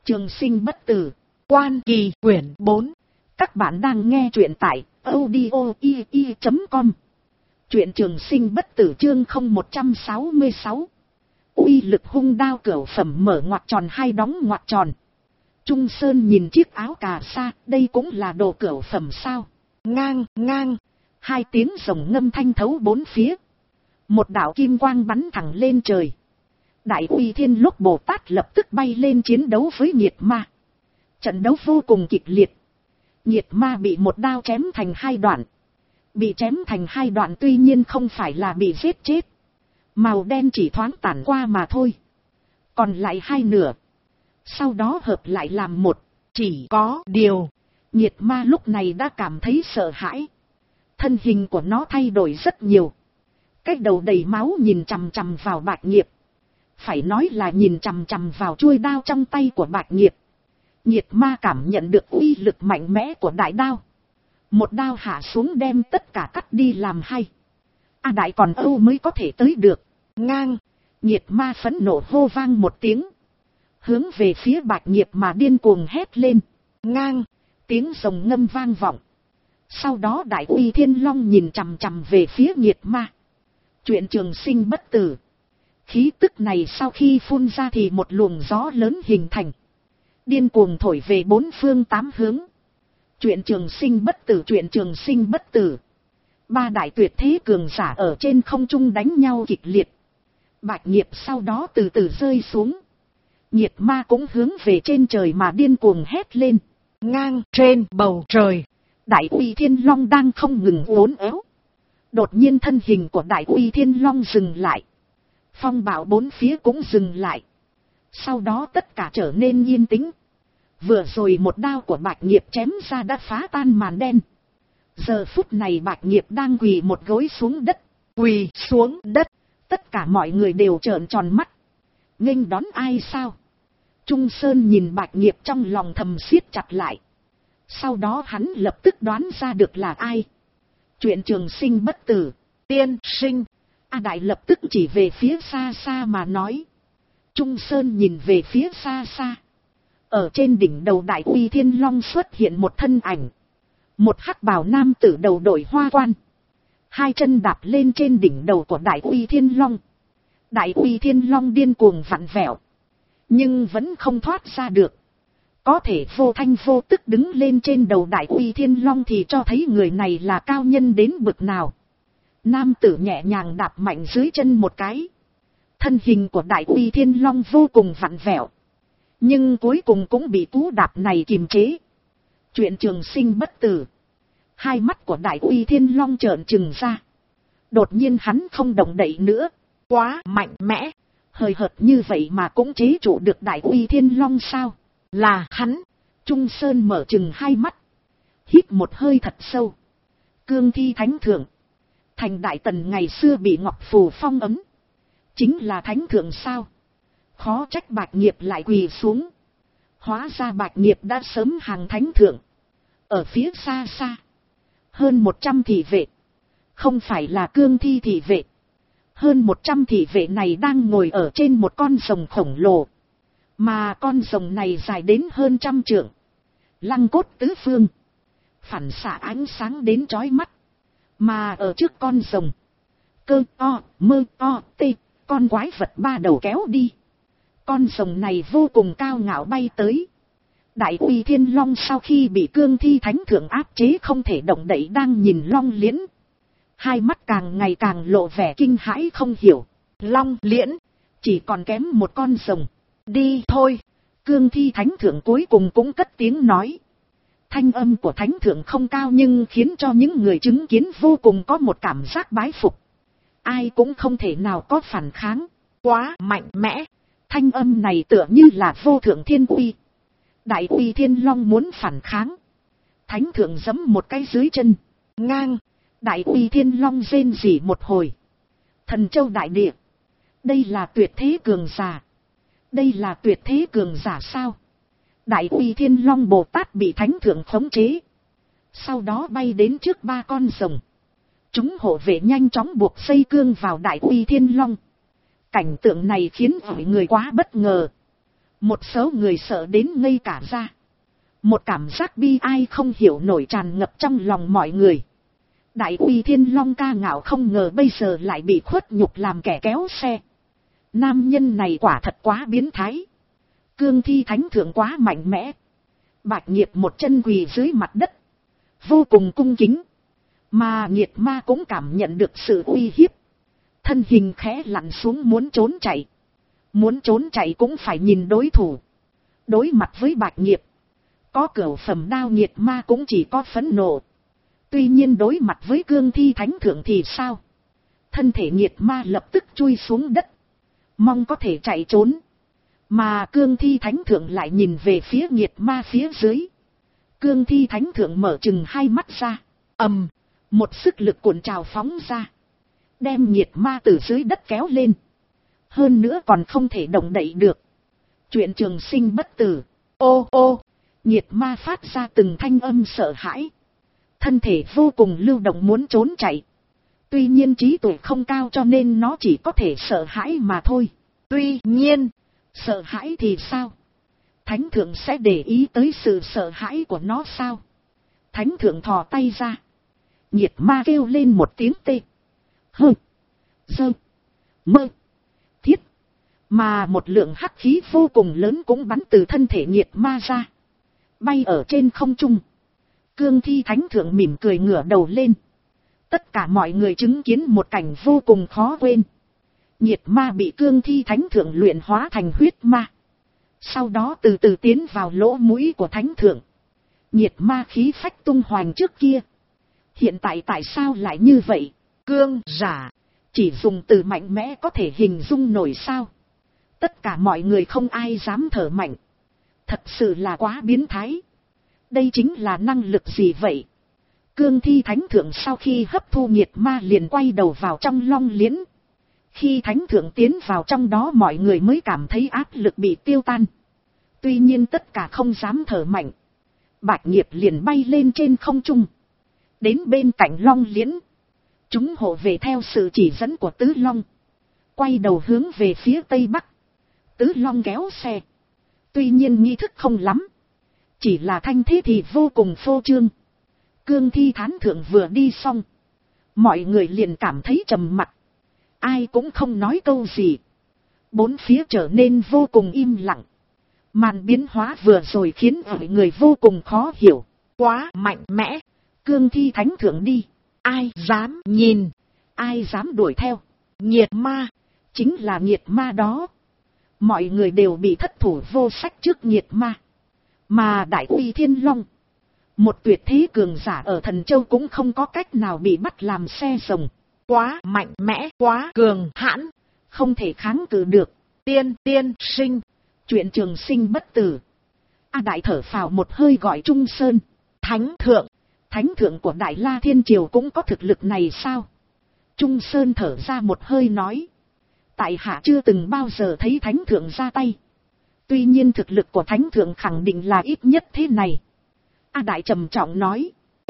Trường sinh bất tử, Quan Kỳ quyển 4. Các bạn đang nghe truyện tại audio.com. Truyện Trường sinh bất tử chương 0166. Uy lực hung đao cửu phẩm mở ngoặc tròn hai đóng ngoặc tròn. Trung Sơn nhìn chiếc áo cà sa, đây cũng là đồ cửu phẩm sao? Ngang, ngang, hai tiếng rồng ngâm thanh thấu bốn phía. Một đạo kim quang bắn thẳng lên trời. Đại Uy Thiên Lốc Bồ Tát lập tức bay lên chiến đấu với Nhiệt Ma. Trận đấu vô cùng kịch liệt. Nhiệt Ma bị một đao chém thành hai đoạn. Bị chém thành hai đoạn tuy nhiên không phải là bị giết chết. Màu đen chỉ thoáng tản qua mà thôi. Còn lại hai nửa. Sau đó hợp lại làm một. Chỉ có điều, Nhiệt Ma lúc này đã cảm thấy sợ hãi. Thân hình của nó thay đổi rất nhiều. Cái đầu đầy máu nhìn chằm chằm vào Bạch Nghiệp. Phải nói là nhìn chằm chằm vào chuôi đao trong tay của Bạch Nghiệp. Nhiệt Ma cảm nhận được uy lực mạnh mẽ của đại đao. Một đao hạ xuống đem tất cả cắt đi làm hai. Đại còn Âu mới có thể tới được. Ngang, Nhiệt Ma phẫn nộ hô vang một tiếng. Hướng về phía Bạch Nghiệp mà điên cuồng hét lên. Ngang, tiếng rồng ngâm vang vọng. Sau đó Đại Uy Thiên Long nhìn chằm chằm về phía Nhiệt Ma. Chuyện trường sinh bất tử. Khí tức này sau khi phun ra thì một luồng gió lớn hình thành. Điên cuồng thổi về bốn phương tám hướng. Chuyện trường sinh bất tử, chuyện trường sinh bất tử. Ba đại tuyệt thế cường giả ở trên không trung đánh nhau kịch liệt. Bạch Nghiệp sau đó từ từ rơi xuống. Nhiệt Ma cũng hướng về trên trời mà điên cuồng hét lên. Ngang trên bầu trời. Đại Uy Thiên Long đang không ngừng uốn éo. Đột nhiên thân hình của Đại Uy Thiên Long dừng lại. Phong bạo bốn phía cũng dừng lại. Sau đó tất cả trở nên yên tĩnh. Vừa rồi một đao của Bạch Nghiệp chém ra đã phá tan màn đen. Giờ phút này Bạch Nghiệp đang quỳ một gối xuống đất. Quỳ xuống đất. Tất cả mọi người đều trợn tròn mắt. Nghênh đón ai sao? Trung Sơn nhìn Bạch Nghiệp trong lòng thầm siết chặt lại. Sau đó hắn lập tức đoán ra được là ai. Chuyện trường sinh bất tử, tiên sinh. Đại lập tức chỉ về phía xa xa mà nói. Trung Sơn nhìn về phía xa xa. Ở trên đỉnh đầu Đại Uy Thiên Long xuất hiện một thân ảnh. Một hắc bào nam tử đầu đội hoa quan. Hai chân đạp lên trên đỉnh đầu của Đại Uy Thiên Long. Đại Uy Thiên Long điên cuồng vặn vẹo. Nhưng vẫn không thoát ra được. Có thể vô thanh vô tức đứng lên trên đầu Đại Uy Thiên Long thì cho thấy người này là cao nhân đến bực nào. Nam tử nhẹ nhàng đạp mạnh dưới chân một cái. Thân hình của Đại Uy Thiên Long vô cùng vặn vẹo. Nhưng cuối cùng cũng bị cú đạp này kiềm chế. Chuyện trường sinh bất tử. Hai mắt của Đại Uy Thiên Long trợn trừng ra. Đột nhiên hắn không động đậy nữa. Quá mạnh mẽ. Hời hợt như vậy mà cũng chế trụ được Đại Uy Thiên Long sao? Là hắn. Trung Sơn mở trừng hai mắt. Hít một hơi thật sâu. Cương thi thánh thượng. Thành Đại Tần ngày xưa bị Ngọc Phù phong ấm. Chính là thánh thượng sao? Khó trách Bạch Nghiệp lại quỳ xuống. Hóa ra Bạch Nghiệp đã sớm hàng thánh thượng. Ở phía xa xa. Hơn 100 thị vệ. Không phải là cương thi thị vệ. Hơn 100 thị vệ này đang ngồi ở trên một con rồng khổng lồ. Mà con rồng này dài đến hơn 100 trượng. Lăng cốt tứ phương. Phản xạ ánh sáng đến chói mắt. Mà ở trước con rồng. Cơ o, mơ o, tê. Con quái vật ba đầu kéo đi. Con rồng này vô cùng cao ngạo bay tới. Đại Uy Thiên Long sau khi bị cương thi thánh thượng áp chế không thể động đậy đang nhìn Long Liễn. Hai mắt càng ngày càng lộ vẻ kinh hãi không hiểu. Long Liễn, chỉ còn kém một con rồng. Đi thôi. Cương thi thánh thượng cuối cùng cũng cất tiếng nói. Thanh âm của thánh thượng không cao nhưng khiến cho những người chứng kiến vô cùng có một cảm giác bái phục. Ai cũng không thể nào có phản kháng. Quá mạnh mẽ. Thanh âm này tựa như là vô thượng thiên uy. Đại Uy Thiên Long muốn phản kháng. Thánh thượng giẫm một cái dưới chân. Ngang. Đại Uy Thiên Long rên rỉ một hồi. Thần châu đại địa. Đây là tuyệt thế cường giả. Đây là tuyệt thế cường giả sao? Đại Uy Thiên Long Bồ Tát bị thánh thượng khống chế. Sau đó bay đến trước ba con rồng. Chúng hộ vệ nhanh chóng buộc dây cương vào Đại Uy Thiên Long. Cảnh tượng này khiến mọi người quá bất ngờ. Một số người sợ đến ngây cả ra. Một cảm giác bi ai không hiểu nổi tràn ngập trong lòng mọi người. Đại uy Thiên Long ca ngạo không ngờ bây giờ lại bị khuất nhục làm kẻ kéo xe. Nam nhân này quả thật quá biến thái. Cương thi thánh thượng quá mạnh mẽ. Bạch Nghiệp một chân quỳ dưới mặt đất, vô cùng cung kính. Mà Nhiệt Ma cũng cảm nhận được sự uy hiếp. Thân hình khẽ lặn xuống muốn trốn chạy. Muốn trốn chạy cũng phải nhìn đối thủ. Đối mặt với Bạch Nghiệp, có cửu phẩm đao Nhiệt Ma cũng chỉ có phẫn nộ. Tuy nhiên đối mặt với cương thi thánh thượng thì sao? Thân thể Nhiệt Ma lập tức chui xuống đất, mong có thể chạy trốn. Mà cương thi thánh thượng lại nhìn về phía Nhiệt Ma phía dưới. Cương thi thánh thượng mở chừng hai mắt ra. Một sức lực cuộn trào phóng ra, đem Nhiệt Ma từ dưới đất kéo lên. Hơn nữa còn không thể động đậy được. Chuyện trường sinh bất tử. Ô ô, Nhiệt Ma phát ra từng thanh âm sợ hãi. Thân thể vô cùng lưu động muốn trốn chạy. Tuy nhiên trí tuệ không cao cho nên nó chỉ có thể sợ hãi mà thôi. Tuy nhiên, sợ hãi thì sao? Thánh thượng sẽ để ý tới sự sợ hãi của nó sao? Thánh thượng thò tay ra. Nhiệt Ma kêu lên một tiếng tê. Hơ. Dơ. Mơ. Thiết. Mà một lượng hắc khí vô cùng lớn cũng bắn từ thân thể Nhiệt Ma ra. Bay ở trên không trung. Cương thi thánh thượng mỉm cười ngửa đầu lên. Tất cả mọi người chứng kiến một cảnh vô cùng khó quên. Nhiệt Ma bị cương thi thánh thượng luyện hóa thành huyết ma. Sau đó từ từ tiến vào lỗ mũi của thánh thượng. Nhiệt Ma khí phách tung hoành trước kia. Hiện tại tại sao lại như vậy? Cương giả, chỉ dùng từ mạnh mẽ có thể hình dung nổi sao? Tất cả mọi người không ai dám thở mạnh. Thật sự là quá biến thái. Đây chính là năng lực gì vậy? Cương thi thánh thượng sau khi hấp thu Nhiệt Ma liền quay đầu vào trong long liễn. Khi thánh thượng tiến vào trong đó mọi người mới cảm thấy áp lực bị tiêu tan. Tuy nhiên tất cả không dám thở mạnh. Bạch Nghiệp liền bay lên trên không trung. Đến bên cạnh long liễn. Chúng hộ về theo sự chỉ dẫn của Tứ Long. Quay đầu hướng về phía tây bắc. Tứ Long kéo xe. Tuy nhiên nghi thức không lắm. Chỉ là thanh thế thì vô cùng phô trương. Cương thi thán thượng vừa đi xong. Mọi người liền cảm thấy trầm mặc. Ai cũng không nói câu gì. Bốn phía trở nên vô cùng im lặng. Màn biến hóa vừa rồi khiến mọi người vô cùng khó hiểu. Quá mạnh mẽ. Cương thi thánh thượng đi. Ai dám nhìn. Ai dám đuổi theo. Nhiệt Ma. Chính là Nhiệt Ma đó. Mọi người đều bị thất thủ vô sách trước Nhiệt Ma. Mà Đại Uy Thiên Long. Một tuyệt thế cường giả ở Thần Châu cũng không có cách nào bị bắt làm xe rồng. Quá mạnh mẽ, quá cường hãn. Không thể kháng cự được. Tiên sinh. Chuyện trường sinh bất tử. A Đại thở phào một hơi gọi Trung Sơn. Thánh thượng của Đại La Thiên Triều cũng có thực lực này sao? Trung Sơn thở ra một hơi nói. Tại hạ chưa từng bao giờ thấy thánh thượng ra tay. Tuy nhiên thực lực của thánh thượng khẳng định là ít nhất thế này. A Đại trầm trọng nói.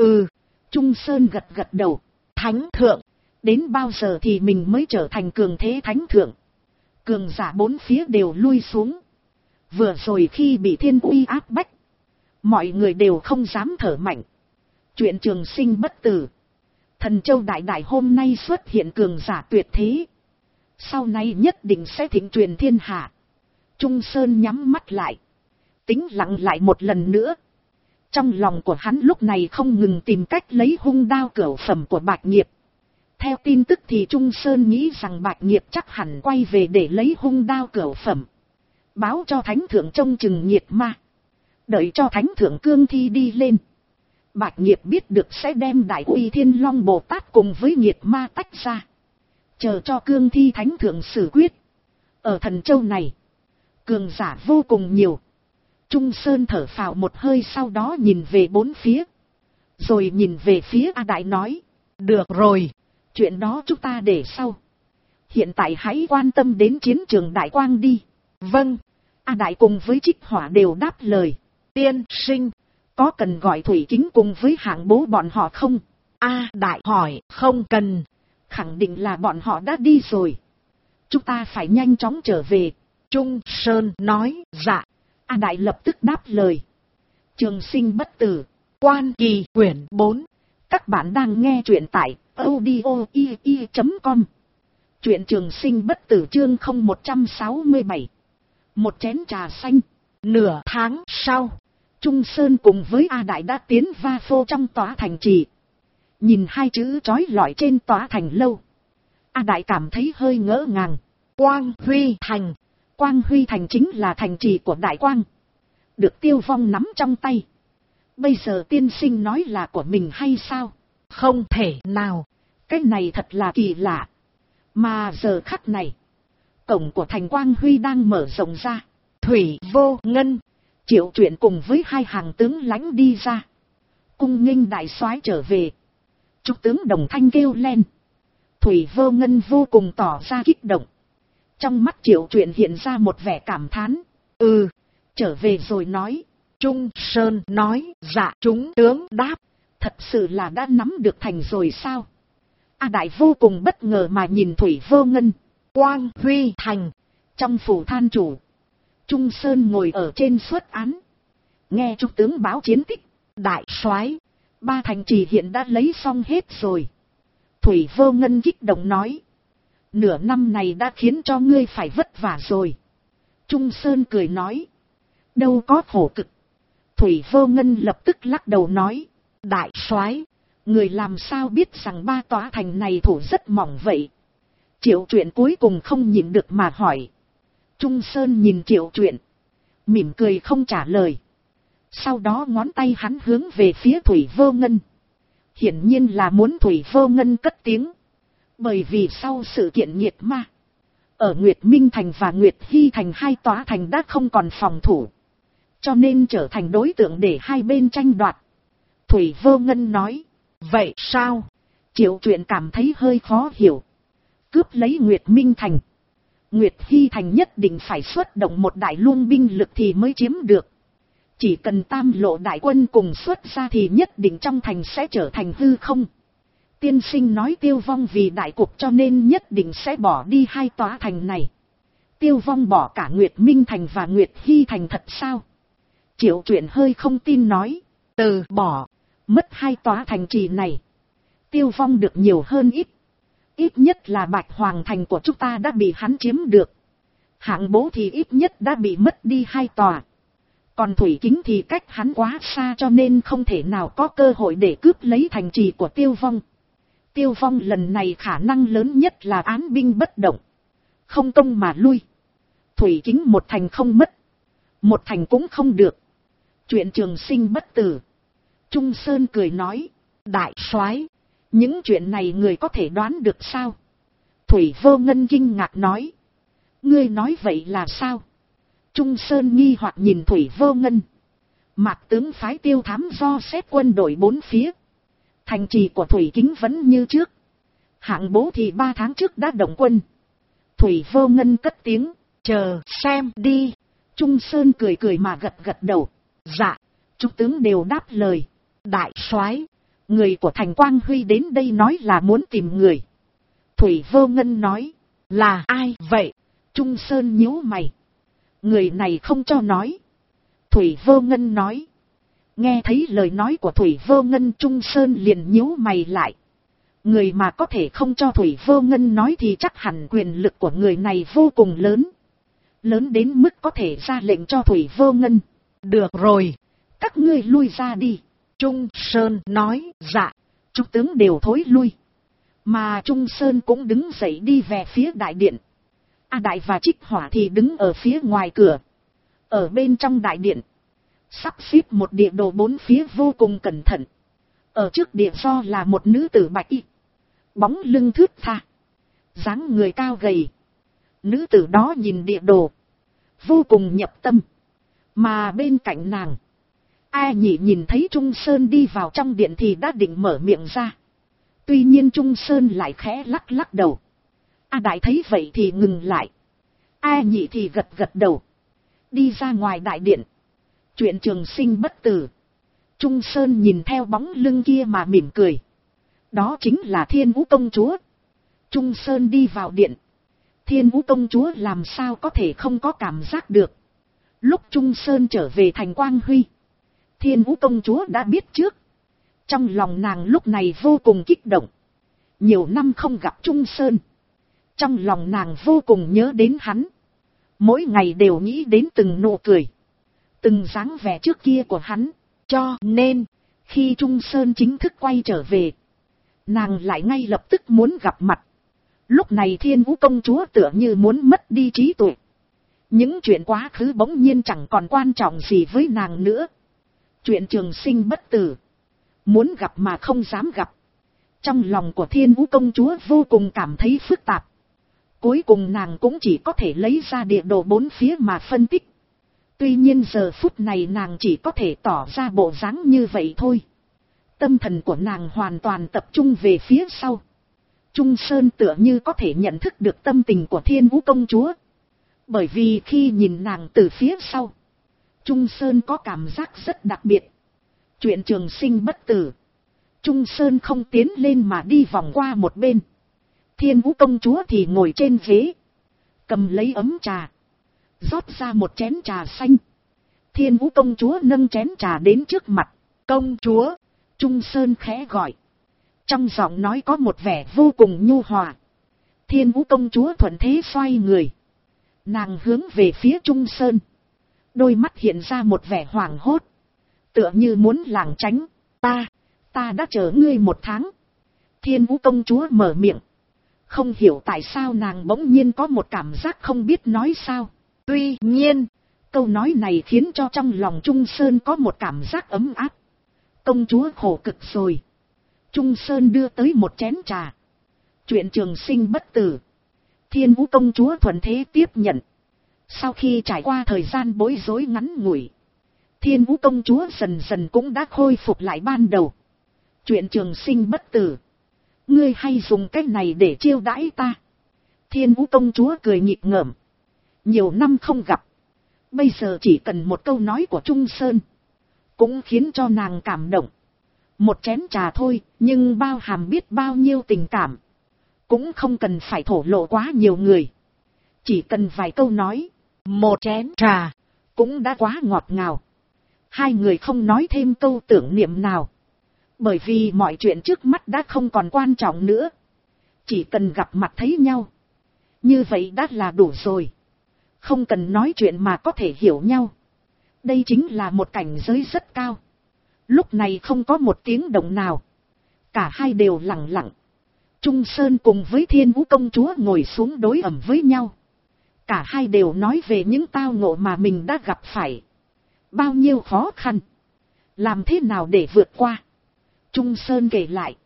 Trung Sơn gật đầu. Thánh thượng. Đến bao giờ thì mình mới trở thành cường thế thánh thượng? Cường giả bốn phía đều lui xuống. Vừa rồi khi bị thiên uy áp bách. Mọi người đều không dám thở mạnh. Chuyện trường sinh bất tử. Thần Châu Đại Đại hôm nay xuất hiện cường giả tuyệt thế. Sau này nhất định sẽ thịnh truyền thiên hạ. Trung Sơn nhắm mắt lại. Tĩnh lặng lại một lần nữa. Trong lòng của hắn lúc này không ngừng tìm cách lấy hung đao cửu phẩm của Bạch Nghiệp. Theo tin tức thì Trung Sơn nghĩ rằng Bạch Nghiệp chắc hẳn quay về để lấy hung đao cửu phẩm. Báo cho thánh thượng trông chừng Nhiệt Ma. Đợi cho thánh thượng cương thi đi lên. Bạch Nghiệp biết được sẽ đem Đại Uy Thiên Long Bồ Tát cùng với Nhiệt Ma tách ra. Chờ cho cương thi thánh thượng xử quyết. Ở Thần Châu này, cường giả vô cùng nhiều. Trung Sơn thở phào một hơi sau đó nhìn về bốn phía. Rồi nhìn về phía A Đại nói. Được rồi, chuyện đó chúng ta để sau. Hiện tại hãy quan tâm đến chiến trường Đại Quang đi. Vâng. A Đại cùng với Trích Hỏa đều đáp lời. Tiên sinh, có cần gọi Thủy Kính cùng với Hạng Bố bọn họ không? A Đại hỏi. Không cần. Khẳng định là bọn họ đã đi rồi. Chúng ta phải nhanh chóng trở về. Trung Sơn nói, dạ. A Đại lập tức đáp lời. Trường sinh bất tử, Quan Kỳ quyển 4. Các bạn đang nghe truyện tại audio.com. Truyện trường sinh bất tử chương 0167. Một chén trà xanh. Nửa tháng sau, Trung Sơn cùng với A Đại đã tiến va phô trong tòa thành trì. Nhìn hai chữ chói lọi trên tòa thành lâu, A Đại cảm thấy hơi ngỡ ngàng. Quang Huy Thành. Quang Huy Thành chính là thành trì của Đại Quang, được Tiêu Vong nắm trong tay. Bây giờ tiên sinh nói là của mình hay sao? Không thể nào, cái này thật là kỳ lạ. Mà giờ khắc này, cổng của thành Quang Huy đang mở rộng ra. Thủy Vô Ngân, Triệu Truyện cùng với hai hàng tướng lãnh đi ra, cung nghênh đại soái trở về. Trúc tướng đồng thanh kêu lên. Thủy Vô Ngân vô cùng tỏ ra kích động. Trong mắt Triệu Truyện hiện ra một vẻ cảm thán. Trở về rồi nói. Trung Sơn nói, dạ. Chúng tướng đáp, thật sự là đã nắm được thành rồi sao? A Đại vô cùng bất ngờ mà nhìn Thủy Vô Ngân. Quang Huy Thành, trong phủ than chủ, Trung Sơn ngồi ở trên suất án, nghe Trúc tướng báo chiến tích. Đại soái, 3 thành trì hiện đã lấy xong hết rồi. Thủy Vô Ngân kích động nói. Nửa năm này đã khiến cho ngươi phải vất vả rồi. Trung Sơn cười nói. Đâu có khổ cực. Thủy Vô Ngân lập tức lắc đầu nói. Đại soái, người làm sao biết rằng 3 tòa thành này thủ rất mỏng vậy? Triệu Truyện cuối cùng không nhịn được mà hỏi. Trung Sơn nhìn Triệu Truyện, mỉm cười không trả lời. Sau đó ngón tay hắn hướng về phía Thủy Vô Ngân. Hiển nhiên là muốn Thủy Vô Ngân cất tiếng. Bởi vì sau sự kiện Nhiệt Ma, ở Nguyệt Minh Thành và Nguyệt Hy Thành hai tòa thành đã không còn phòng thủ, cho nên trở thành đối tượng để hai bên tranh đoạt. Thủy Vô Ngân nói. Vậy sao? Triệu Truyện cảm thấy hơi khó hiểu. Cướp lấy Nguyệt Minh Thành, Nguyệt Hy Thành nhất định phải xuất động một đại luông binh lực thì mới chiếm được. Chỉ cần Tam Lộ đại quân cùng xuất ra thì nhất định trong thành sẽ trở thành hư không. Tiên sinh nói Tiêu Vong vì đại cục cho nên nhất định sẽ bỏ đi hai tòa thành này. Tiêu Vong bỏ cả Nguyệt Minh Thành và Nguyệt Hy Thành thật sao? Triệu Truyện hơi không tin nói. Từ bỏ, mất hai tòa thành trì này, Tiêu Vong được nhiều hơn ít. Ít nhất là Bạch Hoàng Thành của chúng ta đã bị hắn chiếm được. Hạng Bố thì ít nhất đã bị mất đi hai tòa. Còn Thủy Kính thì cách hắn quá xa cho nên không thể nào có cơ hội để cướp lấy thành trì của Tiêu Vong. Tiêu Vong lần này khả năng lớn nhất là án binh bất động, không công mà lui. Thủy Kính một thành không mất, một thành cũng không được. Chuyện trường sinh bất tử. Trung Sơn cười nói. Đại soái, những chuyện này người có thể đoán được sao? Thủy Vô Ngân kinh ngạc nói. Ngươi nói vậy là sao? Trung Sơn nghi hoặc nhìn Thủy Vô Ngân. Mạc tướng phái Tiêu Thám do xét quân đội 4 phía. Thành trì của Thủy Kính vẫn như trước. Hạng Bố thì 3 tháng trước đã động quân. Thủy Vô Ngân cất tiếng. Chờ xem đi. Trung Sơn cười cười mà gật gật đầu. Dạ. Chúng tướng đều đáp lời. Đại soái, người của thành Quang Huy đến đây nói là muốn tìm người. Thủy Vô Ngân nói. Là ai vậy? Trung Sơn nhíu mày. Người này không cho nói. Thủy Vô Ngân nói. Nghe thấy lời nói của Thủy Vô Ngân, Trung Sơn liền nhíu mày lại. Người mà có thể không cho Thủy Vô Ngân nói thì chắc hẳn quyền lực của người này vô cùng lớn. Lớn đến mức có thể ra lệnh cho Thủy Vô Ngân. Được rồi, các ngươi lui ra đi. Trung Sơn nói. Dạ. Chúng tướng đều thối lui. Mà Trung Sơn cũng đứng dậy đi về phía đại điện. A Đại và Trích Hỏa thì đứng ở phía ngoài cửa. Ở bên trong đại điện, sắp xếp một địa đồ 4 phía vô cùng cẩn thận. Ở trước địa do là một nữ tử bạch y, bóng lưng thướt tha, dáng người cao gầy. Nữ tử đó nhìn địa đồ, vô cùng nhập tâm. Mà bên cạnh nàng, ai nhỉ nhìn thấy Trung Sơn đi vào trong điện thì đã định mở miệng ra. Tuy nhiên Trung Sơn lại khẽ lắc lắc đầu. A Đại thấy vậy thì ngừng lại. Ai nhỉ thì gật gật đầu. Đi ra ngoài đại điện. Chuyện trường sinh bất tử. Trung Sơn nhìn theo bóng lưng kia mà mỉm cười. Đó chính là Thiên Vũ công chúa. Trung Sơn đi vào điện. Thiên Vũ công chúa làm sao có thể không có cảm giác được. Lúc Trung Sơn trở về thành Quang Huy, Thiên Vũ công chúa đã biết trước. Trong lòng nàng lúc này vô cùng kích động. Nhiều năm không gặp Trung Sơn, trong lòng nàng vô cùng nhớ đến hắn. Mỗi ngày đều nghĩ đến từng nụ cười, từng dáng vẻ trước kia của hắn. Cho nên, khi Trung Sơn chính thức quay trở về, nàng lại ngay lập tức muốn gặp mặt. Lúc này Thiên Vũ công chúa tựa như muốn mất đi trí tuệ. Những chuyện quá khứ bỗng nhiên chẳng còn quan trọng gì với nàng nữa. Chuyện trường sinh bất tử, muốn gặp mà không dám gặp. Trong lòng của Thiên Vũ công chúa vô cùng cảm thấy phức tạp. Cuối cùng nàng cũng chỉ có thể lấy ra địa đồ bốn phía mà phân tích. Tuy nhiên giờ phút này nàng chỉ có thể tỏ ra bộ dáng như vậy thôi. Tâm thần của nàng hoàn toàn tập trung về phía sau. Trung Sơn tựa như có thể nhận thức được tâm tình của Thiên Vũ công chúa. Bởi vì khi nhìn nàng từ phía sau, Trung Sơn có cảm giác rất đặc biệt. Chuyện trường sinh bất tử, Trung Sơn không tiến lên mà đi vòng qua một bên. Thiên Vũ công chúa thì ngồi trên ghế, cầm lấy ấm trà, rót ra một chén trà xanh. Thiên Vũ công chúa nâng chén trà đến trước mặt. Công chúa, Trung Sơn khẽ gọi. Trong giọng nói có một vẻ vô cùng nhu hòa. Thiên Vũ công chúa thuận thế xoay người. Nàng hướng về phía Trung Sơn. Đôi mắt hiện ra một vẻ hoảng hốt. Tựa như muốn lảng tránh. Ta đã chờ ngươi 1 tháng. Thiên Vũ công chúa mở miệng. Không hiểu tại sao nàng bỗng nhiên có một cảm giác không biết nói sao. Tuy nhiên, câu nói này khiến cho trong lòng Trung Sơn có một cảm giác ấm áp. Công chúa khổ cực rồi. Trung Sơn đưa tới một chén trà. Chuyện trường sinh bất tử. Thiên Vũ công chúa thuận thế tiếp nhận. Sau khi trải qua thời gian bối rối ngắn ngủi, Thiên Vũ công chúa dần dần cũng đã khôi phục lại ban đầu. Chuyện trường sinh bất tử, ngươi hay dùng cách này để chiêu đãi ta. Thiên Vũ công chúa cười nhịp ngợm. Nhiều năm không gặp, bây giờ chỉ cần một câu nói của Trung Sơn cũng khiến cho nàng cảm động. Một chén trà thôi, nhưng bao hàm biết bao nhiêu tình cảm. Cũng không cần phải thổ lộ quá nhiều người. Chỉ cần vài câu nói, một chén trà, cũng đã quá ngọt ngào. Hai người không nói thêm câu tưởng niệm nào. Bởi vì mọi chuyện trước mắt đã không còn quan trọng nữa. Chỉ cần gặp mặt thấy nhau, như vậy đã là đủ rồi. Không cần nói chuyện mà có thể hiểu nhau. Đây chính là một cảnh giới rất cao. Lúc này không có một tiếng động nào. Cả hai đều lặng lặng. Trung Sơn cùng với Thiên Vũ công chúa ngồi xuống đối ẩm với nhau. Cả hai đều nói về những tao ngộ mà mình đã gặp phải. Bao nhiêu khó khăn, làm thế nào để vượt qua. Trung Sơn kể lại.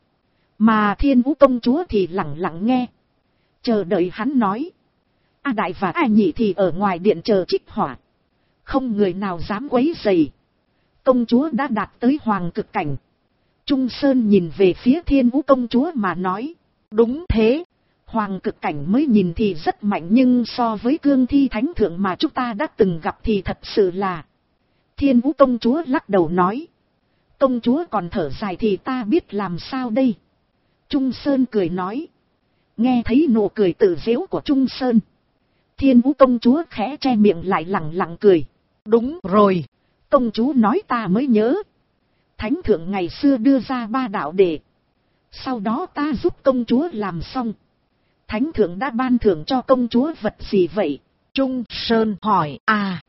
Mà Thiên Vũ công chúa thì lặng lặng nghe. Chờ đợi hắn nói. A Đại và A Nhị thì ở ngoài điện chờ trích hỏa. Không người nào dám quấy rầy. Công chúa đã đạt tới hoàng cực cảnh. Trung Sơn nhìn về phía Thiên Vũ công chúa mà nói. Đúng thế. Hoàng cực cảnh mới nhìn thì rất mạnh, nhưng so với cương thi thánh thượng mà chúng ta đã từng gặp thì thật sự là. Thiên Vũ công chúa lắc đầu nói. Công chúa còn thở dài thì ta biết làm sao đây. Trung Sơn cười nói. Nghe thấy nụ cười tự giễu của Trung Sơn, Thiên Vũ công chúa khẽ che miệng lại lẳng lặng cười. Đúng rồi, công chúa nói ta mới nhớ. Thánh thượng ngày xưa đưa ra 3 đạo đề. Sau đó ta giúp công chúa làm xong. Thánh thượng đã ban thưởng cho công chúa vật gì vậy? Trung Sơn hỏi.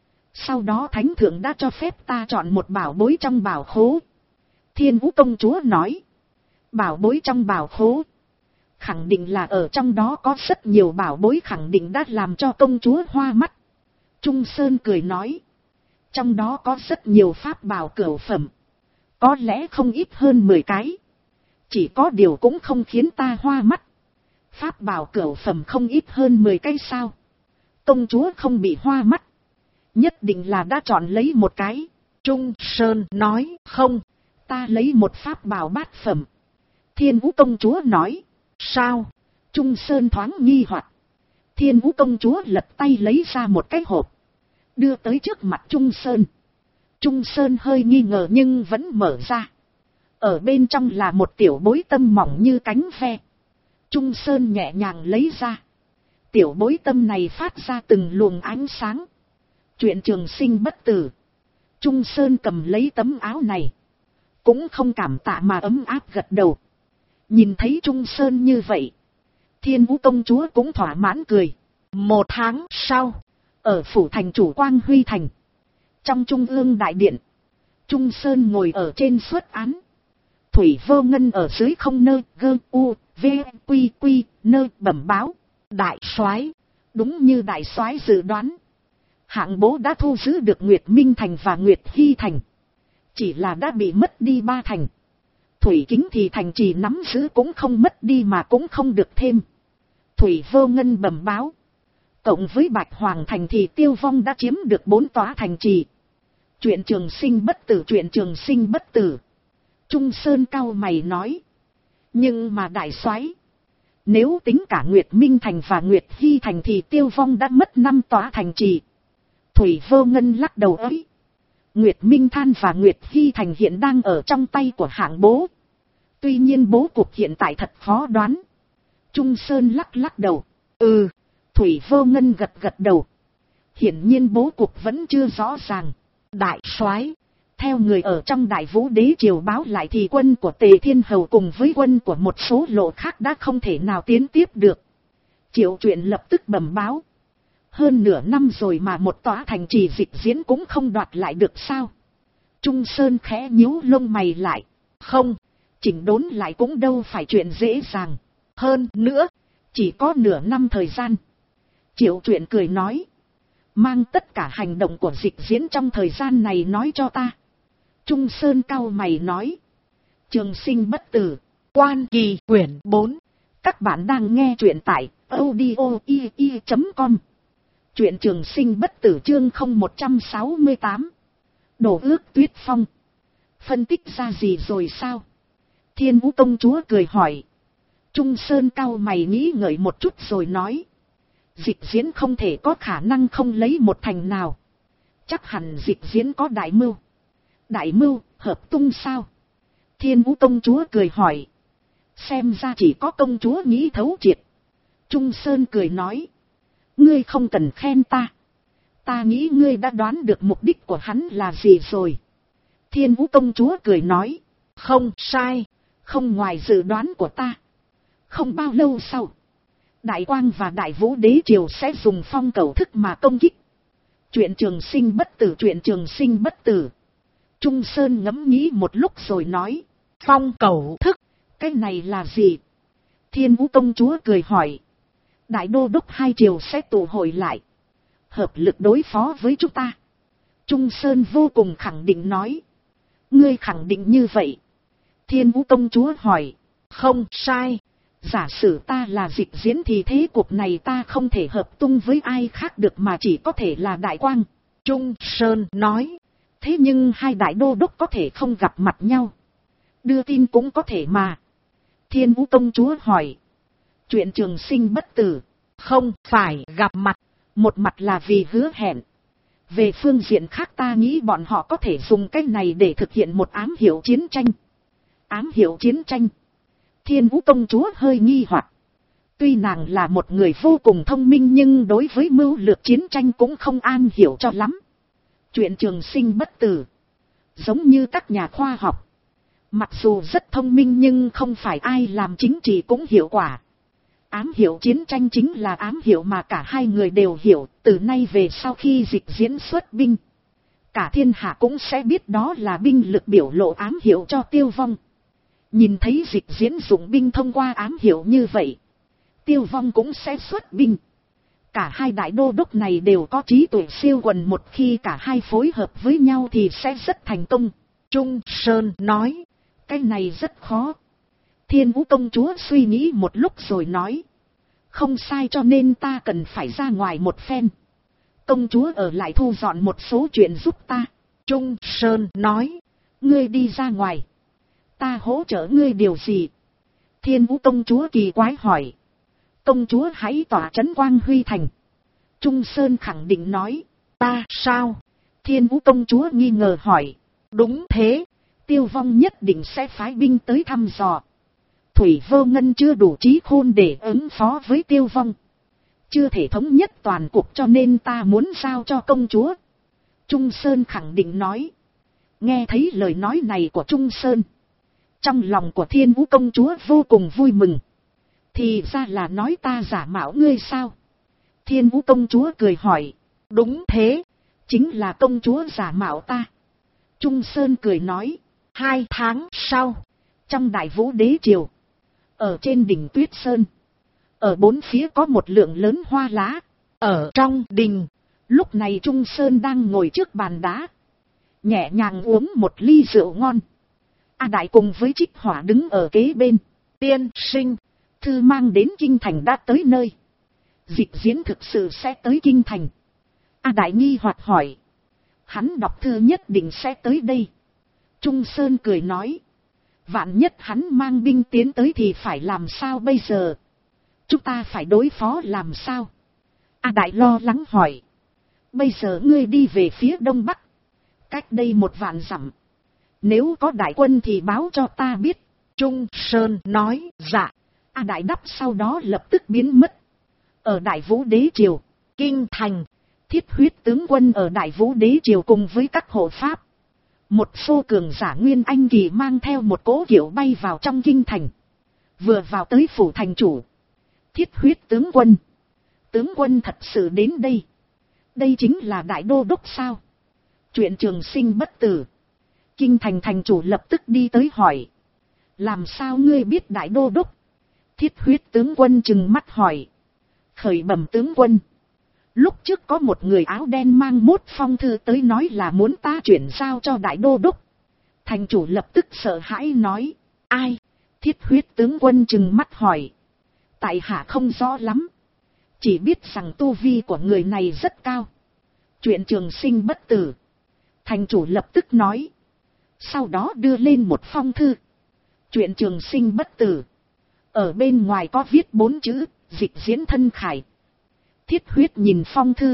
Sau đó thánh thượng đã cho phép ta chọn một bảo bối trong bảo khố. Thiên Vũ công chúa nói. Bảo bối trong bảo khố? Khẳng định là ở trong đó có rất nhiều bảo bối, khẳng định đã làm cho công chúa hoa mắt. Trung Sơn cười nói. Trong đó có rất nhiều pháp bảo cửu phẩm. Có lẽ không ít hơn 10 cái. Chỉ có điều cũng không khiến ta hoa mắt. Pháp bảo cửu phẩm không ít hơn 10 cái sao? Công chúa không bị hoa mắt. Nhất định là đã chọn lấy một cái. Trung Sơn nói. Không, ta lấy một pháp bảo bát phẩm. Thiên Vũ công chúa nói. Sao? Trung Sơn thoáng nghi hoặc. Thiên Vũ công chúa lật tay lấy ra một cái hộp, đưa tới trước mặt Trung Sơn. Trung Sơn hơi nghi ngờ nhưng vẫn mở ra. Ở bên trong là một tiểu bối tâm mỏng như cánh ve. Trung Sơn nhẹ nhàng lấy ra. Tiểu bối tâm này phát ra từng luồng ánh sáng. Chuyện trường sinh bất tử. Trung Sơn cầm lấy tấm áo này. Cũng không cảm tạ mà ấm áp gật đầu. Nhìn thấy Trung Sơn như vậy. Thiên Vũ công chúa cũng thỏa mãn cười. 1 tháng sau. Ở phủ thành chủ Quang Huy Thành. Trong trung ương đại điện. Trung Sơn ngồi ở trên suất án. Thủy Vô Ngân ở dưới không nơi gơ u v quy quy nơi bẩm báo. Đại soái, đúng như đại soái dự đoán. Hạng Bố đã thu giữ được Nguyệt Minh Thành và Nguyệt Hy Thành. Chỉ là đã bị mất đi 3 thành. Thủy Kính thì thành trì nắm giữ cũng không mất đi mà cũng không được thêm. Thủy Vô Ngân bẩm báo. Cộng với Bạch Hoàng Thành thì Tiêu Vong đã chiếm được 4 tòa thành trì. Chuyện trường sinh bất tử, chuyện trường sinh bất tử. Trung Sơn cau mày nói. Nhưng mà đại soái, nếu tính cả Nguyệt Minh Thành và Nguyệt Hy Thành thì Tiêu Vong đã mất 5 tòa thành trì. Thủy Vô Ngân lắc đầu ấy. Nguyệt Minh Than và Nguyệt Hy Thành hiện đang ở trong tay của Hạng Bố. Tuy nhiên bố cục hiện tại thật khó đoán. Trung Sơn lắc đầu. Thủy Vô Ngân gật đầu. Hiển nhiên bố cục vẫn chưa rõ ràng. Đại soái, theo người ở trong Đại Vũ Đế triều báo lại thì quân của Tề Thiên Hầu cùng với quân của một số lộ khác đã không thể nào tiến tiếp được. Triệu Truyện lập tức bẩm báo. Hơn nửa năm rồi mà một tòa thành trì Dịch Diễn cũng không đoạt lại được sao? Trung Sơn khẽ nhíu lông mày lại. Không, chỉnh đốn lại cũng đâu phải chuyện dễ dàng. Hơn nữa, chỉ có nửa năm thời gian. Triệu Truyện cười nói. Mang tất cả hành động của Dịch Diễn trong thời gian này nói cho ta. Trung Sơn cau mày nói. Trường sinh bất tử, Quan Kỳ quyển 4. Các bạn đang nghe truyện tại audio.com. Chuyện trường sinh bất tử chương 0168. Đổ ước Tuyết Phong. Phân tích ra gì rồi sao? Thiên Vũ công chúa cười hỏi. Trung Sơn cau mày nghĩ ngợi một chút rồi nói. Dịch Diễn không thể có khả năng không lấy một thành nào. Chắc hẳn Dịch Diễn có đại mưu. Đại mưu, hợp tung sao? Thiên Vũ công chúa cười hỏi. Xem ra chỉ có công chúa nghĩ thấu triệt. Trung Sơn cười nói. Ngươi không cần khen ta. Ta nghĩ ngươi đã đoán được mục đích của hắn là gì rồi. Thiên Vũ công chúa cười nói. Không sai, không ngoài dự đoán của ta. Không bao lâu sau, Đại Quang và Đại Vũ Đế triều sẽ dùng phong cầu thức mà công kích. Chuyện trường sinh bất tử, chuyện trường sinh bất tử. Trung Sơn ngẫm nghĩ một lúc rồi nói. Phong cầu thức, cái này là gì? Thiên Vũ công chúa cười hỏi. Đại đô đốc hai triều sẽ tụ hội lại, hợp lực đối phó với chúng ta. Trung Sơn vô cùng khẳng định nói. Ngươi khẳng định như vậy? Thiên Vũ công chúa hỏi. Không sai. Giả sử ta là Dịch Diễn thì thế cuộc này ta không thể hợp tung với ai khác được mà chỉ có thể là Đại Quang. Trung Sơn nói. Thế nhưng hai đại đô đốc có thể không gặp mặt nhau. Đưa tin cũng có thể mà. Thiên Vũ công chúa hỏi. Chuyện trường sinh bất tử, không phải gặp mặt. Một mặt là vì hứa hẹn. Về phương diện khác ta nghĩ bọn họ có thể dùng cách này để thực hiện một ám hiệu chiến tranh. Ám hiệu chiến tranh? Thiên Vũ công chúa hơi nghi hoặc. Tuy nàng là một người vô cùng thông minh nhưng đối với mưu lược chiến tranh cũng không am hiểu cho lắm. Chuyện trường sinh bất tử, giống như các nhà khoa học, mặc dù rất thông minh nhưng không phải ai làm chính trị cũng hiệu quả. Ám hiệu chiến tranh chính là ám hiệu mà cả hai người đều hiểu. Từ nay về sau khi Dịch Diễn xuất binh, cả thiên hạ cũng sẽ biết đó là binh lực biểu lộ ám hiệu cho Tiêu Vong. Nhìn thấy Dịch Diễn dụng binh thông qua ám hiệu như vậy, Tiêu Vong cũng sẽ xuất binh. Cả hai đại đô đốc này đều có trí tuệ siêu quần, một khi cả hai phối hợp với nhau thì sẽ rất thành công. Trung Sơn nói. Cái này rất khó. Thiên Vũ công chúa suy nghĩ một lúc rồi nói. Không sai, cho nên ta cần phải ra ngoài một phen. Công chúa ở lại thu dọn một số chuyện giúp ta. Trung Sơn nói. Ngươi đi ra ngoài, ta hỗ trợ ngươi điều gì? Thiên Vũ công chúa kỳ quái hỏi. Công chúa hãy tỏa trấn Quang Huy Thành. Trung Sơn khẳng định nói. Ta sao? Thiên Vũ công chúa nghi ngờ hỏi. Đúng thế, Tiêu Vong nhất định sẽ phái binh tới thăm dò. Thủy Vô Ngân chưa đủ trí khôn để ứng phó với Tiêu Vong. chưa thể thống nhất toàn cục cho nên ta muốn giao cho công chúa. Trung Sơn khẳng định nói. Nghe thấy lời nói này của Trung Sơn, trong lòng của Thiên Vũ công chúa vô cùng vui mừng. Thì ra là nói ta giả mạo ngươi sao? Thiên Vũ công chúa cười hỏi. Đúng thế, chính là công chúa giả mạo ta. Trung Sơn cười nói. 2 tháng sau, trong Đại Vũ Đế Triều, ở trên đỉnh Tuyết Sơn, ở bốn phía có một lượng lớn hoa lá. Ở trong đình, lúc này Trung Sơn đang ngồi trước bàn đá, nhẹ nhàng uống một ly rượu ngon. A Đại cùng với Trích Hỏa đứng ở kế bên. Tiên sinh, thư mang đến Kinh Thành đã tới nơi. Dịch Diễn thực sự sẽ tới Kinh Thành? A Đại nghi hoặc hỏi. Hắn đọc thư nhất định sẽ tới đây. Trung Sơn cười nói. Vạn nhất hắn mang binh tiến tới thì phải làm sao bây giờ? Chúng ta phải đối phó làm sao? A Đại lo lắng hỏi. Bây giờ ngươi đi về phía đông bắc, cách đây 1 vạn dặm. Nếu có đại quân thì báo cho ta biết. Trung Sơn nói. Dạ. A Đại đáp sau đó lập tức biến mất. Ở Đại Vũ Đế Triều, Kinh Thành, Thiết Huyết tướng quân ở Đại Vũ Đế Triều cùng với các hộ pháp, một số cường giả Nguyên Anh kỳ mang theo một cỗ kiệu bay vào trong Kinh Thành. Vừa vào tới phủ thành chủ. Thiết Huyết tướng quân thật sự đến đây. Đây chính là Đại Đô Đốc sao? Chuyện Trường Sinh bất tử. Kinh Thành thành chủ lập tức đi tới hỏi. Làm sao ngươi biết Đại Đô Đốc? Thiết Huyết tướng quân trừng mắt hỏi. Khởi bẩm tướng quân. Lúc trước có một người áo đen mang 1 phong thư tới nói là muốn ta chuyển giao cho Đại Đô Đốc. Thành chủ lập tức sợ hãi nói. Ai? Thiết Huyết tướng quân trừng mắt hỏi. Tại hạ không rõ lắm. Chỉ biết rằng tu vi của người này rất cao. Chuyện Trường Sinh bất tử. Thành chủ lập tức nói. Sau đó đưa lên một phong thư. Chuyện Trường Sinh bất tử. Ở bên ngoài có viết 4 chữ. Dịch Diễn thân khải. Thiết Huyết nhìn phong thư.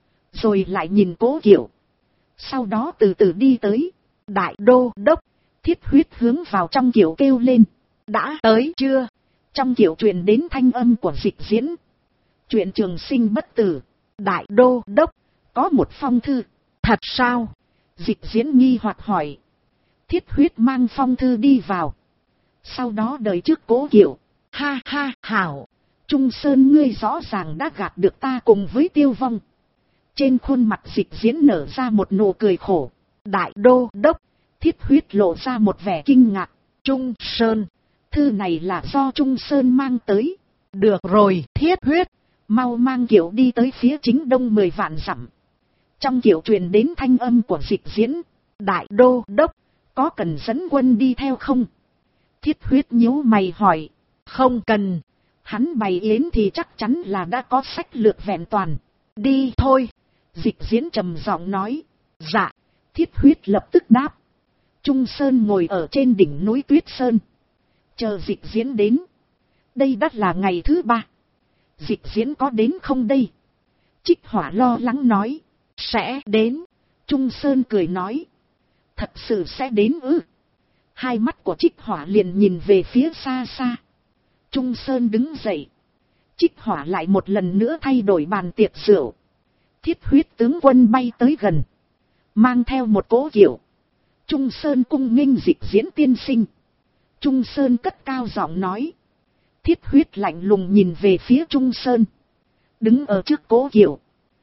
Rồi lại nhìn cố kiệu. Sau đó từ từ đi tới. Đại Đô Đốc. Thiết Huyết hướng vào trong kiệu kêu lên. Đã tới chưa? Trong kiệu truyền đến thanh âm của Dịch Diễn. Chuyện Trường Sinh bất tử. Đại Đô Đốc. Có một phong thư. Thật sao? Dịch Diễn nghi hoặc hỏi. Thiết Huyết mang phong thư đi vào. Sau đó đợi trước cố kiệu. Ha ha hảo. Trung Sơn ngươi rõ ràng đã gạt được ta cùng với Tiêu Vong. Trên khuôn mặt Dịch Diễn nở ra một nụ cười khổ. Đại Đô Đốc. Thiết Huyết lộ ra một vẻ kinh ngạc. Trung Sơn. Thư này là do Trung Sơn mang tới. Được rồi Thiết Huyết. Mau mang kiệu đi tới phía chính đông 10 vạn dặm. Trong kiệu truyền đến thanh âm của Dịch Diễn. Đại Đô Đốc. Có cần dẫn quân đi theo không? Thiết Huyết nhíu mày hỏi. Không cần. Hắn bày yến thì chắc chắn là đã có sách lược vẹn toàn. Đi thôi. Dịch Diễn trầm giọng nói. Dạ. Thiết Huyết lập tức đáp. Trung Sơn ngồi ở trên đỉnh núi Tuyết Sơn. Chờ Dịch Diễn đến. Đây đã là ngày thứ 3. Dịch Diễn có đến không đây? Trích Hỏa lo lắng nói. Sẽ đến. Trung Sơn cười nói. Thật sự sẽ đến ư? Hai mắt của Trích Hỏa liền nhìn về phía xa xa. Trung Sơn đứng dậy. Trích Hỏa lại một lần nữa thay đổi bàn tiệc rượu. Thiết Huyết tướng quân bay tới gần. Mang theo một cỗ kiệu. Trung Sơn cung nghênh Dịch Diễn tiên sinh. Trung Sơn cất cao giọng nói. Thiết Huyết lạnh lùng nhìn về phía Trung Sơn. Đứng ở trước cỗ kiệu.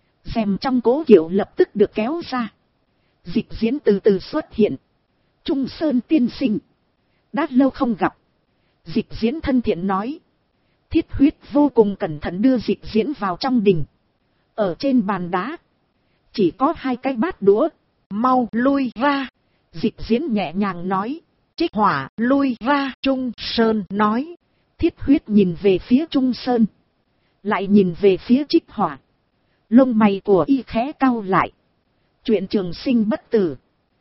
Rèm trong cỗ kiệu lập tức được kéo ra. Dịch Diễn từ từ xuất hiện. Trung Sơn tiên sinh. Đã lâu không gặp. Dịch Diễn thân thiện nói. Thiết Huyết vô cùng cẩn thận đưa Dịch Diễn vào trong đình. Ở trên bàn đá. Chỉ có 2 cái bát đũa. Mau lui ra. Dịch Diễn nhẹ nhàng nói. Trích Hỏa lui ra. Trung Sơn nói. Thiết Huyết nhìn về phía Trung Sơn. Lại nhìn về phía Trích Hỏa. Lông mày của y khẽ cau lại. Chuyện Trường Sinh bất tử.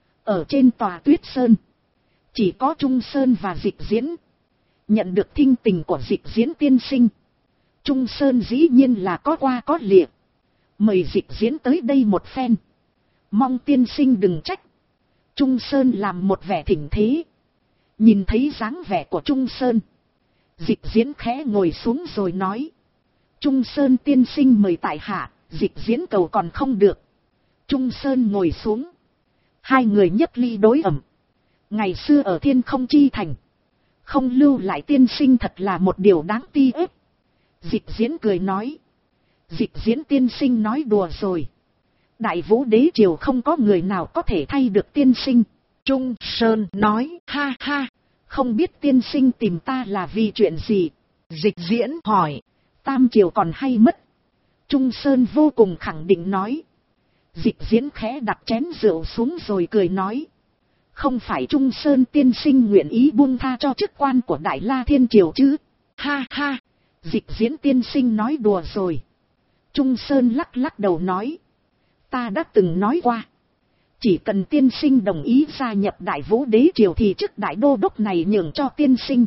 Ở trên tòa Tuyết Sơn. Chỉ có Trung Sơn và Dịch Diễn. Nhận được thinh tình của Dịch Diễn tiên sinh. Trung Sơn dĩ nhiên là có qua có lịa. Mời Dịch Diễn tới đây một phen. Mong tiên sinh đừng trách. Trung Sơn làm một vẻ thỉnh thế. Nhìn thấy dáng vẻ của Trung Sơn. Dịch Diễn khẽ ngồi xuống rồi nói. Trung Sơn tiên sinh mời tại hạ, dịch diễn cầu còn không được. Trung Sơn ngồi xuống. Hai người nhấp ly đối ẩm. Ngày xưa ở Thiên Không Chi Thành, không lưu lại tiên sinh thật là một điều đáng ti ức. Dịch diễn cười nói. Dịch diễn tiên sinh nói đùa rồi. Đại Vũ đế triều không có người nào có thể thay được tiên sinh. Trung Sơn nói, ha ha, không biết tiên sinh tìm ta là vì chuyện gì? Dịch diễn hỏi, Tam triều còn hay mất? Trung Sơn vô cùng khẳng định nói. Dịch diễn khẽ đặt chén rượu xuống rồi cười nói. Không phải Trung Sơn tiên sinh nguyện ý buông tha cho chức quan của Đại La Thiên Triều chứ? Ha ha, dịch diễn tiên sinh nói đùa rồi. Trung Sơn lắc lắc đầu nói. Ta đã từng nói qua. Chỉ cần tiên sinh đồng ý gia nhập Đại Vũ đế triều thì chức đại đô đốc này nhường cho tiên sinh.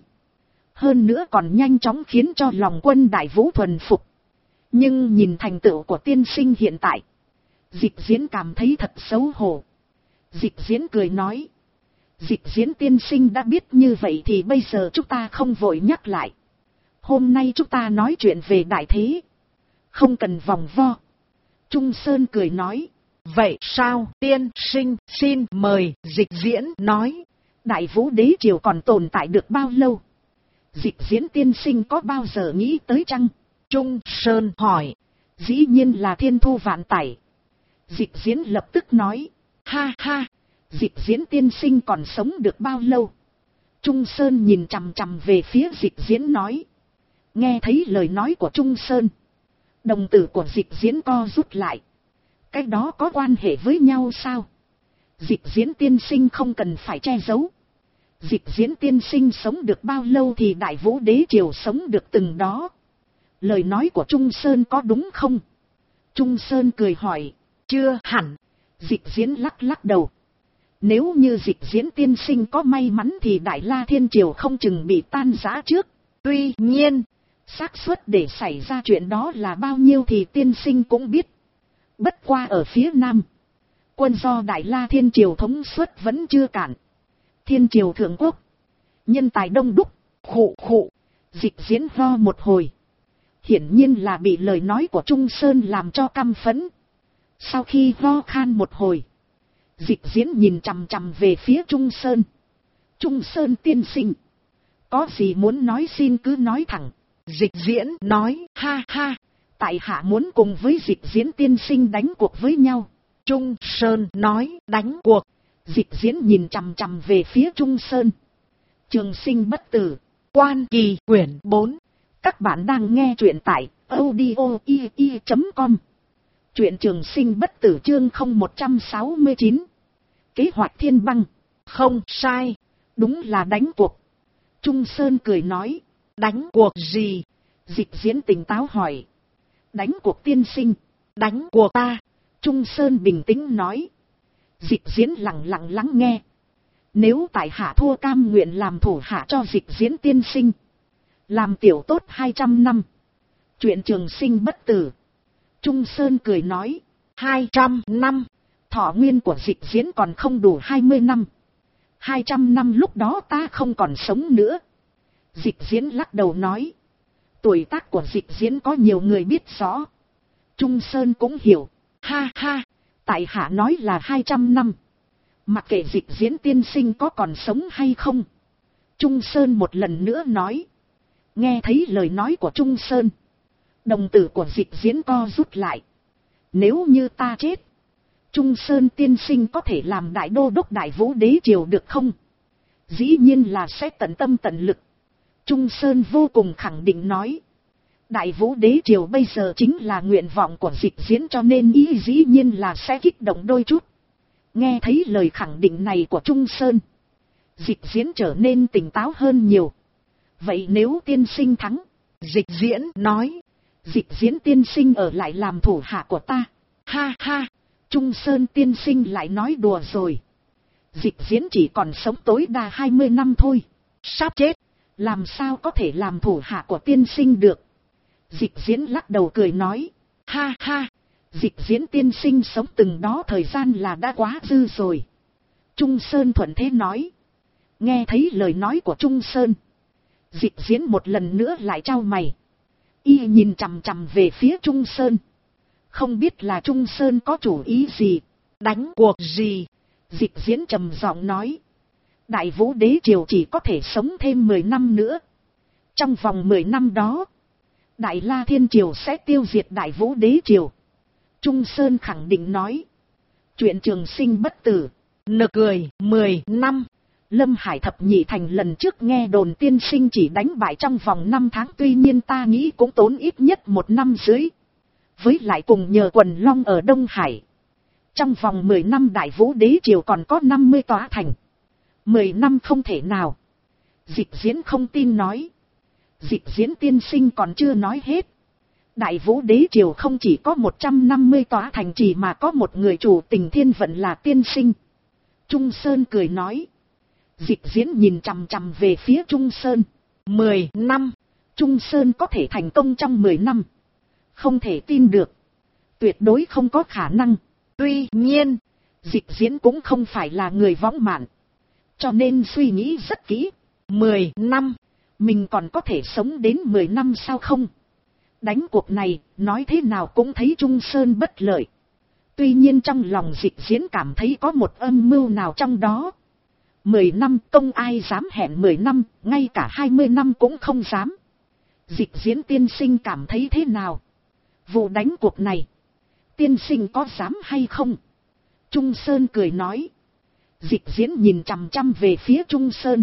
Hơn nữa còn nhanh chóng khiến cho lòng quân Đại Vũ thuần phục. Nhưng nhìn thành tựu của tiên sinh hiện tại, dịch diễn cảm thấy thật xấu hổ. Dịch diễn cười nói. Dịch diễn tiên sinh đã biết như vậy thì bây giờ chúng ta không vội nhắc lại. Hôm nay chúng ta nói chuyện về đại thế, không cần vòng vo. Trung Sơn cười nói. Vậy sao tiên sinh xin mời. Dịch diễn nói. Đại Vũ đế triều còn tồn tại được bao lâu? Dịch diễn tiên sinh có bao giờ nghĩ tới chăng? Trung Sơn hỏi. Dĩ nhiên là thiên thu vạn tải. Dịch diễn lập tức nói. Ha ha, dịch diễn tiên sinh còn sống được bao lâu? Trung Sơn nhìn chằm chằm về phía dịch diễn nói. Nghe thấy lời nói của Trung Sơn, đồng tử của dịch diễn co rút lại. Cái đó có quan hệ với nhau sao? Dịch diễn tiên sinh không cần phải che giấu. Dịch diễn tiên sinh sống được bao lâu thì Đại Vũ đế triều sống được từng đó. Lời nói của Trung Sơn có đúng không? Trung Sơn cười hỏi. Chưa hẳn. Dịch diễn lắc lắc đầu. Nếu như dịch diễn tiên sinh có may mắn thì Đại La Thiên Triều không chừng bị tan rã trước. Tuy nhiên, xác suất để xảy ra chuyện đó là bao nhiêu thì tiên sinh cũng biết. Bất qua ở phía Nam, quân do Đại La Thiên Triều thống suất vẫn chưa cản. Thiên Triều thượng quốc, nhân tài đông đúc. Khụ khụ. Dịch diễn ho một hồi. Hiển nhiên là bị lời nói của Trung Sơn làm cho căm phẫn. Sau khi ho khan một hồi, dịch diễn nhìn chằm chằm về phía Trung Sơn. Trung Sơn tiên sinh, có gì muốn nói xin cứ nói thẳng. Dịch diễn nói. Ha ha, tại hạ muốn cùng với dịch diễn tiên sinh đánh cuộc với nhau. Trung Sơn nói. Đánh cuộc. Dịch diễn nhìn chằm chằm về phía Trung Sơn. Trường sinh bất tử. Quan Kỳ quyển 4. Các bạn đang nghe truyện tại audio.com. Truyện Trường Sinh Bất Tử chương 0169. Kế hoạch thiên băng. Không sai. Đúng là đánh cuộc. Trung Sơn cười nói. Đánh cuộc gì? Dịch diễn tỉnh táo hỏi. Đánh cuộc tiên sinh. Đánh cuộc ta. Trung Sơn bình tĩnh nói. Dịch diễn lặng lặng lắng nghe. Nếu tại hạ thua cam nguyện làm thủ hạ cho dịch diễn tiên sinh, làm tiểu tốt 200 năm. Chuyện Trường Sinh bất tử. Trung Sơn cười nói. 200 năm. Thọ nguyên của dịch diễn còn không đủ 20 năm. 200 năm lúc đó ta không còn sống nữa. Dịch diễn lắc đầu nói. Tuổi tác của dịch diễn có nhiều người biết rõ. Trung Sơn cũng hiểu. Ha ha, tại hạ nói là 200 năm. Mặc kệ dịch diễn tiên sinh có còn sống hay không. Trung Sơn một lần nữa nói. Nghe thấy lời nói của Trung Sơn, đồng tử của dịch diễn co rút lại. Nếu như ta chết, Trung Sơn tiên sinh có thể làm đại đô đốc Đại Vũ đế triều được không? Dĩ nhiên là sẽ tận tâm tận lực. Trung Sơn vô cùng khẳng định nói. Đại Vũ đế triều bây giờ chính là nguyện vọng của dịch diễn, cho nên ý dĩ nhiên là sẽ kích động đôi chút. Nghe thấy lời khẳng định này của Trung Sơn, dịch diễn trở nên tỉnh táo hơn nhiều. Vậy nếu tiên sinh thắng? Dịch diễn nói. Dịch diễn tiên sinh ở lại làm thủ hạ của ta. Ha ha, Trung Sơn tiên sinh lại nói đùa rồi. Dịch diễn chỉ còn sống tối đa 20 năm thôi. Sắp chết, làm sao có thể làm thủ hạ của tiên sinh được? Dịch diễn lắc đầu cười nói. Ha ha, dịch diễn tiên sinh sống từng đó thời gian là đã quá dư rồi. Trung Sơn thuận thế nói. Nghe thấy lời nói của Trung Sơn, dịch diễn một lần nữa lại chau mày. Y nhìn chằm chằm về phía Trung Sơn. Không biết là Trung Sơn có chủ ý gì, đánh cuộc gì. Dịch Diễn trầm giọng nói. Đại Vũ Đế Triều chỉ có thể sống thêm 10 năm nữa. Trong vòng 10 năm đó, Đại La Thiên Triều sẽ tiêu diệt Đại Vũ Đế Triều. Trung Sơn khẳng định nói. Chuyện trường sinh bất tử. Nực cười. 10 năm. Lâm Hải Thập Nhị Thành lần trước nghe đồn tiên sinh chỉ đánh bại trong vòng 5 tháng, tuy nhiên ta nghĩ cũng tốn ít nhất 1 năm dưới. Với lại cùng nhờ quần long ở Đông Hải. Trong vòng 10 năm Đại Vũ Đế Triều còn có 50 tòa thành. 10 năm không thể nào. Dịch Diễn không tin nói. Dịch Diễn tiên sinh còn chưa nói hết. Đại Vũ Đế Triều không chỉ có 150 tòa thành trì mà có một người chủ tình thiên vận là tiên sinh. Trung Sơn cười nói. Dịch Diễn nhìn chằm chằm về phía Trung Sơn. 10 năm. Trung Sơn có thể thành công trong 10 năm. Không thể tin được. Tuyệt đối không có khả năng. Tuy nhiên, Dịch Diễn cũng không phải là người võng mạn. Cho nên suy nghĩ rất kỹ. 10 năm. Mình còn có thể sống đến 10 năm sao không? Đánh cuộc này, nói thế nào cũng thấy Trung Sơn bất lợi. Tuy nhiên trong lòng Dịch Diễn cảm thấy có một âm mưu nào trong đó. 10 năm công ai dám hẹn 10 năm, ngay cả 20 năm cũng không dám. Dịch Diễn tiên sinh cảm thấy thế nào? Vụ đánh cuộc này, tiên sinh có dám hay không? Trung Sơn cười nói. Dịch Diễn nhìn chằm chằm về phía Trung Sơn.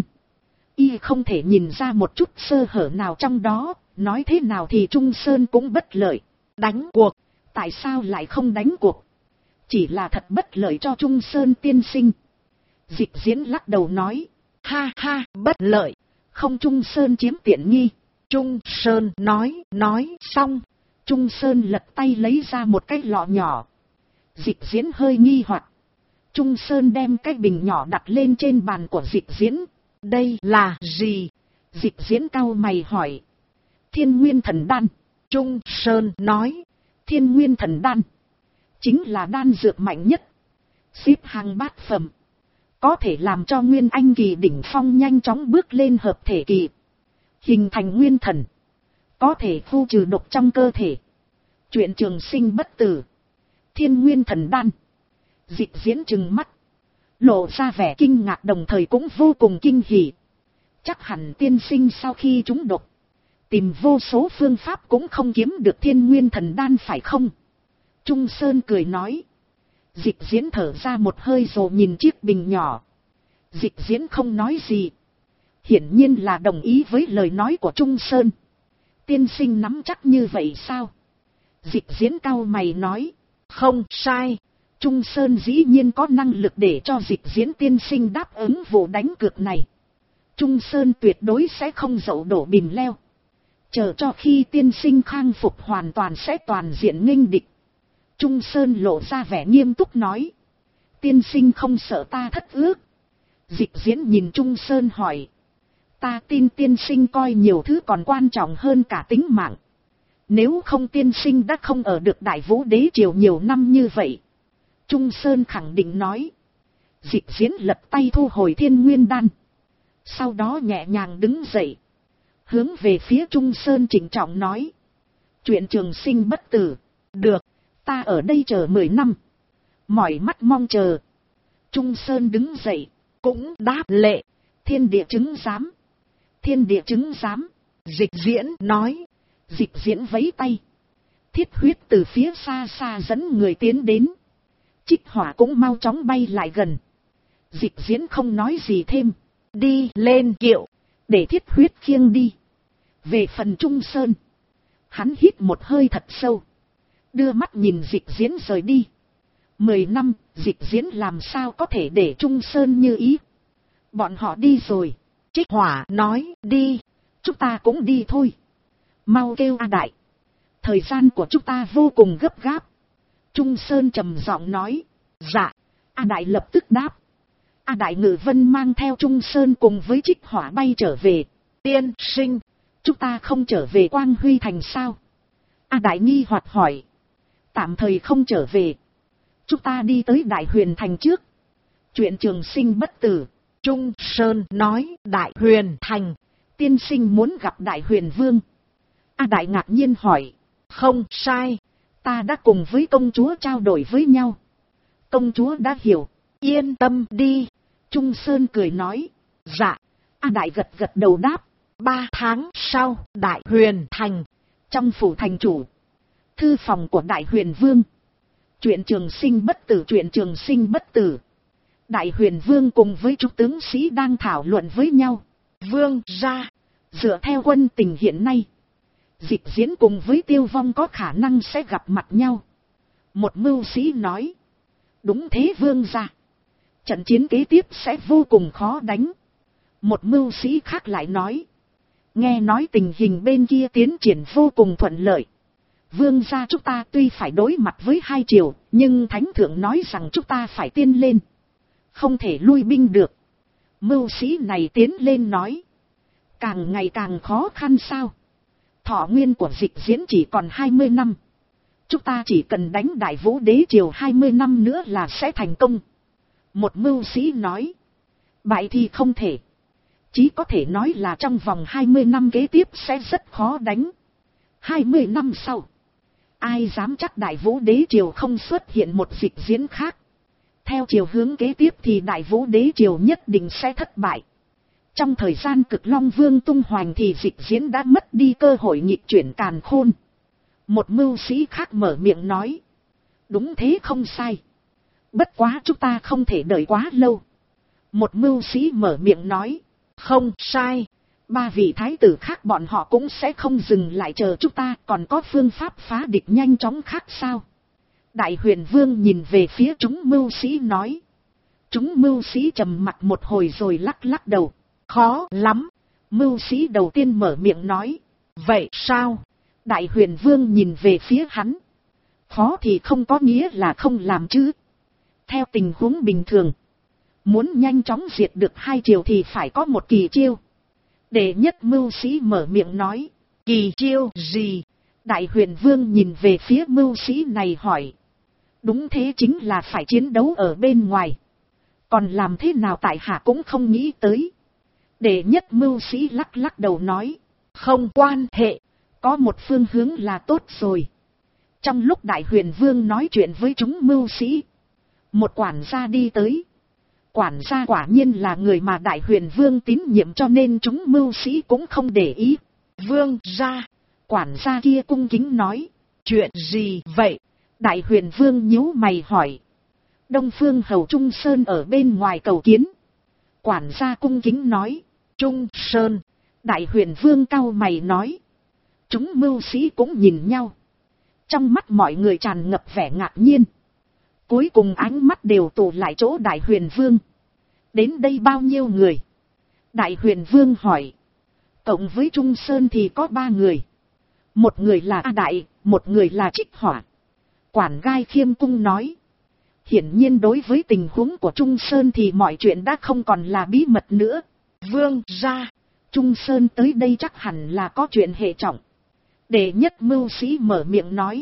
Y không thể nhìn ra một chút sơ hở nào trong đó, nói thế nào thì Trung Sơn cũng bất lợi. Đánh cuộc, tại sao lại không đánh cuộc? Chỉ là thật bất lợi cho Trung Sơn tiên sinh. Dịch Diễn lắc đầu nói. Ha ha, bất lợi, không Trung Sơn chiếm tiện nghi. Trung Sơn nói xong. Trung Sơn lật tay lấy ra một cái lọ nhỏ. Dịch Diễn hơi nghi hoặc. Trung Sơn đem cái bình nhỏ đặt lên trên bàn của Dịch Diễn. Đây là gì? Dịch Diễn cau mày hỏi. Thiên Nguyên Thần Đan. Trung Sơn nói. Thiên Nguyên Thần Đan chính là đan dược mạnh nhất, xếp hàng bát phẩm, có thể làm cho Nguyên Anh kỳ đỉnh phong nhanh chóng bước lên hợp thể kỳ, hình thành nguyên thần, có thể khu trừ độc trong cơ thể, chuyện trường sinh bất tử. Thiên Nguyên Thần Đan. Dịch Diễn trừng mắt, lộ ra vẻ kinh ngạc đồng thời cũng vô cùng kinh hỉ. Chắc hẳn tiên sinh sau khi trúng độc, tìm vô số phương pháp cũng không kiếm được Thiên Nguyên Thần Đan phải không? Trung Sơn cười nói. Dịch Diễn thở ra một hơi rồi nhìn chiếc bình nhỏ. Dịch Diễn không nói gì. Hiển nhiên là đồng ý với lời nói của Trung Sơn. Tiên sinh nắm chắc như vậy sao? Dịch Diễn cau mày nói. Không sai. Trung Sơn dĩ nhiên có năng lực để cho Dịch Diễn tiên sinh đáp ứng vụ đánh cược này. Trung Sơn tuyệt đối sẽ không dậu đổ bìm leo. Chờ cho khi tiên sinh khang phục hoàn toàn sẽ toàn diện nghênh địch. Trung Sơn lộ ra vẻ nghiêm túc nói. Tiên sinh không sợ ta thất ước. Dịch Diễn nhìn Trung Sơn hỏi. Ta tin tiên sinh coi nhiều thứ còn quan trọng hơn cả tính mạng. Nếu không tiên sinh đã không ở được Đại Vũ Đế Triều nhiều năm như vậy. Trung Sơn khẳng định nói. Dịch Diễn lật tay thu hồi Thiên Nguyên Đan. Sau đó nhẹ nhàng đứng dậy. Hướng về phía Trung Sơn trịnh trọng nói. Chuyện trường sinh bất tử. Được, ta ở đây chờ 10 năm. Mỏi mắt mong chờ. Trung Sơn đứng dậy, cũng đáp lệ. Thiên địa chứng giám. Thiên địa chứng giám. Dịch Diễn nói. Dịch Diễn vẫy tay. Thiết Huyết từ phía xa xa dẫn người tiến đến. Trích Hỏa cũng mau chóng bay lại gần. Dịch Diễn không nói gì thêm. Đi lên kiệu, để Thiết Huyết khiêng đi. Về phần Trung Sơn, hắn hít một hơi thật sâu, đưa mắt nhìn Dịch Diễn rời đi. 10 năm, Dịch Diễn làm sao có thể để Trung Sơn như ý. Bọn họ đi rồi. Trích Hỏa nói đi, chúng ta cũng đi thôi. Mau kêu A Đại. Thời gian của chúng ta vô cùng gấp gáp. Trung Sơn trầm giọng nói. Dạ. A Đại lập tức đáp. A Đại Ngự Vân mang theo Trung Sơn cùng với Trích Hỏa bay trở về. Tiên sinh, chúng ta không trở về Quang Huy Thành sao? A Đại nghi hoặc hỏi. Tạm thời không trở về. Chúng ta đi tới Đại Huyền Thành trước. Chuyện trường sinh bất tử. Trung Sơn nói. Đại Huyền Thành. Tiên sinh muốn gặp Đại Huyền Vương. A Đại ngạc nhiên hỏi. Không sai, ta đã cùng với công chúa trao đổi với nhau. Công chúa đã hiểu, yên tâm đi. Trung Sơn cười nói. Dạ. A Đại gật gật đầu đáp. 3 tháng sau, Đại Huyền Thành. Trong phủ thành chủ. Thư phòng của Đại Huyền Vương. Chuyện trường sinh bất tử, chuyện trường sinh bất tử. Đại Huyền Vương cùng với chúng tướng sĩ đang thảo luận với nhau. Vương ra, dựa theo quân tình hiện nay, Dịch Diễn cùng với Tiêu Vong có khả năng sẽ gặp mặt nhau. Một mưu sĩ nói. Đúng thế vương ra. Trận chiến kế tiếp sẽ vô cùng khó đánh. Một mưu sĩ khác lại nói. Nghe nói tình hình bên kia tiến triển vô cùng thuận lợi. Vương gia chúng ta tuy phải đối mặt với 2 triều, nhưng Thánh Thượng nói rằng chúng ta phải tiên lên. Không thể lui binh được. Mưu sĩ này tiến lên nói. Càng ngày càng khó khăn sao. Thọ nguyên của Dịch Diễn chỉ còn 20 năm. Chúng ta chỉ cần đánh Đại Vũ Đế triều 20 năm nữa là sẽ thành công. Một mưu sĩ nói. Bại thì không thể. Chỉ có thể nói là trong vòng 20 năm kế tiếp sẽ rất khó đánh. 20 năm sau. Ai dám chắc Đại Vũ Đế triều không xuất hiện một Dịch Diễn khác. Theo chiều hướng kế tiếp thì Đại Vũ Đế triều nhất định sẽ thất bại. Trong thời gian Cực Long Vương tung hoành thì Dịch Diễn đã mất đi cơ hội nghịch chuyển càn khôn. Một mưu sĩ khác mở miệng nói. Đúng thế không sai. Bất quá chúng ta không thể đợi quá lâu. Một mưu sĩ mở miệng nói. Không sai. 3 vị thái tử khác bọn họ cũng sẽ không dừng lại chờ chúng ta, còn có phương pháp phá địch nhanh chóng khác sao? Đại Huyền Vương nhìn về phía chúng mưu sĩ nói. Chúng mưu sĩ trầm mặc một hồi rồi lắc lắc đầu. Khó lắm. Mưu sĩ đầu tiên mở miệng nói. Vậy sao? Đại Huyền Vương nhìn về phía hắn. Khó thì không có nghĩa là không làm chứ. Theo tình huống bình thường, muốn nhanh chóng diệt được 2 triều thì phải có một kỳ chiêu. Đệ nhất mưu sĩ mở miệng nói. Kỳ chiêu gì? Đại Huyền Vương nhìn về phía mưu sĩ này hỏi. Đúng thế, chính là phải chiến đấu ở bên ngoài. Còn làm thế nào tại hạ cũng không nghĩ tới. Đệ nhất mưu sĩ lắc lắc đầu nói. Không quan hệ. Có một phương hướng là tốt rồi. Trong lúc Đại Huyền Vương nói chuyện với chúng mưu sĩ, một quản gia đi tới. Quản gia quả nhiên là người mà Đại Huyền Vương tín nhiệm, cho nên chúng mưu sĩ cũng không để ý. Vương gia. Quản gia kia cung kính nói. Chuyện gì vậy? Đại Huyền Vương nhíu mày hỏi. Đông Phương Hầu Trung Sơn ở bên ngoài cầu kiến. Quản gia cung kính nói. Trung Sơn. Đại Huyền Vương cau mày nói. Chúng mưu sĩ cũng nhìn nhau. Trong mắt mọi người tràn ngập vẻ ngạc nhiên. Cuối cùng ánh mắt đều tụ lại chỗ Đại Huyền Vương. Đến đây bao nhiêu người? Đại Huyền Vương hỏi. Cộng với Trung Sơn thì có 3 người. Một người là A Đại, một người là Trích Hỏa. Quản Gai khiêm cung nói. Hiển nhiên đối với tình huống của Trung Sơn thì mọi chuyện đã không còn là bí mật nữa. Vương ra. Trung Sơn tới đây chắc hẳn là có chuyện hệ trọng. Đệ nhất mưu sĩ mở miệng nói.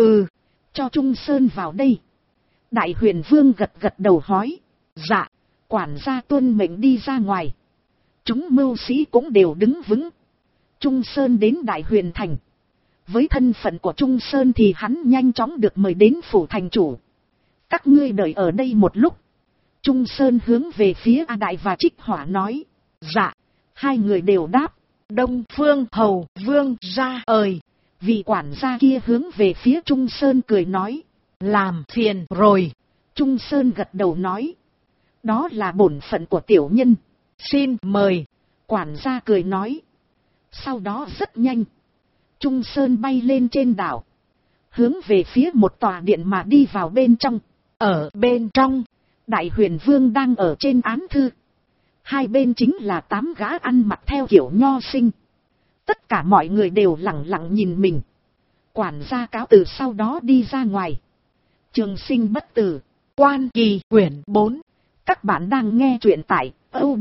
Cho Trung Sơn vào đây. Đại Huyền Vương gật gật đầu hỏi. Dạ. Quản gia tuân mệnh đi ra ngoài. Chúng mưu sĩ cũng đều đứng vững. Trung Sơn đến Đại Huyền Thành. Với thân phận của Trung Sơn thì hắn nhanh chóng được mời đến phủ thành chủ. Các ngươi đợi ở đây một lúc. Trung Sơn hướng về phía A Đại và Trích Hỏa nói. Dạ. 2 người đều đáp. Đông Phương Hầu Vương ra ơi. Vị quản gia kia hướng về phía Trung Sơn cười nói. Làm phiền rồi. Trung Sơn gật đầu nói. Đó là bổn phận của tiểu nhân. Xin mời. Quản gia cười nói. Sau đó rất nhanh. Trung Sơn bay lên trên đảo. Hướng về phía một tòa điện mà đi vào bên trong. Ở bên trong, Đại Huyền Vương đang ở trên án thư. 2 bên chính là 8 gã ăn mặc theo kiểu nho sinh. Tất cả mọi người đều lẳng lặng nhìn mình. Quản gia cáo từ sau đó đi ra ngoài. Trường sinh bất tử. Quan Kỳ quyển 4. Các bạn đang nghe truyện tại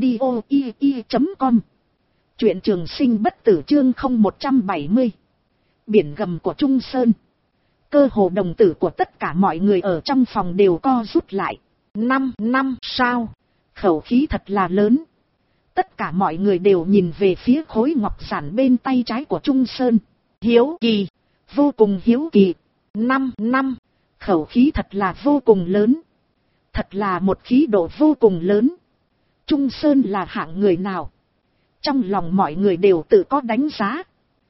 audio.com. Truyện trường sinh bất tử chương 0170. Biển gầm của Trung Sơn. Cơ hồ đồng tử của tất cả mọi người ở trong phòng đều co rút lại. 5 năm sao? Khẩu khí thật là lớn. Tất cả mọi người đều nhìn về phía khối ngọc giản bên tay trái của Trung Sơn. hiếu kỳ, vô cùng hiếu kỳ. 5 năm, khẩu khí thật là vô cùng lớn. Thật là một khí độ vô cùng lớn. Trung Sơn là hạng người nào? Trong lòng mọi người đều tự có đánh giá.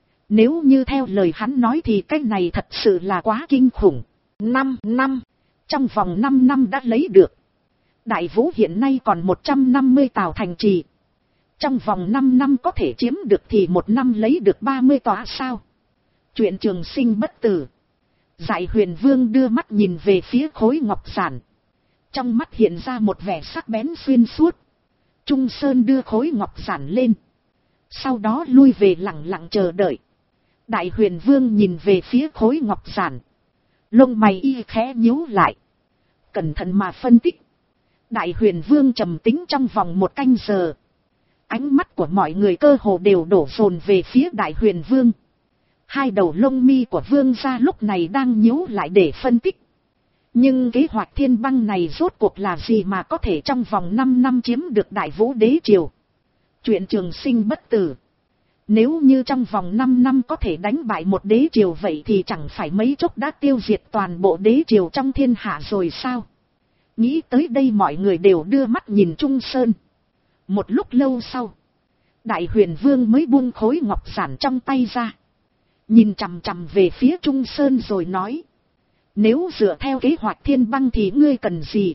Nếu như theo lời hắn nói thì cái này thật sự là quá kinh khủng. 5 năm, trong vòng 5 năm đã lấy được. Đại Vũ hiện nay còn 150 tòa thành trì. Trong vòng 5 năm có thể chiếm được thì 1 năm lấy được 30 tòa sao? Chuyện trường sinh bất tử. Dại Huyền Vương đưa mắt nhìn về phía khối ngọc giản. Trong mắt hiện ra một vẻ sắc bén xuyên suốt. Trung Sơn đưa khối ngọc giản lên. Sau đó lui về lặng lặng chờ đợi. Đại Huyền Vương nhìn về phía khối ngọc giản. Lông mày y khẽ nhíu lại. Cẩn thận mà phân tích. Đại Huyền Vương trầm tính trong vòng 1 canh giờ. Ánh mắt của mọi người cơ hồ đều đổ dồn về phía Đại Huyền Vương. Hai đầu lông mi của Vương gia lúc này đang nhíu lại để phân tích. Nhưng kế hoạch thiên băng này rốt cuộc là gì mà có thể trong vòng 5 năm chiếm được Đại Vũ đế triều? Chuyện trường sinh bất tử. Nếu như trong vòng 5 năm có thể đánh bại một đế triều vậy thì chẳng phải mấy chốc đã tiêu diệt toàn bộ đế triều trong thiên hạ rồi sao? Nghĩ tới đây mọi người đều đưa mắt nhìn Trung Sơn. Một lúc lâu sau, Đại Huyền Vương mới buông khối ngọc giản trong tay ra. Nhìn chằm chằm về phía Trung Sơn rồi nói. Nếu dựa theo kế hoạch thiên băng thì ngươi cần gì?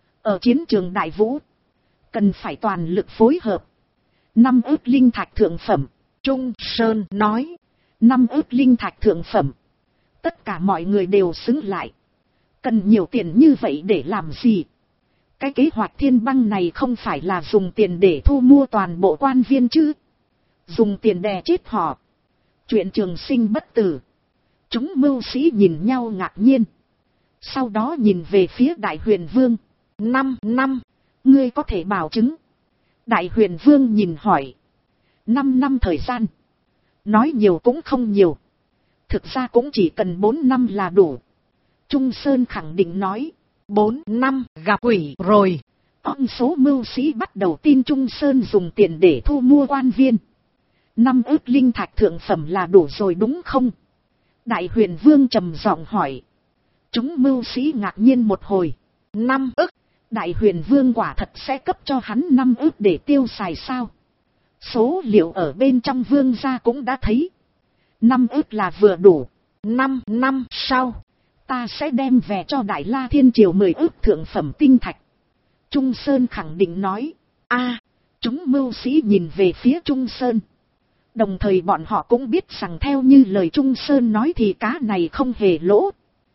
Ở chiến trường Đại Vũ, cần phải toàn lực phối hợp. 5 ức linh thạch thượng phẩm. Trung Sơn nói. 5 ức linh thạch thượng phẩm. Tất cả mọi người đều xứng lại. Cần nhiều tiền như vậy để làm gì? Cái kế hoạch thiên băng này không phải là dùng tiền để thu mua toàn bộ quan viên chứ? Dùng tiền đè chết họ. Chuyện trường sinh bất tử. Chúng mưu sĩ nhìn nhau ngạc nhiên. Sau đó nhìn về phía Đại Huyền Vương. 5 năm, ngươi có thể bảo chứng? Đại Huyền Vương nhìn hỏi. 5 năm thời gian. Nói nhiều cũng không nhiều. Thực ra cũng chỉ cần 4 năm là đủ. Trung Sơn khẳng định nói. 4 năm gặp quỷ rồi. Con số mưu sĩ bắt đầu tin Trung Sơn dùng tiền để thu mua quan viên. 5 ức linh thạch thượng phẩm là đủ rồi đúng không? Đại Huyền Vương trầm giọng hỏi. Chúng mưu sĩ ngạc nhiên một hồi. 5 ức. Đại Huyền Vương quả thật sẽ cấp cho hắn 5 ức để tiêu xài sao? Số liệu ở bên trong vương gia cũng đã thấy. 5 ức là vừa đủ. 5 năm sau, ta sẽ đem về cho Đại La Thiên Triều 10 ức thượng phẩm tinh thạch. Trung Sơn khẳng định nói. Chúng mưu sĩ nhìn về phía Trung Sơn. Đồng thời bọn họ cũng biết rằng theo như lời Trung Sơn nói thì cá này không hề lỗ.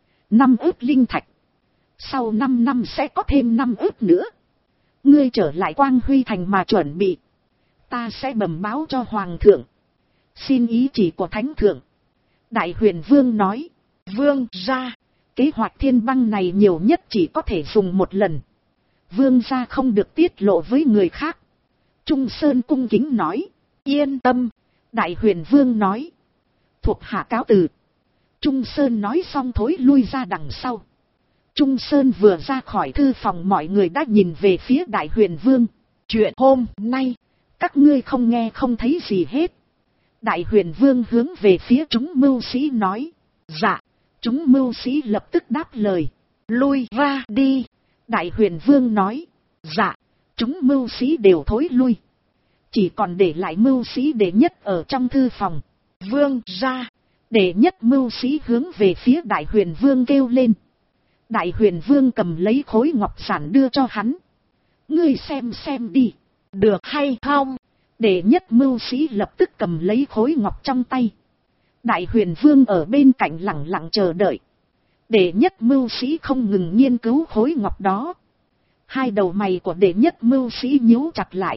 5 ức linh thạch. Sau 5 năm sẽ có thêm 5 ức nữa. Ngươi trở lại Quang Huy Thành mà chuẩn bị. Ta sẽ bẩm báo cho Hoàng thượng. Xin ý chỉ của Thánh thượng. Đại Huyền Vương nói. Vương gia. Kế hoạch thiên băng này nhiều nhất chỉ có thể dùng một lần. Vương gia không được tiết lộ với người khác. Trung Sơn cung kính nói. Yên tâm. Đại Huyền Vương nói. Thuộc hạ cáo từ. Trung Sơn nói xong thối lui ra đằng sau. Trung Sơn vừa ra khỏi thư phòng mọi người đã nhìn về phía Đại Huyền Vương. Chuyện hôm nay, các ngươi không nghe không thấy gì hết. Đại Huyền Vương hướng về phía chúng mưu sĩ nói. Dạ. Chúng mưu sĩ lập tức đáp lời. Lui ra đi. Đại Huyền Vương nói. Dạ. Chúng mưu sĩ đều thối lui. Chỉ còn để lại mưu sĩ đệ nhất ở trong thư phòng. Vương ra. Đệ nhất mưu sĩ hướng về phía Đại Huyền Vương kêu lên. Đại Huyền Vương cầm lấy khối ngọc giản đưa cho hắn. Ngươi xem đi. Được hay không? Đệ nhất mưu sĩ lập tức cầm lấy khối ngọc trong tay. Đại Huyền Vương ở bên cạnh lặng lặng chờ đợi. Đệ nhất mưu sĩ không ngừng nghiên cứu khối ngọc đó. Hai đầu mày của đệ nhất mưu sĩ nhíu chặt lại.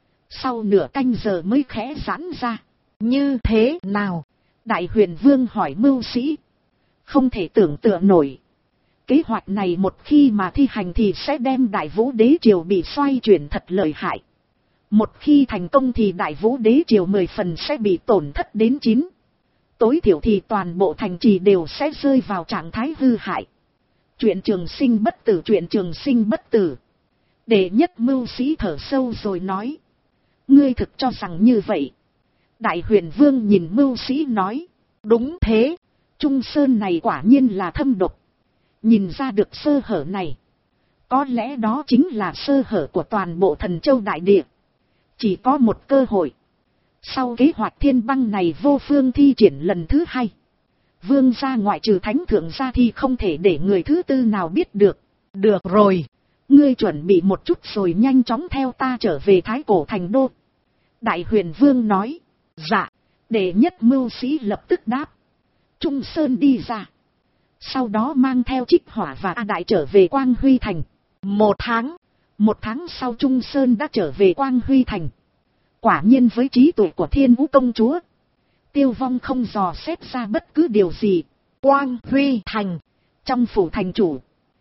Sau nửa canh giờ mới khẽ giãn ra. Như thế nào? Đại Huyền Vương hỏi mưu sĩ. Không thể tưởng tượng nổi. Kế hoạch này một khi mà thi hành thì sẽ đem Đại Vũ đế triều bị xoay chuyển thật lợi hại. Một khi thành công thì Đại Vũ đế triều 10 phần sẽ bị tổn thất đến 9. Tối thiểu thì toàn bộ thành trì đều sẽ rơi vào trạng thái hư hại. Chuyện trường sinh bất tử, chuyện trường sinh bất tử. Đệ nhất mưu sĩ thở sâu rồi nói. Ngươi thực cho rằng như vậy? Đại Huyền Vương nhìn mưu sĩ nói. Đúng thế, Trung Sơn này quả nhiên là thâm độc. Nhìn ra được sơ hở này. Có lẽ đó chính là sơ hở của toàn bộ Thần Châu đại địa. Chỉ có một cơ hội. Sau kế hoạch thiên băng này vô phương thi triển lần thứ hai. Vương gia ngoại trừ thánh thượng gia thì không thể để người thứ tư nào biết được. Được rồi, ngươi chuẩn bị một chút rồi nhanh chóng theo ta trở về Thái Cổ Thành Đô. Đại Huyền Vương nói. Dạ, đệ nhất mưu sĩ lập tức đáp. Trung Sơn đi ra. Sau đó mang theo Trích Hỏa và A Đại trở về Quang Huy Thành. Một tháng sau Trung Sơn đã trở về Quang Huy Thành. Quả nhiên với trí tuệ của Thiên Vũ công chúa, Tiêu Vong không dò xét ra bất cứ điều gì. Quang Huy Thành, trong phủ thành chủ,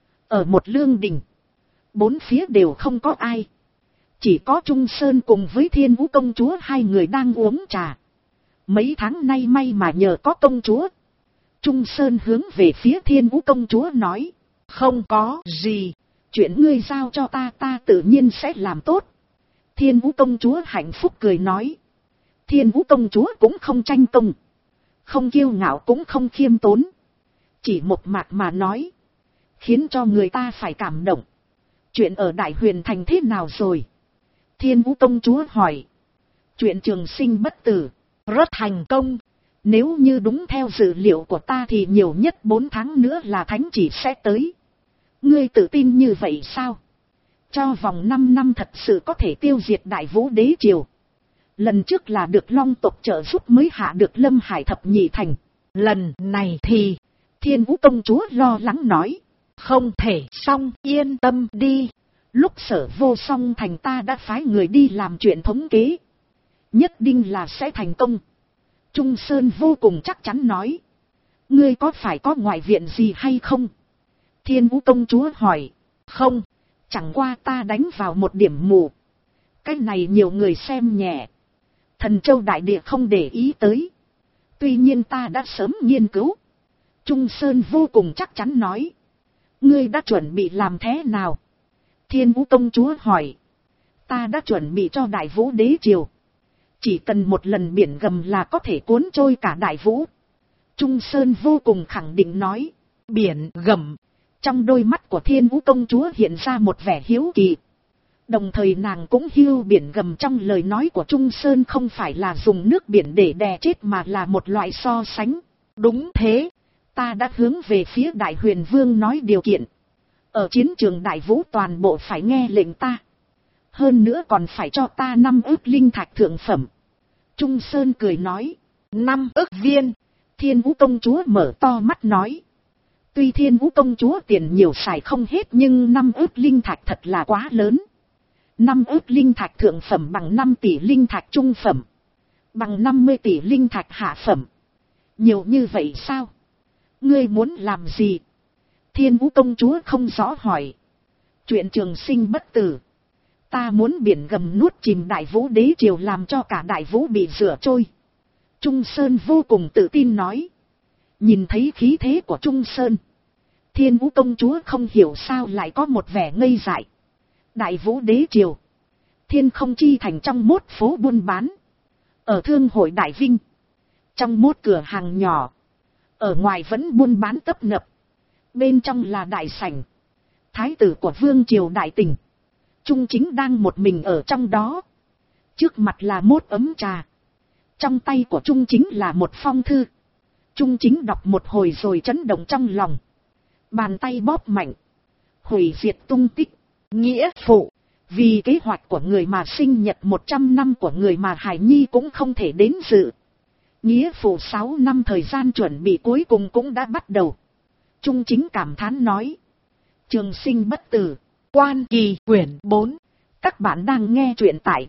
ở một lương đình, bốn phía đều không có ai. Chỉ có Trung Sơn cùng với Thiên Vũ công chúa hai người đang uống trà. Mấy tháng nay may mà nhờ có công chúa. Trung Sơn hướng về phía Thiên Vũ công chúa nói. Không có gì, chuyện ngươi giao cho ta tự nhiên sẽ làm tốt. Thiên Vũ công chúa hạnh phúc cười nói. Thiên Vũ công chúa cũng không tranh công, không kiêu ngạo cũng không khiêm tốn. Chỉ một mạc mà nói, khiến cho người ta phải cảm động. Chuyện ở Đại Huyền Thành thế nào rồi? Thiên Vũ công chúa hỏi. Chuyện trường sinh bất tử, rất thành công. Nếu như đúng theo dữ liệu của ta thì nhiều nhất 4 tháng nữa là thánh chỉ sẽ tới. Ngươi tự tin như vậy sao? Cho vòng 5 năm thật sự có thể tiêu diệt Đại Vũ đế triều. Lần trước là được Long tộc trợ giúp mới hạ được Lâm Hải thập nhị thành. Lần này thì Thiên Vũ công chúa lo lắng nói. Không thể. Xong, yên tâm đi. Lúc Sở Vô Song thành ta đã phái người đi làm chuyện thống kế. Nhất định là sẽ thành công. Trung Sơn vô cùng chắc chắn nói. Ngươi có phải có ngoại viện gì hay không? Thiên Vũ công chúa hỏi. Không, chẳng qua ta đánh vào một điểm mù. Cái này nhiều người xem nhẹ. Thần Châu đại địa không để ý tới. Tuy nhiên ta đã sớm nghiên cứu. Trung Sơn vô cùng chắc chắn nói. Ngươi đã chuẩn bị làm thế nào? Thiên Vũ công chúa hỏi. Ta đã chuẩn bị cho Đại Vũ đế triều. Chỉ cần một lần biển gầm là có thể cuốn trôi cả Đại Vũ. Trung Sơn vô cùng khẳng định nói. Biển gầm. Trong đôi mắt của Thiên Vũ công chúa hiện ra một vẻ hiếu kỳ. Đồng thời nàng cũng hiểu biển gầm trong lời nói của Trung Sơn không phải là dùng nước biển để đè chết mà là một loại so sánh. Đúng thế, ta đã hướng về phía Đại Huyền Vương nói điều kiện. Ở chiến trường Đại Vũ toàn bộ phải nghe lệnh ta. Hơn nữa còn phải cho ta 5 ức linh thạch thượng phẩm. Trung Sơn cười nói. 5 ức viên. Thiên Vũ công chúa mở to mắt nói. Tuy Thiên Vũ công chúa tiền nhiều xài không hết nhưng 5 ức linh thạch thật là quá lớn. 5 ức linh thạch thượng phẩm bằng 5 tỷ linh thạch trung phẩm. Bằng 50 tỷ linh thạch hạ phẩm. Nhiều như vậy sao? Ngươi muốn làm gì? Thiên Vũ công chúa không rõ hỏi. Chuyện trường sinh bất tử. Ta muốn biển gầm nuốt chìm Đại Vũ đế triều làm cho cả Đại Vũ bị rửa trôi. Trung Sơn vô cùng tự tin nói. Nhìn thấy khí thế của Trung Sơn. Thiên Vũ công chúa không hiểu sao lại có một vẻ ngây dại. Đại Vũ đế triều. Thiên Không Chi thành trong mốt phố buôn bán. Ở thương hội Đại Vinh. Trong mốt cửa hàng nhỏ. Ở ngoài vẫn buôn bán tấp nập. Bên trong là đại sảnh. Thái tử của Vương triều Đại Tình. Trung Chính đang một mình ở trong đó. Trước mặt là mốt ấm trà. Trong tay của Trung Chính là một phong thư. Trung Chính đọc một hồi rồi chấn động trong lòng. Bàn tay bóp mạnh. Hủy diệt tung tích. Nghĩa phụ. Vì kế hoạch của người mà sinh nhật 100 năm của người mà Hải Nhi cũng không thể đến dự. Nghĩa phụ 6 năm thời gian chuẩn bị cuối cùng cũng đã bắt đầu. Trung Chính cảm thán nói. Trường sinh bất tử. Quan Kỳ quyển 4. Các bạn đang nghe truyện tại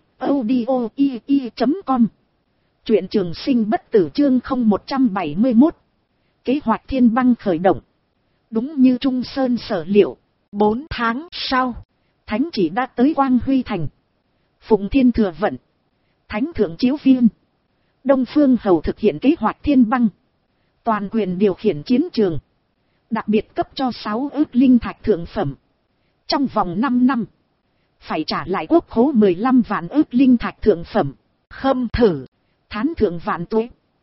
audio.com. Truyện trường sinh bất tử chương 0171. Kế hoạch thiên băng khởi động. Đúng như Trung Sơn sở liệu. 4 tháng sau. Thánh chỉ đã tới Quang Huy Thành. Phụng Thiên thừa vận. Thánh thượng chiếu viên. Đông Phương Hầu thực hiện kế hoạch thiên băng. Toàn quyền điều khiển chiến trường. Đặc biệt cấp cho 6 ức linh thạch thượng phẩm. Trong vòng 5 năm. Phải trả lại quốc khố 15 vạn ức linh thạch thượng phẩm. Khâm thử. Thán thượng vạn tuế.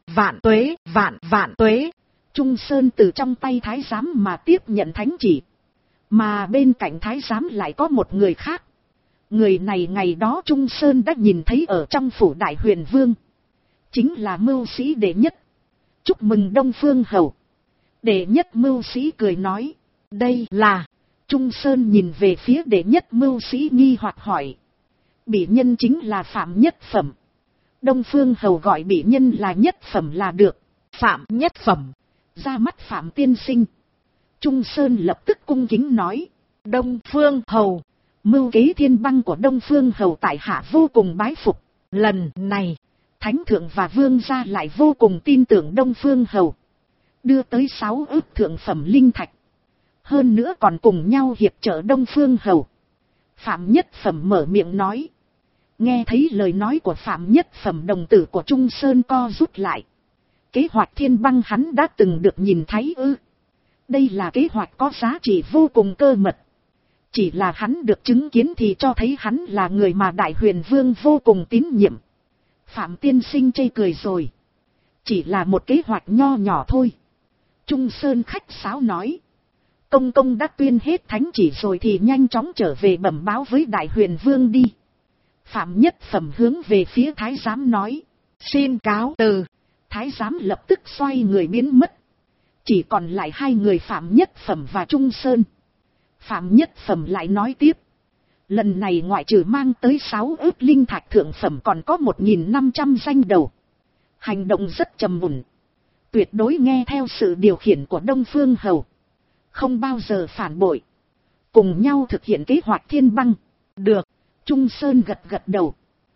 vạn tuế, vạn vạn tuế. Trung Sơn từ trong tay thái giám mà tiếp nhận thánh chỉ. Mà bên cạnh thái giám lại có một người khác. Người này ngày đó Trung Sơn đã nhìn thấy ở trong phủ Đại Huyền Vương. Chính là mưu sĩ đệ nhất. Chúc mừng Đông Phương Hầu. Đệ nhất mưu sĩ cười nói. Đây là. Trung Sơn nhìn về phía đệ nhất mưu sĩ nghi hoặc hỏi. Bỉ nhân chính là Phạm Nhất Phẩm. Đông Phương Hầu gọi bỉ nhân là Nhất Phẩm là được. Phạm Nhất Phẩm. Ra mắt Phạm tiên sinh. Trung Sơn lập tức cung kính nói. Đông Phương Hầu. Mưu kế thiên băng của Đông Phương Hầu tại hạ vô cùng bái phục. Lần này, Thánh Thượng và Vương gia lại vô cùng tin tưởng Đông Phương Hầu. Đưa tới 6 ức thượng phẩm linh thạch. Hơn nữa còn cùng nhau hiệp trợ Đông Phương Hầu. Phạm Nhất Phẩm mở miệng nói. Nghe thấy lời nói của Phạm Nhất Phẩm, đồng tử của Trung Sơn co rút lại. Kế hoạch thiên băng hắn đã từng được nhìn thấy ư. Đây là kế hoạch có giá trị vô cùng cơ mật. Chỉ là hắn được chứng kiến thì cho thấy hắn là người mà Đại Huyền Vương vô cùng tín nhiệm. Phạm tiên sinh chê cười rồi. Chỉ là một kế hoạch nho nhỏ thôi. Trung Sơn khách sáo nói. Công công đã tuyên hết thánh chỉ rồi thì nhanh chóng trở về bẩm báo với Đại Huyền Vương đi. Phạm Nhất Phẩm hướng về phía thái giám nói. Xin cáo từ. Thái giám lập tức xoay người biến mất. Chỉ còn lại 2 người Phạm Nhất Phẩm và Trung Sơn. Phạm Nhất Phẩm lại nói tiếp. Lần này ngoại trừ mang tới 6 ức linh thạch thượng phẩm còn có 1.500 danh đầu. Hành động rất trầm ổn. Tuyệt đối nghe theo sự điều khiển của Đông Phương Hầu. Không bao giờ phản bội. Cùng nhau thực hiện kế hoạch thiên băng. Được. Trung Sơn gật gật đầu.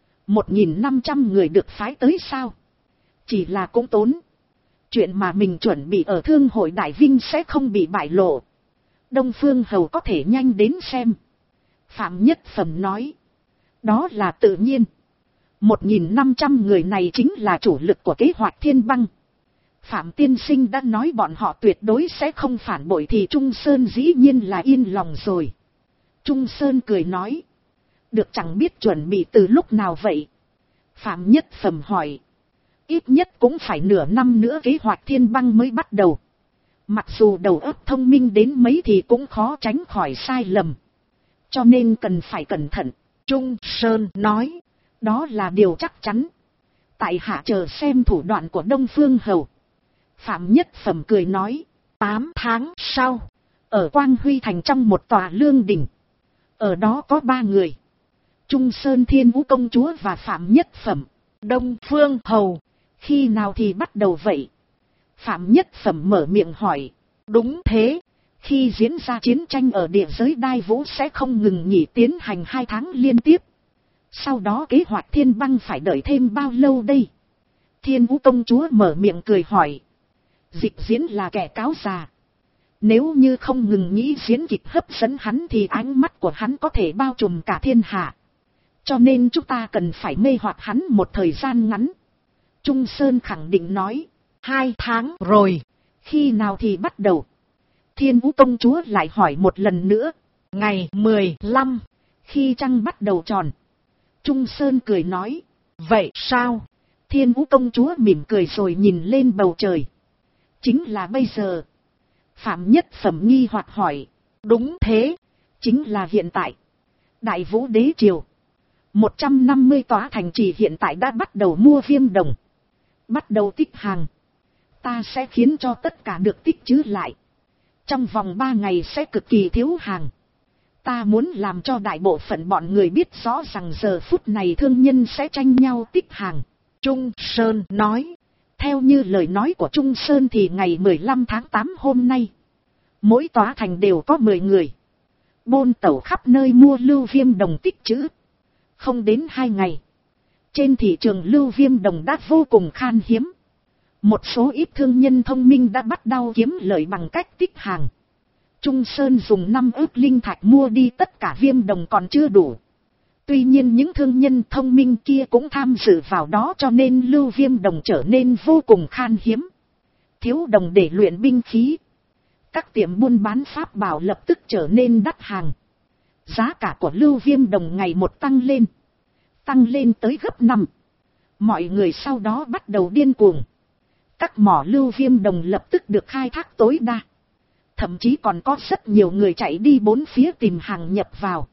1.500 người được phái tới sao? Chỉ là cũng tốn. Chuyện mà mình chuẩn bị ở Thương hội Đại Vinh sẽ không bị bại lộ. Đông Phương Hầu có thể nhanh đến xem. Phạm Nhất Phẩm nói. Đó là tự nhiên. 1.500 người này chính là chủ lực của kế hoạch thiên băng. Phạm tiên sinh đã nói bọn họ tuyệt đối sẽ không phản bội thì Trung Sơn dĩ nhiên là yên lòng rồi. Trung Sơn cười nói. Được, chẳng biết chuẩn bị từ lúc nào vậy? Phạm Nhất Phẩm hỏi. Ít nhất cũng phải nửa năm nữa kế hoạch thiên băng mới bắt đầu. Mặc dù đầu óc thông minh đến mấy thì cũng khó tránh khỏi sai lầm. Cho nên cần phải cẩn thận. Trung Sơn nói. Đó là điều chắc chắn. Tại hạ chờ xem thủ đoạn của Đông Phương Hầu. Phạm Nhất Phẩm cười nói. 8 tháng sau. Ở Quang Huy Thành trong một tòa lương đình. Ở đó có 3 người. Trung Sơn Thiên Vũ Công Chúa và Phạm Nhất Phẩm. Đông Phương Hầu. Khi nào thì bắt đầu vậy? Phạm Nhất Phẩm mở miệng hỏi. Đúng thế. Khi diễn ra chiến tranh ở địa giới Đai Vũ sẽ không ngừng nghỉ tiến hành 2 tháng liên tiếp. Sau đó kế hoạch thiên băng phải đợi thêm bao lâu đây? Thiên Vũ Công Chúa mở miệng cười hỏi. Dịch diễn là kẻ cáo già. Nếu như không ngừng nghĩ diễn kịch hấp dẫn hắn thì ánh mắt của hắn có thể bao trùm cả thiên hạ. Cho nên chúng ta cần phải mê hoặc hắn một thời gian ngắn. Trung Sơn khẳng định nói. 2 tháng rồi. Khi nào thì bắt đầu? Thiên Vũ Công Chúa lại hỏi một lần nữa. Ngày 15. Khi trăng bắt đầu tròn. Trung Sơn cười nói. Vậy sao? Thiên Vũ Công Chúa mỉm cười rồi nhìn lên bầu trời. Chính là bây giờ. Phạm Nhất Phẩm nghi hoặc hỏi. Đúng thế. Chính là hiện tại. Đại Vũ Đế Triều. 150 tòa thành trì hiện tại đã bắt đầu mua viêm đồng. Bắt đầu tích hàng. Ta sẽ khiến cho tất cả được tích trữ lại. Trong vòng 3 ngày sẽ cực kỳ thiếu hàng. Ta muốn làm cho đại bộ phận bọn người biết rõ rằng giờ phút này thương nhân sẽ tranh nhau tích hàng. Trung Sơn nói. Theo như lời nói của Trung Sơn thì ngày 15 tháng 8 hôm nay. Mỗi tòa thành đều có 10 người. Bôn tẩu khắp nơi mua lưu viêm đồng tích trữ. Không đến 2 ngày. Trên thị trường lưu viêm đồng đã vô cùng khan hiếm. Một số ít thương nhân thông minh đã bắt đầu kiếm lợi bằng cách tích hàng. Trung Sơn dùng 5 ức linh thạch mua đi tất cả viêm đồng còn chưa đủ. Tuy nhiên những thương nhân thông minh kia cũng tham dự vào đó cho nên lưu viêm đồng trở nên vô cùng khan hiếm. Thiếu đồng để luyện binh khí. Các tiệm buôn bán pháp bảo lập tức trở nên đắt hàng. Giá cả của lưu viêm đồng ngày một tăng lên tới gấp 5. Mọi người sau đó bắt đầu điên cuồng. các mỏ lưu viêm đồng lập tức được khai thác tối đa. Thậm chí còn có rất nhiều người chạy đi bốn phía tìm hàng nhập vào.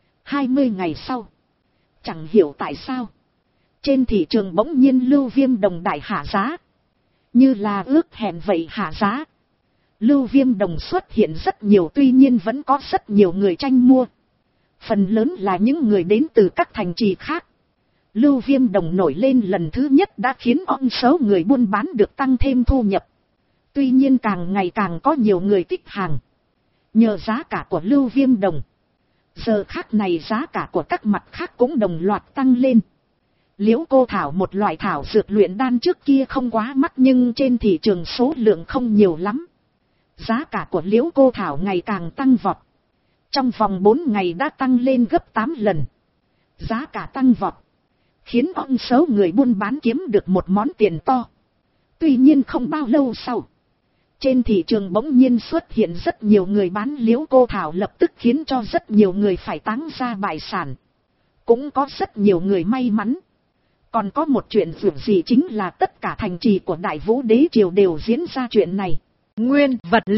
20 ngày sau, chẳng hiểu tại sao, trên thị trường bỗng nhiên lưu viêm đồng đại hạ giá. Như là ước hẹn vậy hạ giá. Lưu viêm đồng xuất hiện rất nhiều, tuy nhiên vẫn có rất nhiều người tranh mua. Phần lớn là những người đến từ các thành trì khác. Lưu viêm đồng nổi lên lần thứ nhất đã khiến con số người buôn bán được tăng thêm thu nhập. Tuy nhiên càng ngày càng có nhiều người tích hàng. Nhờ giá cả của lưu viêm đồng, giờ khác này giá cả của các mặt khác cũng đồng loạt tăng lên. Liễu cô thảo, một loại thảo dược luyện đan trước kia không quá mắc nhưng trên thị trường số lượng không nhiều lắm. Giá cả của liễu cô thảo ngày càng tăng vọt. Trong vòng 4 ngày đã tăng lên gấp 8 lần. Giá cả tăng vọt, khiến con số người buôn bán kiếm được một món tiền to. Tuy nhiên không bao lâu sau, trên thị trường bỗng nhiên xuất hiện rất nhiều người bán liễu cô thảo, lập tức khiến cho rất nhiều người phải táng ra bại sản. Cũng có rất nhiều người may mắn. Còn có một chuyện dù gì chính là tất cả thành trì của Đại Vũ Đế Triều đều diễn ra chuyện này. Nguyên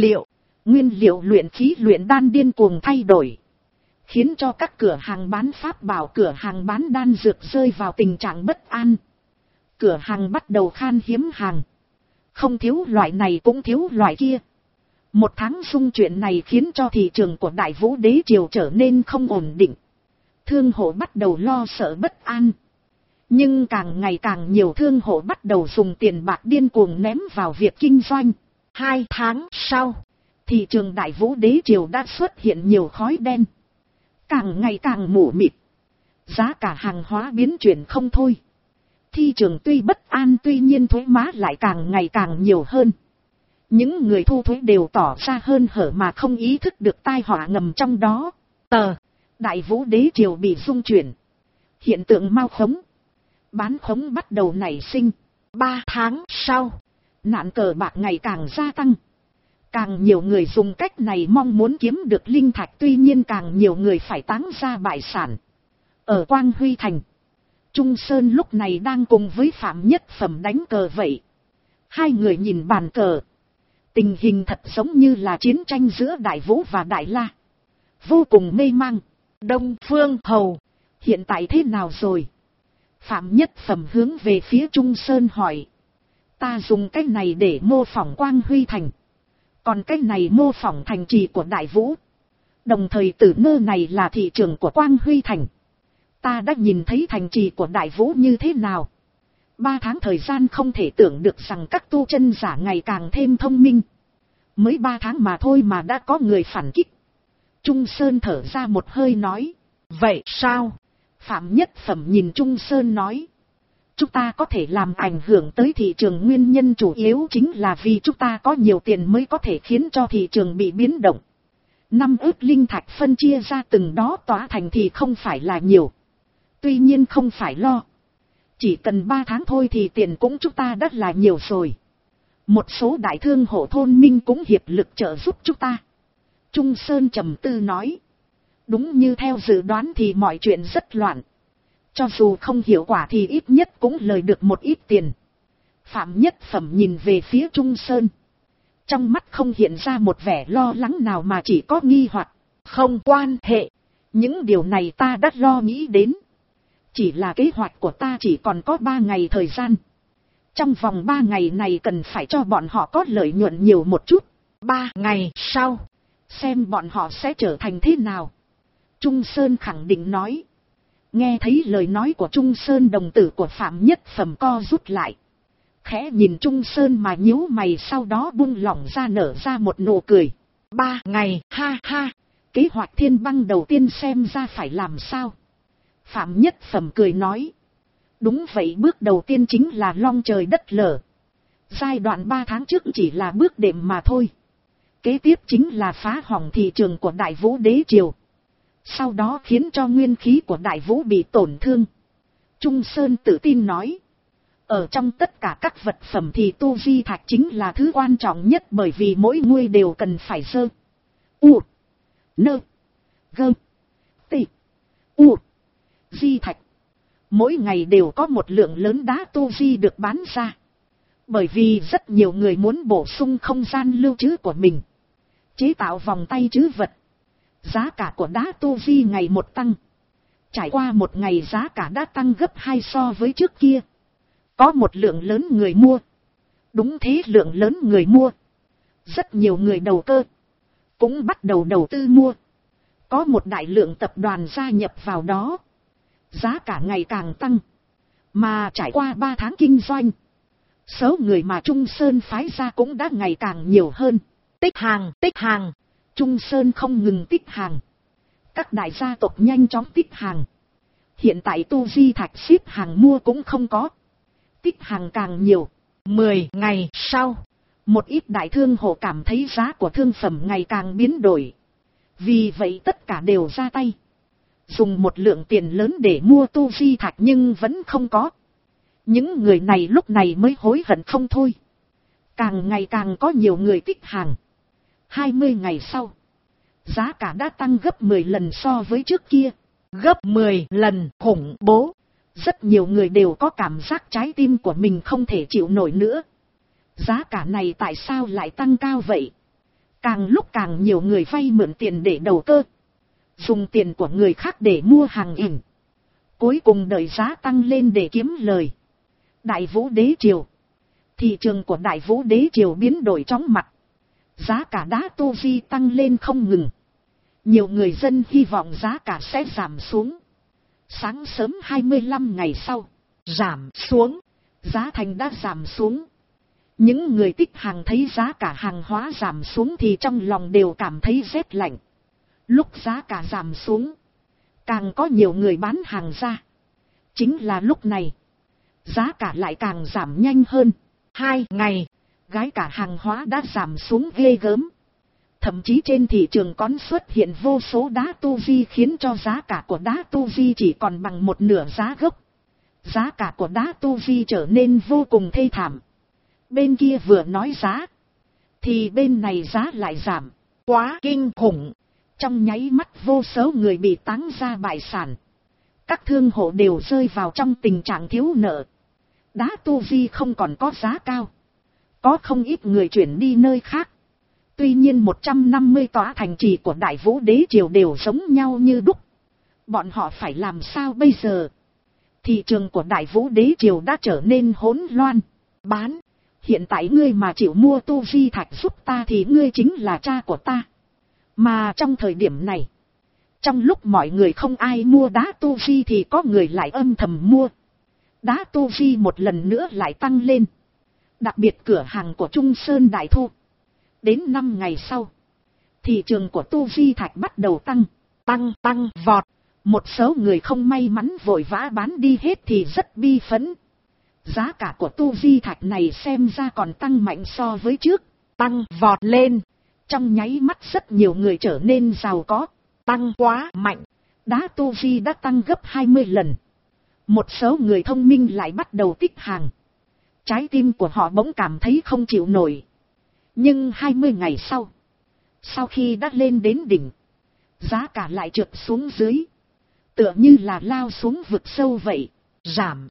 liệu luyện khí luyện đan điên cuồng thay đổi, khiến cho các cửa hàng bán pháp bảo, cửa hàng bán đan dược rơi vào tình trạng bất an. Cửa hàng bắt đầu khan hiếm hàng. Không thiếu loại này cũng thiếu loại kia. Một tháng dung chuyện này khiến cho thị trường của Đại Vũ Đế Triều trở nên không ổn định. Thương hộ bắt đầu lo sợ bất an. Nhưng càng ngày càng nhiều thương hộ bắt đầu dùng tiền bạc điên cuồng ném vào việc kinh doanh. 2 tháng sau, thị trường Đại Vũ Đế Triều đã xuất hiện nhiều khói đen. Càng ngày càng mù mịt. Giá cả hàng hóa biến chuyển không thôi. Thị trường tuy bất an, tuy nhiên thuế má lại càng ngày càng nhiều hơn. Những người thu thuế đều tỏ ra hơn hở mà không ý thức được tai họa ngầm trong đó. Đại Vũ Đế Triều bị rung chuyển. Hiện tượng mao khống, bán khống bắt đầu nảy sinh. 3 tháng sau, nạn cờ bạc ngày càng gia tăng. Càng nhiều người dùng cách này mong muốn kiếm được linh thạch, tuy nhiên càng nhiều người phải táng ra bại sản. Ở Quang Huy Thành, Trung Sơn lúc này đang cùng với Phạm Nhất Phẩm đánh cờ vậy. Hai người nhìn bàn cờ. Tình hình thật giống như là chiến tranh giữa Đại Vũ và Đại La. Vô cùng mê mang. Đông Phương Hầu, hiện tại thế nào rồi? Phạm Nhất Phẩm hướng về phía Trung Sơn hỏi. Ta dùng cách này để mô phỏng Quang Huy Thành. Còn cách này mô phỏng thành trì của Đại Vũ. Đồng thời Tử Nơ này là thị trường của Quang Huy Thành. Ta đã nhìn thấy thành trì của Đại Vũ như thế nào. 3 tháng thời gian không thể tưởng được rằng các tu chân giả ngày càng thêm thông minh. Mới 3 tháng mà thôi mà đã có người phản kích. Trung Sơn thở ra một hơi nói. Vậy sao? Phạm Nhất Phẩm nhìn Trung Sơn nói. Chúng ta có thể làm ảnh hưởng tới thị trường, nguyên nhân chủ yếu chính là vì chúng ta có nhiều tiền mới có thể khiến cho thị trường bị biến động. 5 ức linh thạch phân chia ra từng đó tỏa thành thì không phải là nhiều. Tuy nhiên không phải lo. Chỉ cần 3 tháng thôi thì tiền cũng chúng ta đã là nhiều rồi. Một số đại thương hộ thôn minh cũng hiệp lực trợ giúp chúng ta. Trung Sơn trầm tư nói. Đúng như theo dự đoán thì mọi chuyện rất loạn. Cho dù không hiệu quả thì ít nhất cũng lời được một ít tiền. Phạm Nhất Phẩm nhìn về phía Trung Sơn. Trong mắt không hiện ra một vẻ lo lắng nào mà chỉ có nghi hoặc. Không quan hệ. Những điều này ta đã lo nghĩ đến. Chỉ là kế hoạch của ta chỉ còn có 3 ngày thời gian. Trong vòng 3 ngày này cần phải cho bọn họ có lợi nhuận nhiều một chút. 3 ngày sau, xem bọn họ sẽ trở thành thế nào. Trung Sơn khẳng định nói. Nghe thấy lời nói của Trung Sơn, đồng tử của Phạm Nhất Phẩm co rút lại. Khẽ nhìn Trung Sơn mà nhíu mày, sau đó buông lỏng ra nở ra một nụ cười. 3 ngày, ha ha. Kế hoạch Thiên Băng đầu tiên xem ra phải làm sao? Phạm Nhất Phẩm cười nói. Đúng vậy, bước đầu tiên chính là long trời đất lở. Giai đoạn 3 tháng trước chỉ là bước đệm mà thôi. Kế tiếp chính là phá hỏng thị trường của Đại Vũ Đế Triều. Sau đó khiến cho nguyên khí của Đại Vũ bị tổn thương. Trung Sơn tự tin nói. Ở trong tất cả các vật phẩm thì tu di thạch chính là thứ quan trọng nhất, bởi vì mỗi nguy đều cần phải dơ. U. Nơ. Gơ. Tị. U. Di thạch. Mỗi ngày đều có một lượng lớn đá tu di được bán ra. Bởi vì rất nhiều người muốn bổ sung không gian lưu trữ của mình, chế tạo vòng tay trữ vật. Giá cả của đá tu di ngày một tăng. Trải qua một ngày giá cả đã tăng gấp 2 so với trước kia. Có một lượng lớn người mua. Đúng thế, lượng lớn người mua. Rất nhiều người đầu cơ cũng bắt đầu đầu tư mua. Có một đại lượng tập đoàn gia nhập vào đó. Giá cả ngày càng tăng. Mà trải qua 3 tháng kinh doanh, số người mà Trung Sơn phái ra cũng đã ngày càng nhiều hơn. Tích hàng. Trung Sơn không ngừng tích hàng. Các đại gia tộc nhanh chóng tích hàng. Hiện tại tu di thạch ship hàng mua cũng không có. Tích hàng càng nhiều. 10 ngày sau, một ít đại thương hộ cảm thấy giá của thương phẩm ngày càng biến đổi. Vì vậy tất cả đều ra tay. Dùng một lượng tiền lớn để mua tu di thạch nhưng vẫn không có. Những người này lúc này mới hối hận không thôi. Càng ngày càng có nhiều người tích hàng. 20 ngày sau, giá cả đã tăng gấp 10 lần so với trước kia. Gấp 10 lần, khủng bố. Rất nhiều người đều có cảm giác trái tim của mình không thể chịu nổi nữa. Giá cả này tại sao lại tăng cao vậy? Càng lúc càng nhiều người vay mượn tiền để đầu cơ. Dùng tiền của người khác để mua hàng ỉn. Cuối cùng đợi giá tăng lên để kiếm lời. Đại Vũ Đế Triều. Thị trường của Đại Vũ Đế Triều biến đổi chóng mặt. Giá cả đá tu di tăng lên không ngừng. Nhiều người dân hy vọng giá cả sẽ giảm xuống. Sáng sớm 25 ngày sau, giảm xuống. Giá thành đã giảm xuống. Những người tích hàng thấy giá cả hàng hóa giảm xuống thì trong lòng đều cảm thấy rét lạnh. Lúc giá cả giảm xuống, càng có nhiều người bán hàng ra. Chính là lúc này, giá cả lại càng giảm nhanh hơn. 2 ngày, gái cả hàng hóa đã giảm xuống ghê gớm. Thậm chí trên thị trường còn xuất hiện vô số đá tu di khiến cho giá cả của đá tu di chỉ còn bằng một nửa giá gốc. Giá cả của đá tu di trở nên vô cùng thê thảm. Bên kia vừa nói giá, thì bên này giá lại giảm. Quá kinh khủng. Trong nháy mắt vô số người bị táng ra bại sản. Các thương hộ đều rơi vào trong tình trạng thiếu nợ. Đá tu di không còn có giá cao. Có không ít người chuyển đi nơi khác. Tuy nhiên 150 tòa thành trì của Đại Vũ Đế Triều đều giống nhau như đúc. Bọn họ phải làm sao bây giờ? Thị trường của Đại Vũ Đế Triều đã trở nên hỗn loạn. Bán. Hiện tại ngươi mà chịu mua tu di thạch giúp ta thì ngươi chính là cha của ta. Mà trong thời điểm này, trong lúc mọi người không ai mua đá tu di thì có người lại âm thầm mua. Đá tu di một lần nữa lại tăng lên. Đặc biệt cửa hàng của Trung Sơn Đại Thu. Đến 5 ngày sau, thị trường của tu di thạch bắt đầu tăng vọt. Một số người không may mắn vội vã bán đi hết thì rất bi phẫn. Giá cả của tu di thạch này xem ra còn tăng mạnh so với trước. Tăng vọt lên. Trong nháy mắt rất nhiều người trở nên giàu có. Tăng quá mạnh. Đá tu di đã tăng gấp 20 lần. Một số người thông minh lại bắt đầu tích hàng. Trái tim của họ bỗng cảm thấy không chịu nổi. Nhưng 20 ngày sau khi đã lên đến đỉnh, giá cả lại trượt xuống dưới. Tựa như là lao xuống vực sâu vậy. Giảm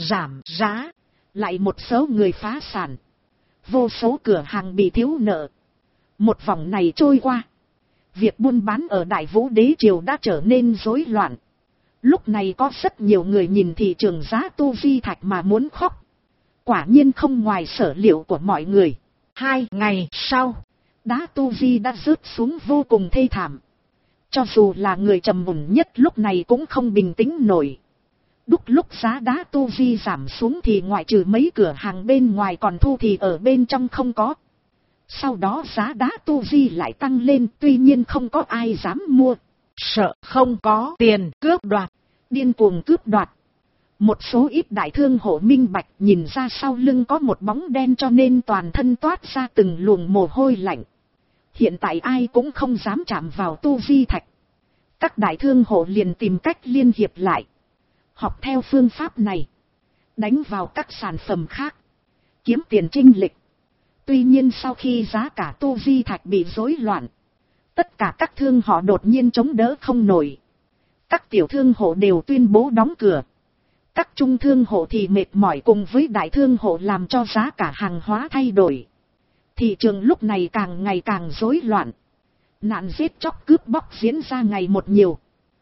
giá. Lại một số người phá sản. Vô số cửa hàng bị thiếu nợ. Một vòng này trôi qua, việc buôn bán ở Đại Vũ Đế Triều đã trở nên rối loạn. Lúc này có rất nhiều người nhìn thị trường giá tu di thạch mà muốn khóc. Quả nhiên không ngoài sở liệu của mọi người. 2 ngày sau, đá tu di đã rớt xuống vô cùng thê thảm. Cho dù là người trầm mùn nhất lúc này cũng không bình tĩnh nổi. Đúc lúc giá đá tu di giảm xuống thì ngoại trừ mấy cửa hàng bên ngoài còn thu thì ở bên trong không có. Sau đó giá đá tu di lại tăng lên, tuy nhiên không có ai dám mua. Sợ không có tiền cướp đoạt, điên cuồng cướp đoạt. Một số ít đại thương hộ minh bạch nhìn ra sau lưng có một bóng đen cho nên toàn thân toát ra từng luồng mồ hôi lạnh. Hiện tại ai cũng không dám chạm vào tu di thạch. Các đại thương hộ liền tìm cách liên hiệp lại. Học theo phương pháp này, đánh vào các sản phẩm khác, kiếm tiền chênh lệch. Tuy nhiên sau khi giá cả tu di thạch bị rối loạn, tất cả các thương họ đột nhiên chống đỡ không nổi. Các tiểu thương hộ đều tuyên bố đóng cửa. Các trung thương hộ thì mệt mỏi cùng với đại thương hộ làm cho giá cả hàng hóa thay đổi. Thị trường lúc này càng ngày càng rối loạn. Nạn giết chóc cướp bóc diễn ra ngày một nhiều.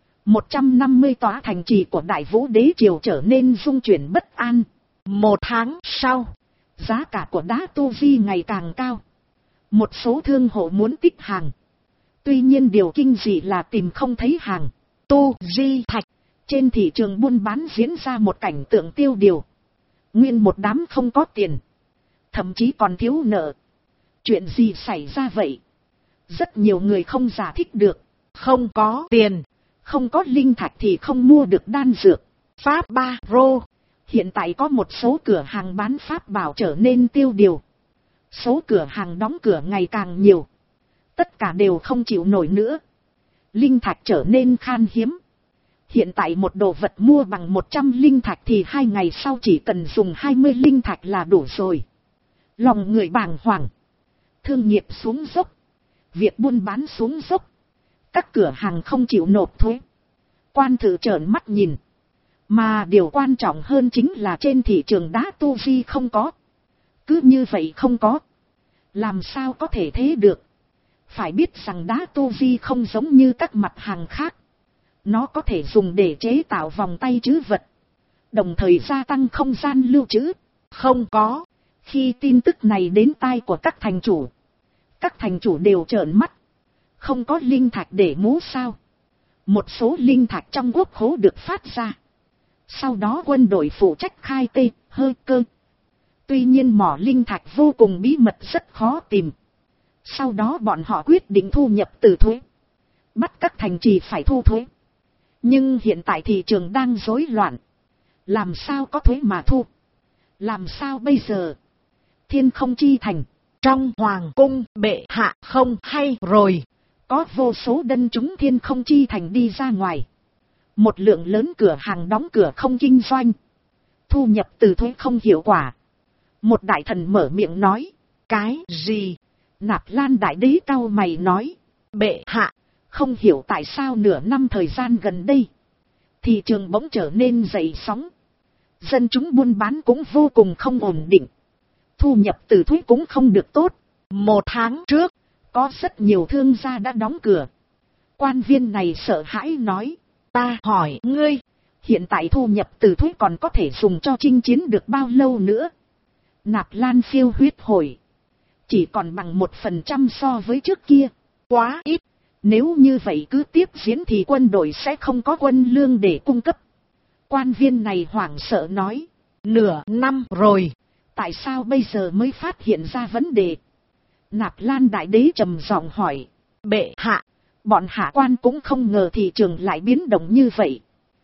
150 tòa thành trì của Đại Vũ Đế Triều trở nên rung chuyển bất an. Một tháng sau, giá cả của đá tu di ngày càng cao. Một số thương hộ muốn tích hàng. Tuy nhiên điều kinh dị là tìm không thấy hàng tu di thạch. Trên thị trường buôn bán diễn ra một cảnh tượng tiêu điều. Nguyên một đám không có tiền. Thậm chí còn thiếu nợ. Chuyện gì xảy ra vậy? Rất nhiều người không giải thích được. Không có tiền, không có linh thạch thì không mua được đan dược. Pháp Ba Rô. Hiện tại có một số cửa hàng bán pháp bảo trở nên tiêu điều. Số cửa hàng đóng cửa ngày càng nhiều. Tất cả đều không chịu nổi nữa. Linh thạch trở nên khan hiếm. Hiện tại một đồ vật mua bằng 100 linh thạch thì 2 ngày sau chỉ cần dùng 20 linh thạch là đủ rồi. Lòng người bàng hoàng. Thương nghiệp xuống dốc. Việc buôn bán xuống dốc. Các cửa hàng không chịu nộp thuế. Quan thự trợn mắt nhìn. Mà điều quan trọng hơn chính là trên thị trường đá tu di không có. Cứ như vậy không có. Làm sao có thể thế được? Phải biết rằng đá tu di không giống như các mặt hàng khác. Nó có thể dùng để chế tạo vòng tay trữ vật. Đồng thời gia tăng không gian lưu trữ. Không có. Khi tin tức này đến tai của các thành chủ. Các thành chủ đều trợn mắt. Không có linh thạch để mú sao? Một số linh thạch trong quốc khố được phát ra. Sau đó quân đội phụ trách khai tê, hơi cơ. Tuy nhiên mỏ linh thạch vô cùng bí mật rất khó tìm. Sau đó bọn họ quyết định thu nhập từ thuế. Bắt các thành trì phải thu thuế. Nhưng hiện tại thị trường đang rối loạn. Làm sao có thuế mà thu? Làm sao bây giờ? Thiên Không Chi Thành. Trong hoàng cung bệ hạ không hay rồi. Có vô số dân chúng Thiên Không Chi Thành đi ra ngoài. Một lượng lớn cửa hàng đóng cửa không kinh doanh. Thu nhập từ thuế không hiệu quả. Một đại thần mở miệng nói. Cái gì? Nạp Lan đại đế cau mày nói. Bệ hạ, không hiểu tại sao nửa năm thời gian gần đây. Thị trường bỗng trở nên dậy sóng. Dân chúng buôn bán cũng vô cùng không ổn định. Thu nhập từ thuế cũng không được tốt. 1 tháng trước, có rất nhiều thương gia đã đóng cửa. Quan viên này sợ hãi nói. Ta hỏi ngươi, hiện tại thu nhập từ thuế còn có thể dùng cho chinh chiến được bao lâu nữa? Nạp Lan phiêu huyết hồi. Chỉ còn bằng 1% so với trước kia. Quá ít. Nếu như vậy cứ tiếp diễn thì quân đội sẽ không có quân lương để cung cấp. Quan viên này hoảng sợ nói. Nửa năm rồi. Tại sao bây giờ mới phát hiện ra vấn đề? Nạp Lan đại đế trầm giọng hỏi. Bệ hạ, bọn hạ quan cũng không ngờ thị trường lại biến động như vậy.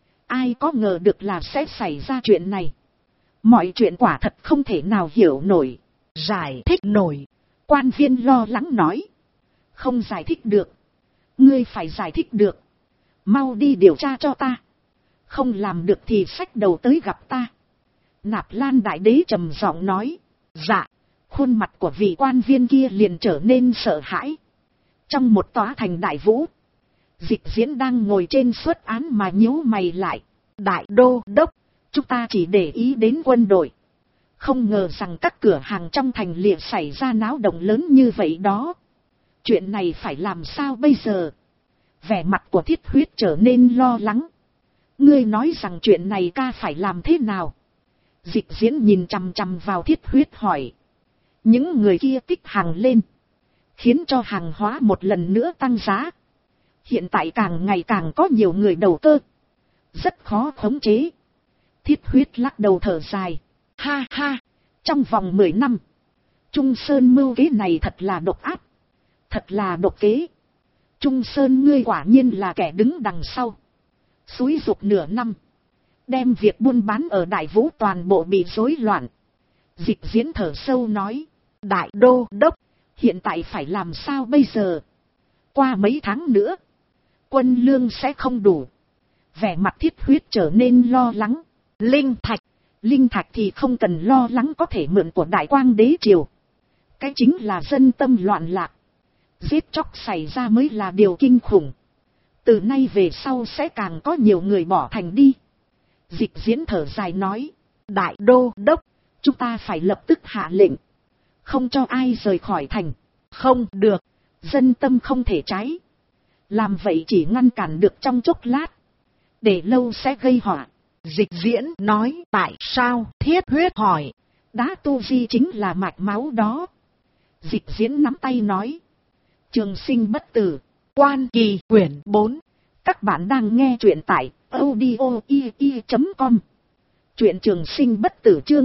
Ai có ngờ được là sẽ xảy ra chuyện này. Mọi chuyện quả thật không thể nào hiểu nổi. Giải thích nổi. Quan viên lo lắng nói. Không giải thích được. Ngươi phải giải thích được. Mau đi điều tra cho ta. Không làm được thì xách đầu tới gặp ta. Nạp Lan đại đế trầm giọng nói. Dạ. Khuôn mặt của vị quan viên kia liền trở nên sợ hãi. Trong một tòa thành Đại Vũ, Dịch Diễn đang ngồi trên suất án mà nhíu mày lại. Đại đô đốc, chúng ta chỉ để ý đến quân đội. Không ngờ rằng các cửa hàng trong thành liền xảy ra náo động lớn như vậy đó. Chuyện này phải làm sao bây giờ? Vẻ mặt của Thiết Huyết trở nên lo lắng. Ngươi nói rằng chuyện này ca phải làm thế nào? Dịch Diễn nhìn chằm chằm vào Thiết Huyết hỏi. Những người kia tích hàng lên, khiến cho hàng hóa một lần nữa tăng giá. Hiện tại càng ngày càng có nhiều người đầu cơ. Rất khó khống chế. Thiết Huyết lắc đầu thở dài. Ha ha, trong vòng 10 năm, Trung Sơn mưu kế này thật là độc ác. Thật là độc kế. Trung Sơn ngươi quả nhiên là kẻ đứng đằng sau. Xúi giục nửa năm, đem việc buôn bán ở Đại Vũ toàn bộ bị rối loạn. Dịch Diễn thở sâu nói. Đại đô đốc, hiện tại phải làm sao bây giờ? Qua mấy tháng nữa, quân lương sẽ không đủ. Vẻ mặt Thiết Huyết trở nên lo lắng. Linh thạch thì không cần lo lắng, có thể mượn của Đại Quang đế triều. Cái chính là dân tâm loạn lạc. Giết chóc xảy ra mới là điều kinh khủng. Từ nay về sau sẽ càng có nhiều người bỏ thành đi. Dịch Diễn thở dài nói, đại đô đốc, chúng ta phải lập tức hạ lệnh, không cho ai rời khỏi thành. Không được, dân tâm không thể trái. Làm vậy chỉ ngăn cản được trong chốc lát, để lâu sẽ gây họa. Dịch Diễn nói, tại sao? Thiết Huyết hỏi, đá tu di chính là mạch máu đó. Dịch Diễn nắm tay nói, trường sinh bất tử, Quan Kỳ quyển 4. Các bạn đang nghe truyện tại audio.com. Truyện trường sinh bất tử chương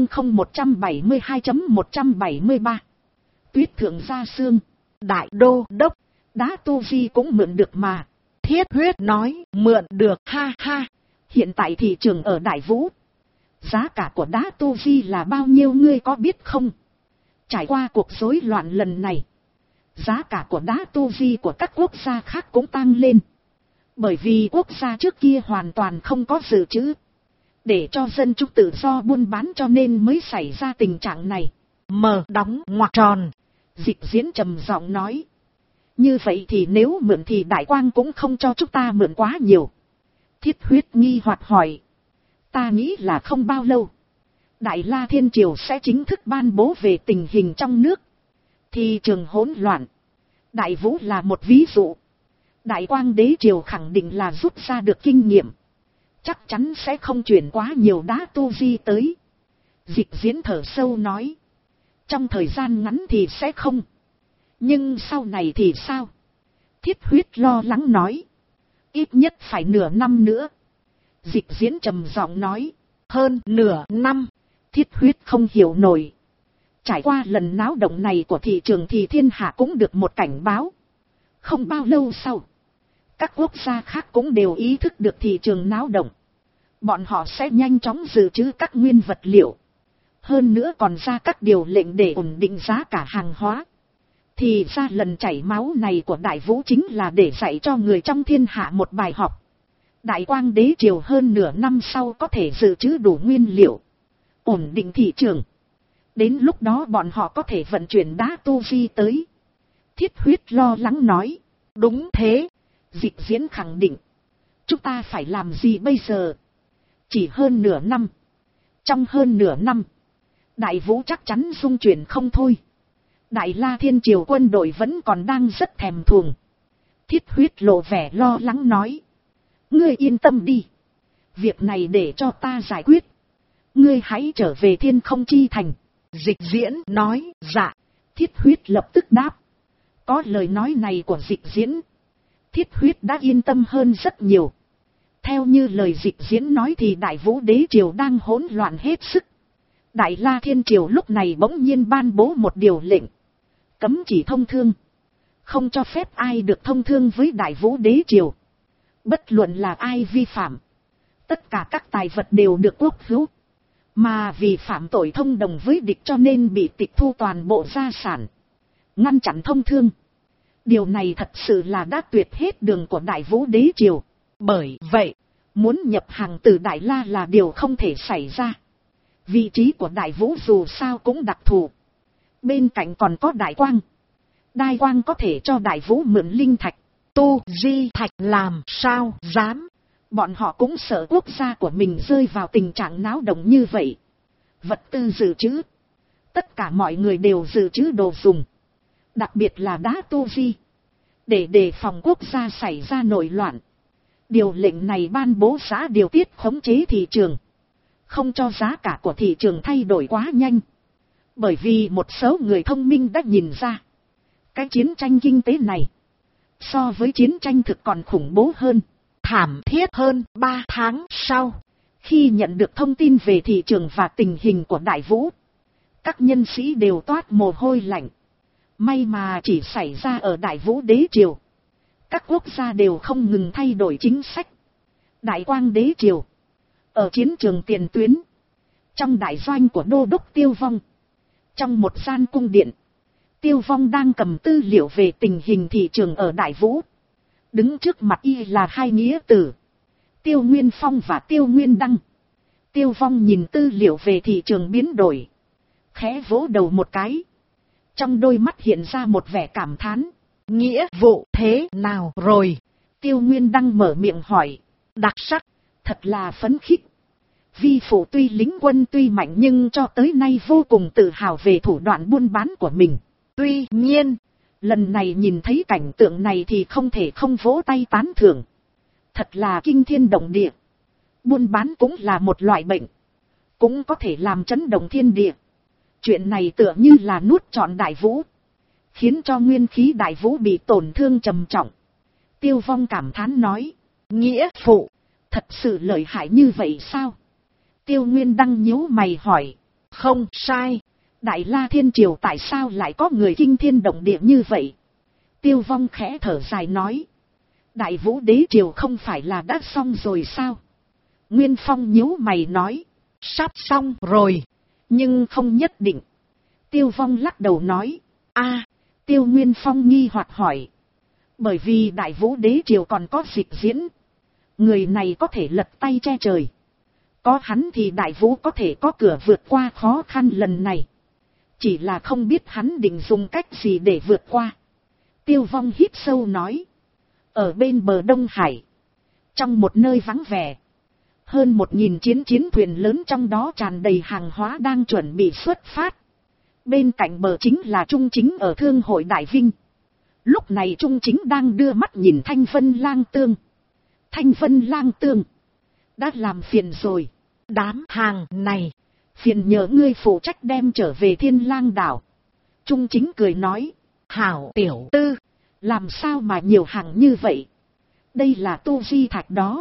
0172.173. Tuyết thượng gia xương, đại đô đốc, đá tu di cũng mượn được mà. Thiết Huyết nói, mượn được, ha ha. Hiện tại thị trường ở Đại Vũ, giá cả của đá tu di là bao nhiêu ngươi có biết không? Trải qua cuộc rối loạn lần này, giá cả của đá tu di của các quốc gia khác cũng tăng lên. Bởi vì quốc gia trước kia hoàn toàn không có dự trữ, để cho dân chúng tự do buôn bán, cho nên mới xảy ra tình trạng này. Mở đóng ngoặc tròn. Dịch Diễn trầm giọng nói, như vậy thì nếu mượn thì Đại Quang cũng không cho chúng ta mượn quá nhiều. Thiết Huyết nghi hoặc hỏi, ta nghĩ là không bao lâu, Đại La Thiên Triều sẽ chính thức ban bố về tình hình trong nước. Thị trường hỗn loạn, Đại Vũ là một ví dụ. Đại Quang Đế Triều khẳng định là rút ra được kinh nghiệm, chắc chắn sẽ không chuyển quá nhiều đá tu di tới. Dịch Diễn thở sâu nói, trong thời gian ngắn thì sẽ không, nhưng sau này thì sao? Thiết Huyết lo lắng nói, ít nhất phải nửa năm nữa. Dịch Diễn trầm giọng nói, hơn nửa năm. Thiết Huyết không hiểu nổi. Trải qua lần náo động này của thị trường thì thiên hạ cũng được một cảnh báo. Không bao lâu sau, các quốc gia khác cũng đều ý thức được thị trường náo động. Bọn họ sẽ nhanh chóng dự trữ các nguyên vật liệu. Hơn nữa còn ra các điều lệnh để ổn định giá cả hàng hóa. Thì ra lần chảy máu này của Đại Vũ chính là để dạy cho người trong thiên hạ một bài học. Đại Quang Đế Triều hơn nửa năm sau có thể dự trữ đủ nguyên liệu, ổn định thị trường. Đến lúc đó bọn họ có thể vận chuyển đá tu di tới. Thiết Huyết lo lắng nói, đúng thế. Dịch Diễn khẳng định, chúng ta phải làm gì bây giờ? Chỉ hơn nửa năm. Trong hơn nửa năm, Đại Vũ chắc chắn dung chuyển không thôi. Đại La Thiên Triều quân đội vẫn còn đang rất thèm thuồng. Thiết Huyết lộ vẻ lo lắng nói, ngươi yên tâm đi, việc này để cho ta giải quyết. Ngươi hãy trở về Thiên Không Chi Thành. Dịch Diễn nói, dạ. Thiết Huyết lập tức đáp. Có lời nói này của Dịch Diễn, Thiết Huyết đã yên tâm hơn rất nhiều. Theo như lời Dịch Diễn nói thì Đại Vũ Đế Triều đang hỗn loạn hết sức. Đại La Thiên Triều lúc này bỗng nhiên ban bố một điều lệnh, cấm chỉ thông thương, không cho phép ai được thông thương với Đại Vũ Đế Triều. Bất luận là ai vi phạm, tất cả các tài vật đều được quốc hữu. Mà vì phạm tội thông đồng với địch cho nên bị tịch thu toàn bộ gia sản, ngăn chặn thông thương. Điều này thật sự là đã tuyệt hết đường của Đại Vũ Đế Triều. Bởi vậy, muốn nhập hàng từ Đại La là điều không thể xảy ra. Vị trí của Đại Vũ dù sao cũng đặc thù. Bên cạnh còn có Đại Quang. Đại Quang có thể cho Đại Vũ mượn linh thạch, tu di thạch, làm sao dám. Bọn họ cũng sợ quốc gia của mình rơi vào tình trạng náo động như vậy. Vật tư dự trữ, tất cả mọi người đều dự trữ đồ dùng, đặc biệt là đá tu di, để đề phòng quốc gia xảy ra nội loạn. Điều lệnh này ban bố giá điều tiết khống chế thị trường, không cho giá cả của thị trường thay đổi quá nhanh. Bởi vì một số người thông minh đã nhìn ra, cái chiến tranh kinh tế này so với chiến tranh thực còn khủng bố hơn, thảm thiết hơn. 3 tháng sau, khi nhận được thông tin về thị trường và tình hình của Đại Vũ, các nhân sĩ đều toát mồ hôi lạnh. May mà chỉ xảy ra ở Đại Vũ Đế Triều. Các quốc gia đều không ngừng thay đổi chính sách. Đại Quang Đế Triều, ở chiến trường tiền tuyến, trong đại doanh của đô đốc Tiêu Vong, trong một gian cung điện, Tiêu Vong đang cầm tư liệu về tình hình thị trường ở Đại Vũ. Đứng trước mặt y là hai nghĩa tử, Tiêu Nguyên Phong và Tiêu Nguyên Đăng. Tiêu Vong nhìn tư liệu về thị trường biến đổi, khẽ vỗ đầu một cái. Trong đôi mắt hiện ra một vẻ cảm thán. Nghĩa vụ thế nào rồi? Tiêu Nguyên Đăng mở miệng hỏi. Đặc sắc, thật là phấn khích. Vi phụ tuy lính quân tuy mạnh nhưng cho tới nay vô cùng tự hào về thủ đoạn buôn bán của mình. Tuy nhiên, lần này nhìn thấy cảnh tượng này thì không thể không vỗ tay tán thưởng. Thật là kinh thiên động địa. Buôn bán cũng là một loại bệnh, cũng có thể làm chấn động thiên địa. Chuyện này tựa như là nuốt trọn Đại Vũ, khiến cho nguyên khí Đại Vũ bị tổn thương trầm trọng. Tiêu Vong cảm thán nói, nghĩa phụ, thật sự lợi hại như vậy sao? Tiêu Nguyên Đăng nhíu mày hỏi, không sai, Đại La Thiên Triều tại sao lại có người kinh thiên động địa như vậy? Tiêu Vong khẽ thở dài nói, Đại Vũ Đế Triều không phải là đã xong rồi sao? Nguyên Phong nhíu mày nói, sắp xong rồi, nhưng không nhất định. Tiêu Vong lắc đầu nói, Tiêu Nguyên Phong nghi hoặc hỏi, bởi vì Đại Vũ Đế Triều còn có dịch diễn, người này có thể lật tay che trời. Có hắn thì Đại Vũ có thể có cửa vượt qua khó khăn lần này. Chỉ là không biết hắn định dùng cách gì để vượt qua. Tiêu Vong hít sâu nói, ở bên bờ Đông Hải, trong một nơi vắng vẻ, hơn 1000 chiến thuyền lớn trong đó tràn đầy hàng hóa đang chuẩn bị xuất phát. Bên cạnh bờ chính là Trung Chính ở Thương hội Đại Vinh. Lúc này Trung Chính đang đưa mắt nhìn Thanh Vân Lang Tương. Thanh Vân Lang Tương, đã làm phiền rồi. Đám hàng này, phiền nhờ ngươi phụ trách đem trở về Thiên Lang đảo. Trung Chính cười nói, hảo tiểu tư, làm sao mà nhiều hàng như vậy? Đây là tu di thạch đó.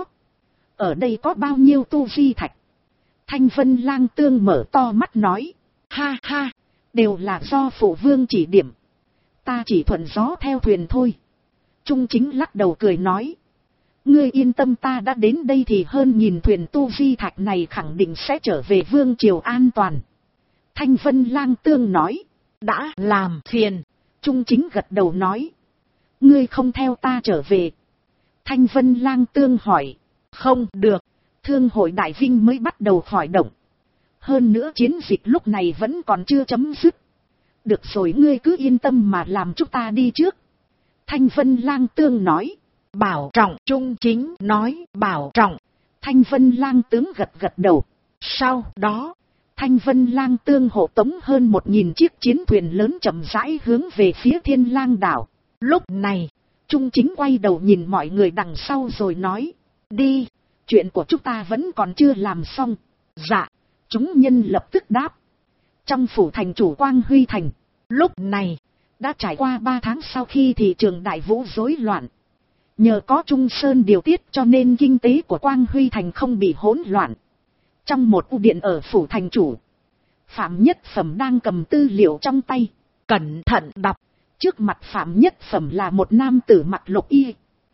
Ở đây có bao nhiêu tu di thạch? Thanh Vân Lang Tương mở to mắt nói, ha ha, đều là do phụ vương chỉ điểm. Ta chỉ thuận gió theo thuyền thôi. Trung Chính lắc đầu cười nói, ngươi yên tâm, ta đã đến đây thì hơn 1000 thuyền tu di thạch này khẳng định sẽ trở về vương triều an toàn. Thanh Vân Lang Tương nói, đã làm phiền. Trung Chính gật đầu nói, ngươi không theo ta trở về? Thanh Vân Lang Tương hỏi, không được, Thương hội Đại Vinh mới bắt đầu khởi động. Hơn nữa chiến dịch lúc này vẫn còn chưa chấm dứt. Được rồi, ngươi cứ yên tâm mà làm, chúng ta đi trước. Thanh Vân Lang Tương nói, bảo trọng. Trung Chính nói, bảo trọng. Thanh Vân Lang Tướng gật gật đầu. Sau đó, Thanh Vân Lang Tương hộ tống hơn 1000 chiếc chiến thuyền lớn chậm rãi hướng về phía Thiên Lang đảo. Lúc này, Trung Chính quay đầu nhìn mọi người đằng sau rồi nói, đi, chuyện của chúng ta vẫn còn chưa làm xong. Dạ. Chúng nhân lập tức đáp. Trong phủ thành chủ Quang Huy Thành, lúc này, đã trải qua 3 tháng sau khi thị trường Đại Vũ rối loạn. Nhờ có Trung Sơn điều tiết cho nên kinh tế của Quang Huy Thành không bị hỗn loạn. Trong một u điện ở phủ thành chủ, Phạm Nhất Phẩm đang cầm tư liệu trong tay, cẩn thận đọc. Trước mặt Phạm Nhất Phẩm là một nam tử mặc lục y.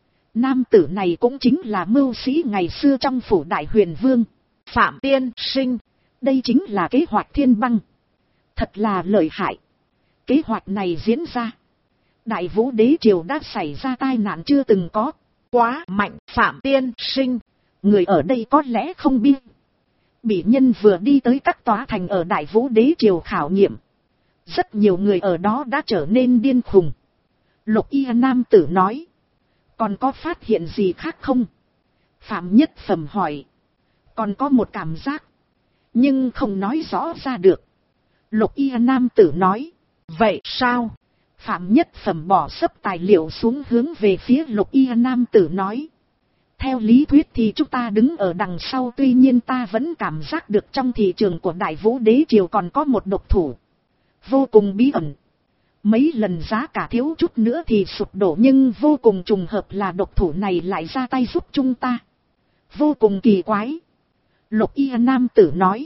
Nam tử này cũng chính là mưu sĩ ngày xưa trong phủ Đại Huyền Vương, Phạm tiên sinh. Đây chính là kế hoạch Thiên Băng. Thật là lợi hại. Kế hoạch này diễn ra, Đại Vũ Đế Triều đã xảy ra tai nạn chưa từng có. Quá mạnh. Phạm tiên sinh, người ở đây có lẽ không biết, Bỉ Nhân vừa đi tới các tòa thành ở Đại Vũ Đế Triều khảo nghiệm. Rất nhiều người ở đó đã trở nên điên khùng. Lục y nam tử nói, còn có phát hiện gì khác không? Phạm Nhất Phẩm hỏi, còn có một cảm giác, nhưng không nói rõ ra được. Lục y nam tử nói, vậy sao? Phạm Nhất Phẩm bỏ sấp tài liệu xuống hướng về phía lục y nam tử nói, theo lý thuyết thì chúng ta đứng ở đằng sau, tuy nhiên ta vẫn cảm giác được trong thị trường của Đại Vũ Đế Triều còn có một độc thủ, vô cùng bí ẩn. Mấy lần giá cả thiếu chút nữa thì sụp đổ, nhưng vô cùng trùng hợp là độc thủ này lại ra tay giúp chúng ta. Vô cùng kỳ quái. Lục y nam tử nói,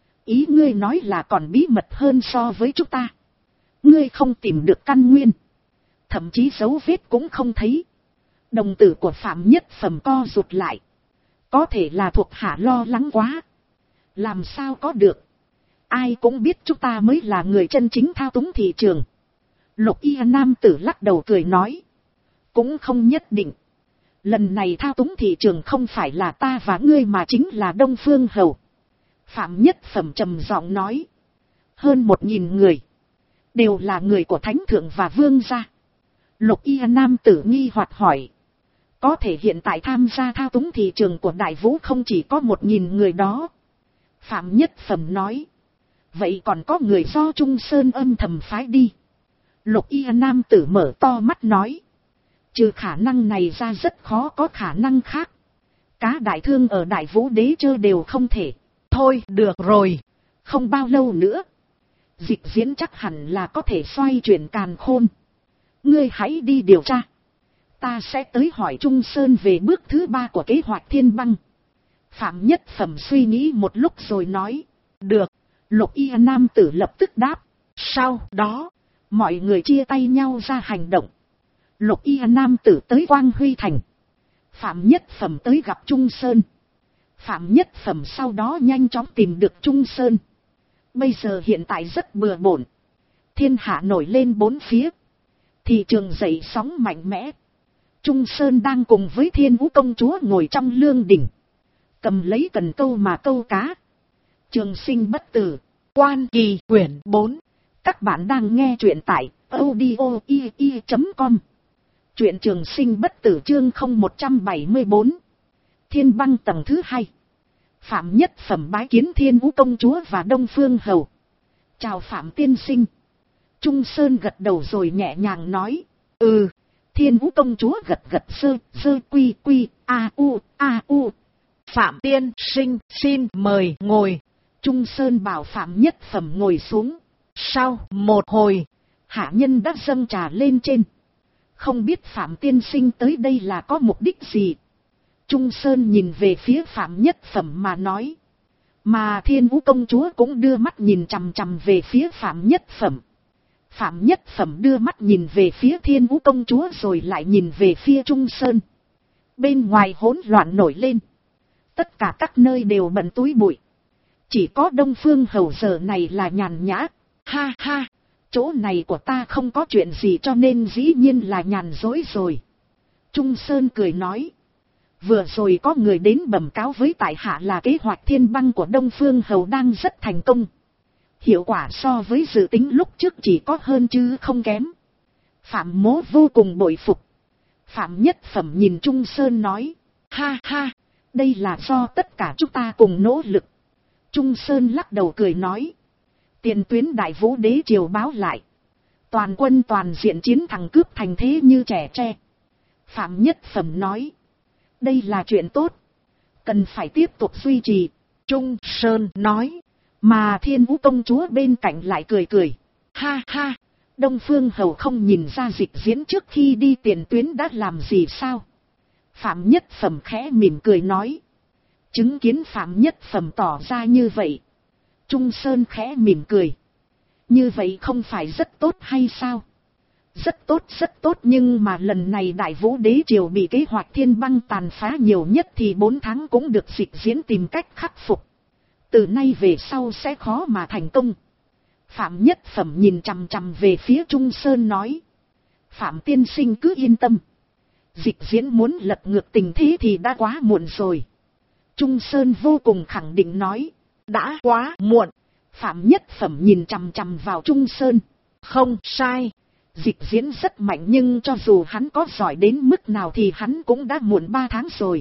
ý ngươi nói là còn bí mật hơn so với chúng ta. Ngươi không tìm được căn nguyên, thậm chí dấu vết cũng không thấy. Đồng tử của Phạm Nhất Phẩm co rụt lại. Có thể là thuộc hạ lo lắng quá. Làm sao có được. Ai cũng biết chúng ta mới là người chân chính thao túng thị trường. Lục y nam tử lắc đầu cười nói, cũng không nhất định. Lần này thao túng thị trường không phải là ta và ngươi mà chính là Đông Phương Hầu. Phạm Nhất Phẩm trầm giọng nói, hơn 1000 người, đều là người của Thánh Thượng và Vương gia. Lục y nam tử nghi hoặc hỏi, có thể hiện tại tham gia thao túng thị trường của Đại Vũ không chỉ có 1000 người đó, Phạm Nhất Phẩm nói. Vậy còn có người do Trung Sơn âm thầm phái đi. Lục y nam tử mở to mắt nói. Trừ khả năng này ra rất khó có khả năng khác. Cá đại thương ở Đại Vũ Đế Chơ đều không thể. Thôi được rồi. Không bao lâu nữa. Dịch diễn chắc hẳn là có thể xoay chuyển càn khôn. Ngươi hãy đi điều tra. Ta sẽ tới hỏi Trung Sơn về bước thứ 3 của kế hoạch Thiên Băng. Phạm Nhất Phẩm suy nghĩ một lúc rồi nói. Được. Lục y nam tử lập tức đáp. Sau đó, mọi người chia tay nhau ra hành động. Lục y nam tử tới Quang Huy Thành. Phạm Nhất Phẩm tới gặp Trung Sơn. Phạm Nhất Phẩm sau đó nhanh chóng tìm được Trung Sơn. Bây giờ hiện tại rất bừa bộn. Thiên hạ nổi lên bốn phía. Thị trường dậy sóng mạnh mẽ. Trung Sơn đang cùng với Thiên Vũ công chúa ngồi trong lương đỉnh. Cầm lấy cần câu mà câu cá. Trường sinh bất tử. Quan Kỳ quyển 4. Các bạn đang nghe truyện tại audio.ie.com. Truyện Trường Sinh bất tử chương 0174. Thiên Băng tầng thứ 2. Phạm Nhất Phẩm bái kiến Thiên Vũ công chúa và Đông Phương hầu. Chào Phạm tiên sinh. Trung Sơn gật đầu rồi nhẹ nhàng nói. Thiên Vũ công chúa gật gật sơ quy quy a u. Phạm tiên sinh xin mời ngồi. Trung Sơn bảo Phạm Nhất Phẩm ngồi xuống. Sau một hồi, hạ nhân đã dâng trà lên trên. Không biết Phạm tiên sinh tới đây là có mục đích gì? Trung Sơn nhìn về phía Phạm Nhất Phẩm mà nói. Mà Thiên Vũ công chúa cũng đưa mắt nhìn chằm chằm về phía Phạm Nhất Phẩm. Phạm Nhất Phẩm đưa mắt nhìn về phía Thiên Vũ công chúa rồi lại nhìn về phía Trung Sơn. Bên ngoài hỗn loạn nổi lên. Tất cả các nơi đều bận túi bụi. Chỉ có Đông Phương hầu giờ này là nhàn nhã. Ha ha, chỗ này của ta không có chuyện gì cho nên dĩ nhiên là nhàn dối rồi. Trung Sơn cười nói. Vừa rồi có người đến bẩm cáo với tại hạ là kế hoạch Thiên Băng của Đông Phương hầu đang rất thành công. Hiệu quả so với dự tính lúc trước chỉ có hơn chứ không kém. Phạm Mỗ vô cùng bội phục. Phạm Nhất Phẩm nhìn Trung Sơn nói. Ha ha, đây là do tất cả chúng ta cùng nỗ lực. Trung Sơn lắc đầu cười nói. Tiền tuyến Đại Vũ Đế triều báo lại. Toàn quân toàn diện chiến thắng cướp thành thế như trẻ tre. Phạm Nhất Phẩm nói. Đây là chuyện tốt. Cần phải tiếp tục duy trì. Trung Sơn nói. Mà Thiên Vũ công chúa bên cạnh lại cười cười. Ha ha, Đông Phương hầu không nhìn ra dịch diễn trước khi đi tiền tuyến đã làm gì sao? Phạm Nhất Phẩm khẽ mỉm cười nói. Chứng kiến Phạm Nhất Phẩm tỏ ra như vậy. Trung Sơn khẽ mỉm cười. Như vậy không phải rất tốt hay sao? Rất tốt nhưng mà lần này Đại Vũ Đế triều bị kế hoạch Thiên Băng tàn phá nhiều nhất thì 4 tháng cũng được dịch diễn tìm cách khắc phục. Từ nay về sau sẽ khó mà thành công. Phạm Nhất Phẩm nhìn chằm chằm về phía Trung Sơn nói. Phạm tiên sinh cứ yên tâm. Dịch diễn muốn lật ngược tình thế thì đã quá muộn rồi. Trung Sơn vô cùng khẳng định nói. Đã quá muộn. Phạm Nhất Phẩm nhìn chằm chằm vào Trung Sơn. Không sai. Dịch diễn rất mạnh nhưng cho dù hắn có giỏi đến mức nào thì hắn cũng đã muộn 3 tháng rồi.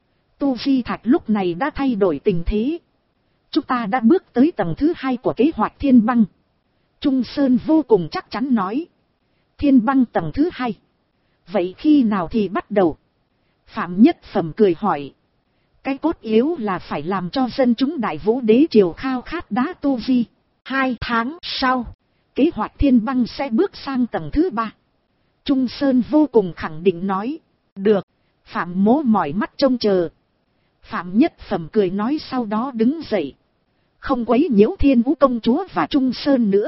Tu Vi Thạch lúc này đã thay đổi tình thế. Chúng ta đã bước tới tầng thứ 2 của kế hoạch Thiên Băng. Trung Sơn vô cùng chắc chắn nói. Thiên Băng tầng thứ 2. Vậy khi nào thì bắt đầu? Phạm Nhất Phẩm cười hỏi. Cái cốt yếu là phải làm cho dân chúng Đại Vũ Đế triều khao khát đá tu vi. 2 tháng sau, kế hoạch Thiên Băng sẽ bước sang tầng thứ 3. Trung Sơn vô cùng khẳng định nói. Được, Phạm Mỗ mỏi mắt trông chờ. Phạm Nhất Phẩm cười nói sau đó đứng dậy. Không quấy nhiễu Thiên Vũ công chúa và Trung Sơn nữa.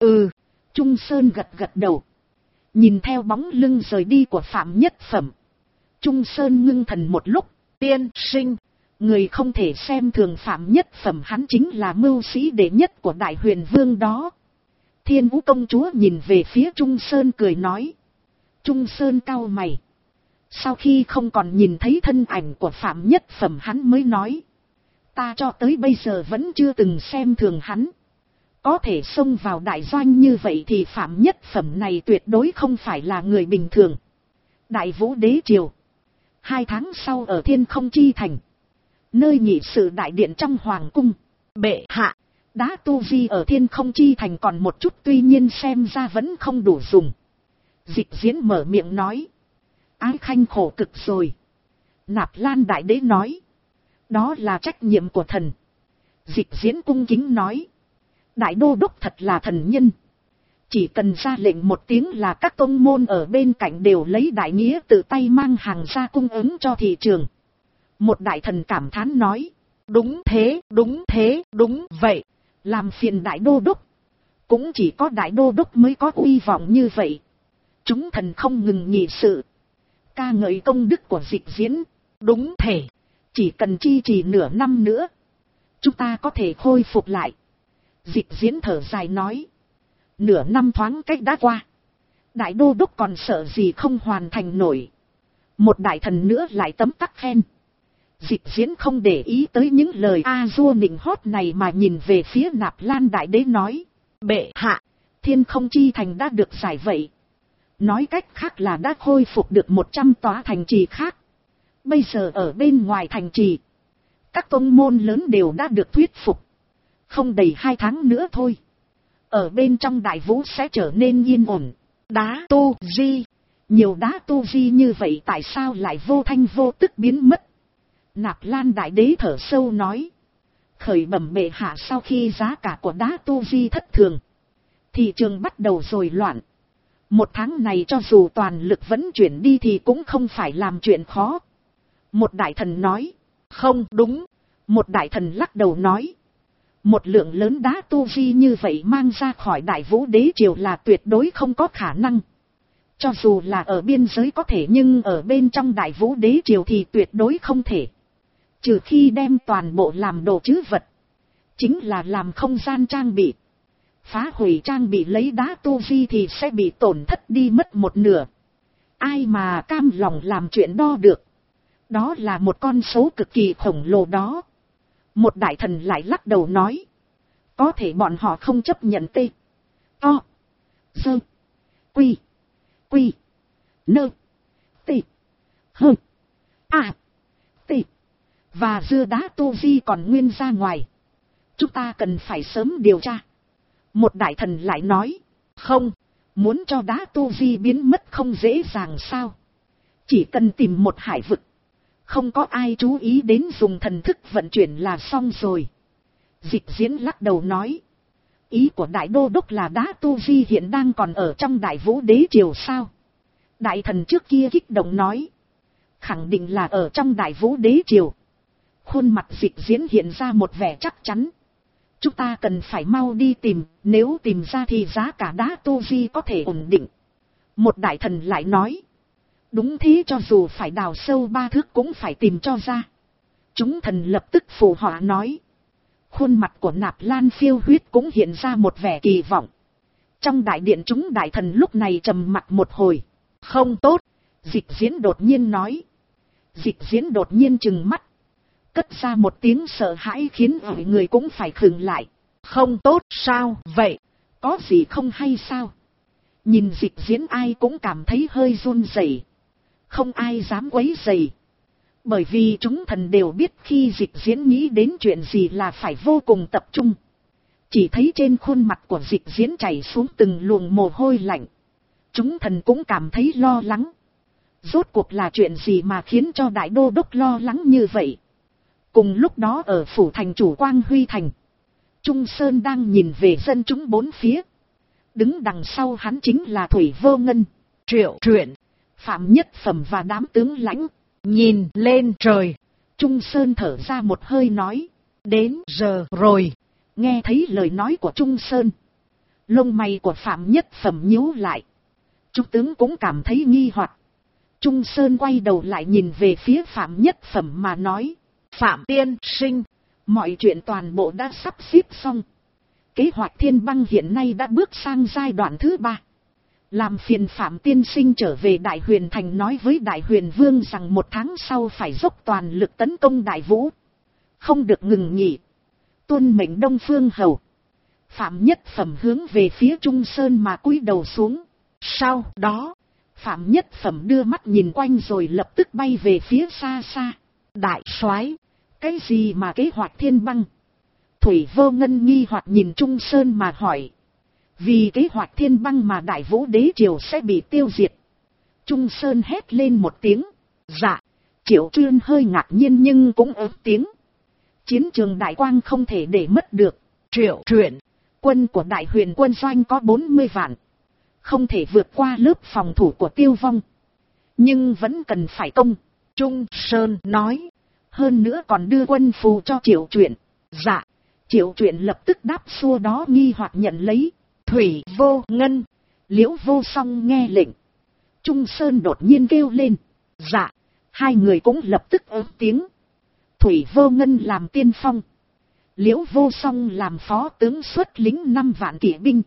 Trung Sơn gật gật đầu. Nhìn theo bóng lưng rời đi của Phạm Nhất Phẩm. Trung Sơn ngưng thần một lúc. Tiên sinh, người không thể xem thường Phạm Nhất Phẩm, hắn chính là mưu sĩ đệ nhất của Đại Huyền Vương đó. Thiên Vũ công chúa nhìn về phía Trung Sơn cười nói. Trung Sơn cau mày. Sau khi không còn nhìn thấy thân ảnh của Phạm Nhất Phẩm hắn mới nói. Ta cho tới bây giờ vẫn chưa từng xem thường hắn. Có thể xông vào đại doanh như vậy thì Phạm Nhất Phẩm này tuyệt đối không phải là người bình thường. Đại Vũ Đế triều. 2 tháng sau ở Thiên Không Chi Thành. Nơi nghị sự đại điện trong Hoàng cung. Bệ hạ, đá tu vi ở Thiên Không Chi Thành còn một chút, tuy nhiên xem ra vẫn không đủ dùng. Dịch Diễn mở miệng nói. Ái Khanh khổ cực rồi. Nạp Lan Đại Đế nói. Đó là trách nhiệm của thần. Dịch Diễn cung kính nói. Đại đô đốc thật là thần nhân. Chỉ cần ra lệnh một tiếng là các tông môn ở bên cạnh đều lấy đại nghĩa tự tay mang hàng ra cung ứng cho thị trường. Một đại thần cảm thán nói. Đúng thế, đúng thế, đúng vậy. Làm phiền đại đô đốc. Cũng chỉ có đại đô đốc mới có uy vọng như vậy. Chúng thần không ngừng nghị sự. Ca ngợi công đức của Dịch Diễn. Đúng thể. Chỉ cần chi trì nửa năm nữa. Chúng ta có thể khôi phục lại. Dịch Diễn thở dài nói. Nửa năm thoáng cách đã qua. Đại đô đốc còn sợ gì không hoàn thành nổi. Một đại thần nữa lại tấm tắc khen. Dịch Diễn không để ý tới những lời A-dua nịnh hót này mà nhìn về phía Nạp Lan Đại Đế nói. Bệ hạ, Thiên Không Chi Thành đã được giải vậy. Nói cách khác là đã khôi phục được 100 tòa thành trì khác. Bây giờ ở bên ngoài thành trì, các tông môn lớn đều đã được thuyết phục. Không đầy 2 tháng nữa thôi. Ở bên trong Đại Vũ sẽ trở nên yên ổn. Đá tu di. Nhiều đá tu di như vậy tại sao lại vô thanh vô tức biến mất? Nạp Lan Đại Đế thở sâu nói. Khởi bẩm bệ hạ, sau khi giá cả của đá tu di thất thường, thị trường bắt đầu rồi loạn. 1 tháng này cho dù toàn lực vẫn chuyển đi thì cũng không phải làm chuyện khó. Một đại thần nói. Không đúng. Một đại thần lắc đầu nói. Một lượng lớn đá tu vi như vậy mang ra khỏi Đại Vũ Đế Triều là tuyệt đối không có khả năng. Cho dù là ở biên giới có thể, nhưng ở bên trong Đại Vũ Đế Triều thì tuyệt đối không thể. Trừ khi đem toàn bộ làm đồ trữ vật. Chính là làm không gian trang bị. Phá hủy trang bị lấy đá tu vi thì sẽ bị tổn thất đi mất 1/2. Ai mà cam lòng làm chuyện đo được. Đó là một con số cực kỳ khổng lồ đó. Một đại thần lại lắc đầu nói. Có thể bọn họ không chấp nhận tê. To. Sơ. Quy. Quy. Nơ. Tê. Hơ. À. Tê. Và dưa đá tu vi còn nguyên ra ngoài. Chúng ta cần phải sớm điều tra. Một đại thần lại nói. Không. Muốn cho đá tu vi biến mất không dễ dàng sao. Chỉ cần tìm một hải vực. Không có ai chú ý đến dùng thần thức vận chuyển là xong rồi. Dịch Diễn lắc đầu nói. Ý của đại đô đốc là đá tu vi hiện đang còn ở trong Đại Vũ Đế Triều sao? Đại thần trước kia kích động nói. Khẳng định là ở trong Đại Vũ Đế Triều. Khuôn mặt Dịch Diễn hiện ra một vẻ chắc chắn. Chúng ta cần phải mau đi tìm, nếu tìm ra thì giá cả đá tu vi có thể ổn định. Một đại thần lại nói. Đúng thế, cho dù phải đào sâu 3 thước cũng phải tìm cho ra. Chúng thần lập tức phụ họa nói. Khuôn mặt của Nạp Lan Phiêu Huyết cũng hiện ra một vẻ kỳ vọng. Trong đại điện chúng đại thần lúc này trầm mặt một hồi. Không tốt, Dịch Diễn đột nhiên nói. Dịch Diễn đột nhiên trừng mắt. Cất ra một tiếng sợ hãi khiến mọi người cũng phải khựng lại. Không tốt sao vậy? Có gì không hay sao? Nhìn Dịch Diễn ai cũng cảm thấy hơi run rẩy. Không ai dám quấy rầy. Bởi vì chúng thần đều biết khi Dịch Diễn nghĩ đến chuyện gì là phải vô cùng tập trung. Chỉ thấy trên khuôn mặt của Dịch Diễn chảy xuống từng luồng mồ hôi lạnh. Chúng thần cũng cảm thấy lo lắng. Rốt cuộc là chuyện gì mà khiến cho đại đô đốc lo lắng như vậy? Cùng lúc đó ở phủ thành chủ Quang Huy Thành, Trung Sơn đang nhìn về dân chúng bốn phía. Đứng đằng sau hắn chính là Thủy Vô Ngân, Triệu Truyện, Phạm Nhất Phẩm và đám tướng lãnh. Nhìn lên trời, Trung Sơn thở ra một hơi nói. Đến giờ rồi. Nghe thấy lời nói của Trung Sơn, lông mày của Phạm Nhất Phẩm nhíu lại. Trung tướng cũng cảm thấy nghi hoặc. Trung Sơn quay đầu lại nhìn về phía Phạm Nhất Phẩm mà nói. Phạm tiên sinh, mọi chuyện toàn bộ đã sắp xếp xong. Kế hoạch Thiên Băng hiện nay đã bước sang giai đoạn thứ 3. Làm phiền Phạm tiên sinh trở về Đại Huyền Thành nói với Đại Huyền Vương rằng 1 tháng sau phải dốc toàn lực tấn công Đại Vũ. Không được ngừng nghỉ. Tuân mệnh Đông Phương Hầu. Phạm Nhất Phẩm hướng về phía Trung Sơn mà cúi đầu xuống. Sau đó, Phạm Nhất Phẩm đưa mắt nhìn quanh rồi lập tức bay về phía xa xa. Đại soái, cái gì mà kế hoạch Thiên Băng? Thủy Vô Ngân nghi hoặc nhìn Trung Sơn mà hỏi. Vì kế hoạch thiên băng mà Đại Vũ Đế Triều sẽ bị tiêu diệt. Trung Sơn hét lên một tiếng. Dạ. Triệu Chuyên hơi ngạc nhiên nhưng cũng ớt tiếng. Chiến trường Đại Quang không thể để mất được. Triệu Truyện. Quân của Đại Huyền quân doanh có 40 vạn. Không thể vượt qua lớp phòng thủ của Tiêu Vong. Nhưng vẫn cần phải công. Trung Sơn nói. Hơn nữa còn đưa quân phù cho Triệu Truyện. Dạ. Triệu Truyện lập tức đáp xua đó nghi hoặc nhận lấy. Thủy Vô Ngân. Liễu Vô Song nghe lệnh. Trung Sơn đột nhiên kêu lên. Dạ. Hai người cũng lập tức ớt tiếng. Thủy Vô Ngân làm tiên phong. Liễu Vô Song làm phó tướng xuất lính 5 vạn kỵ binh.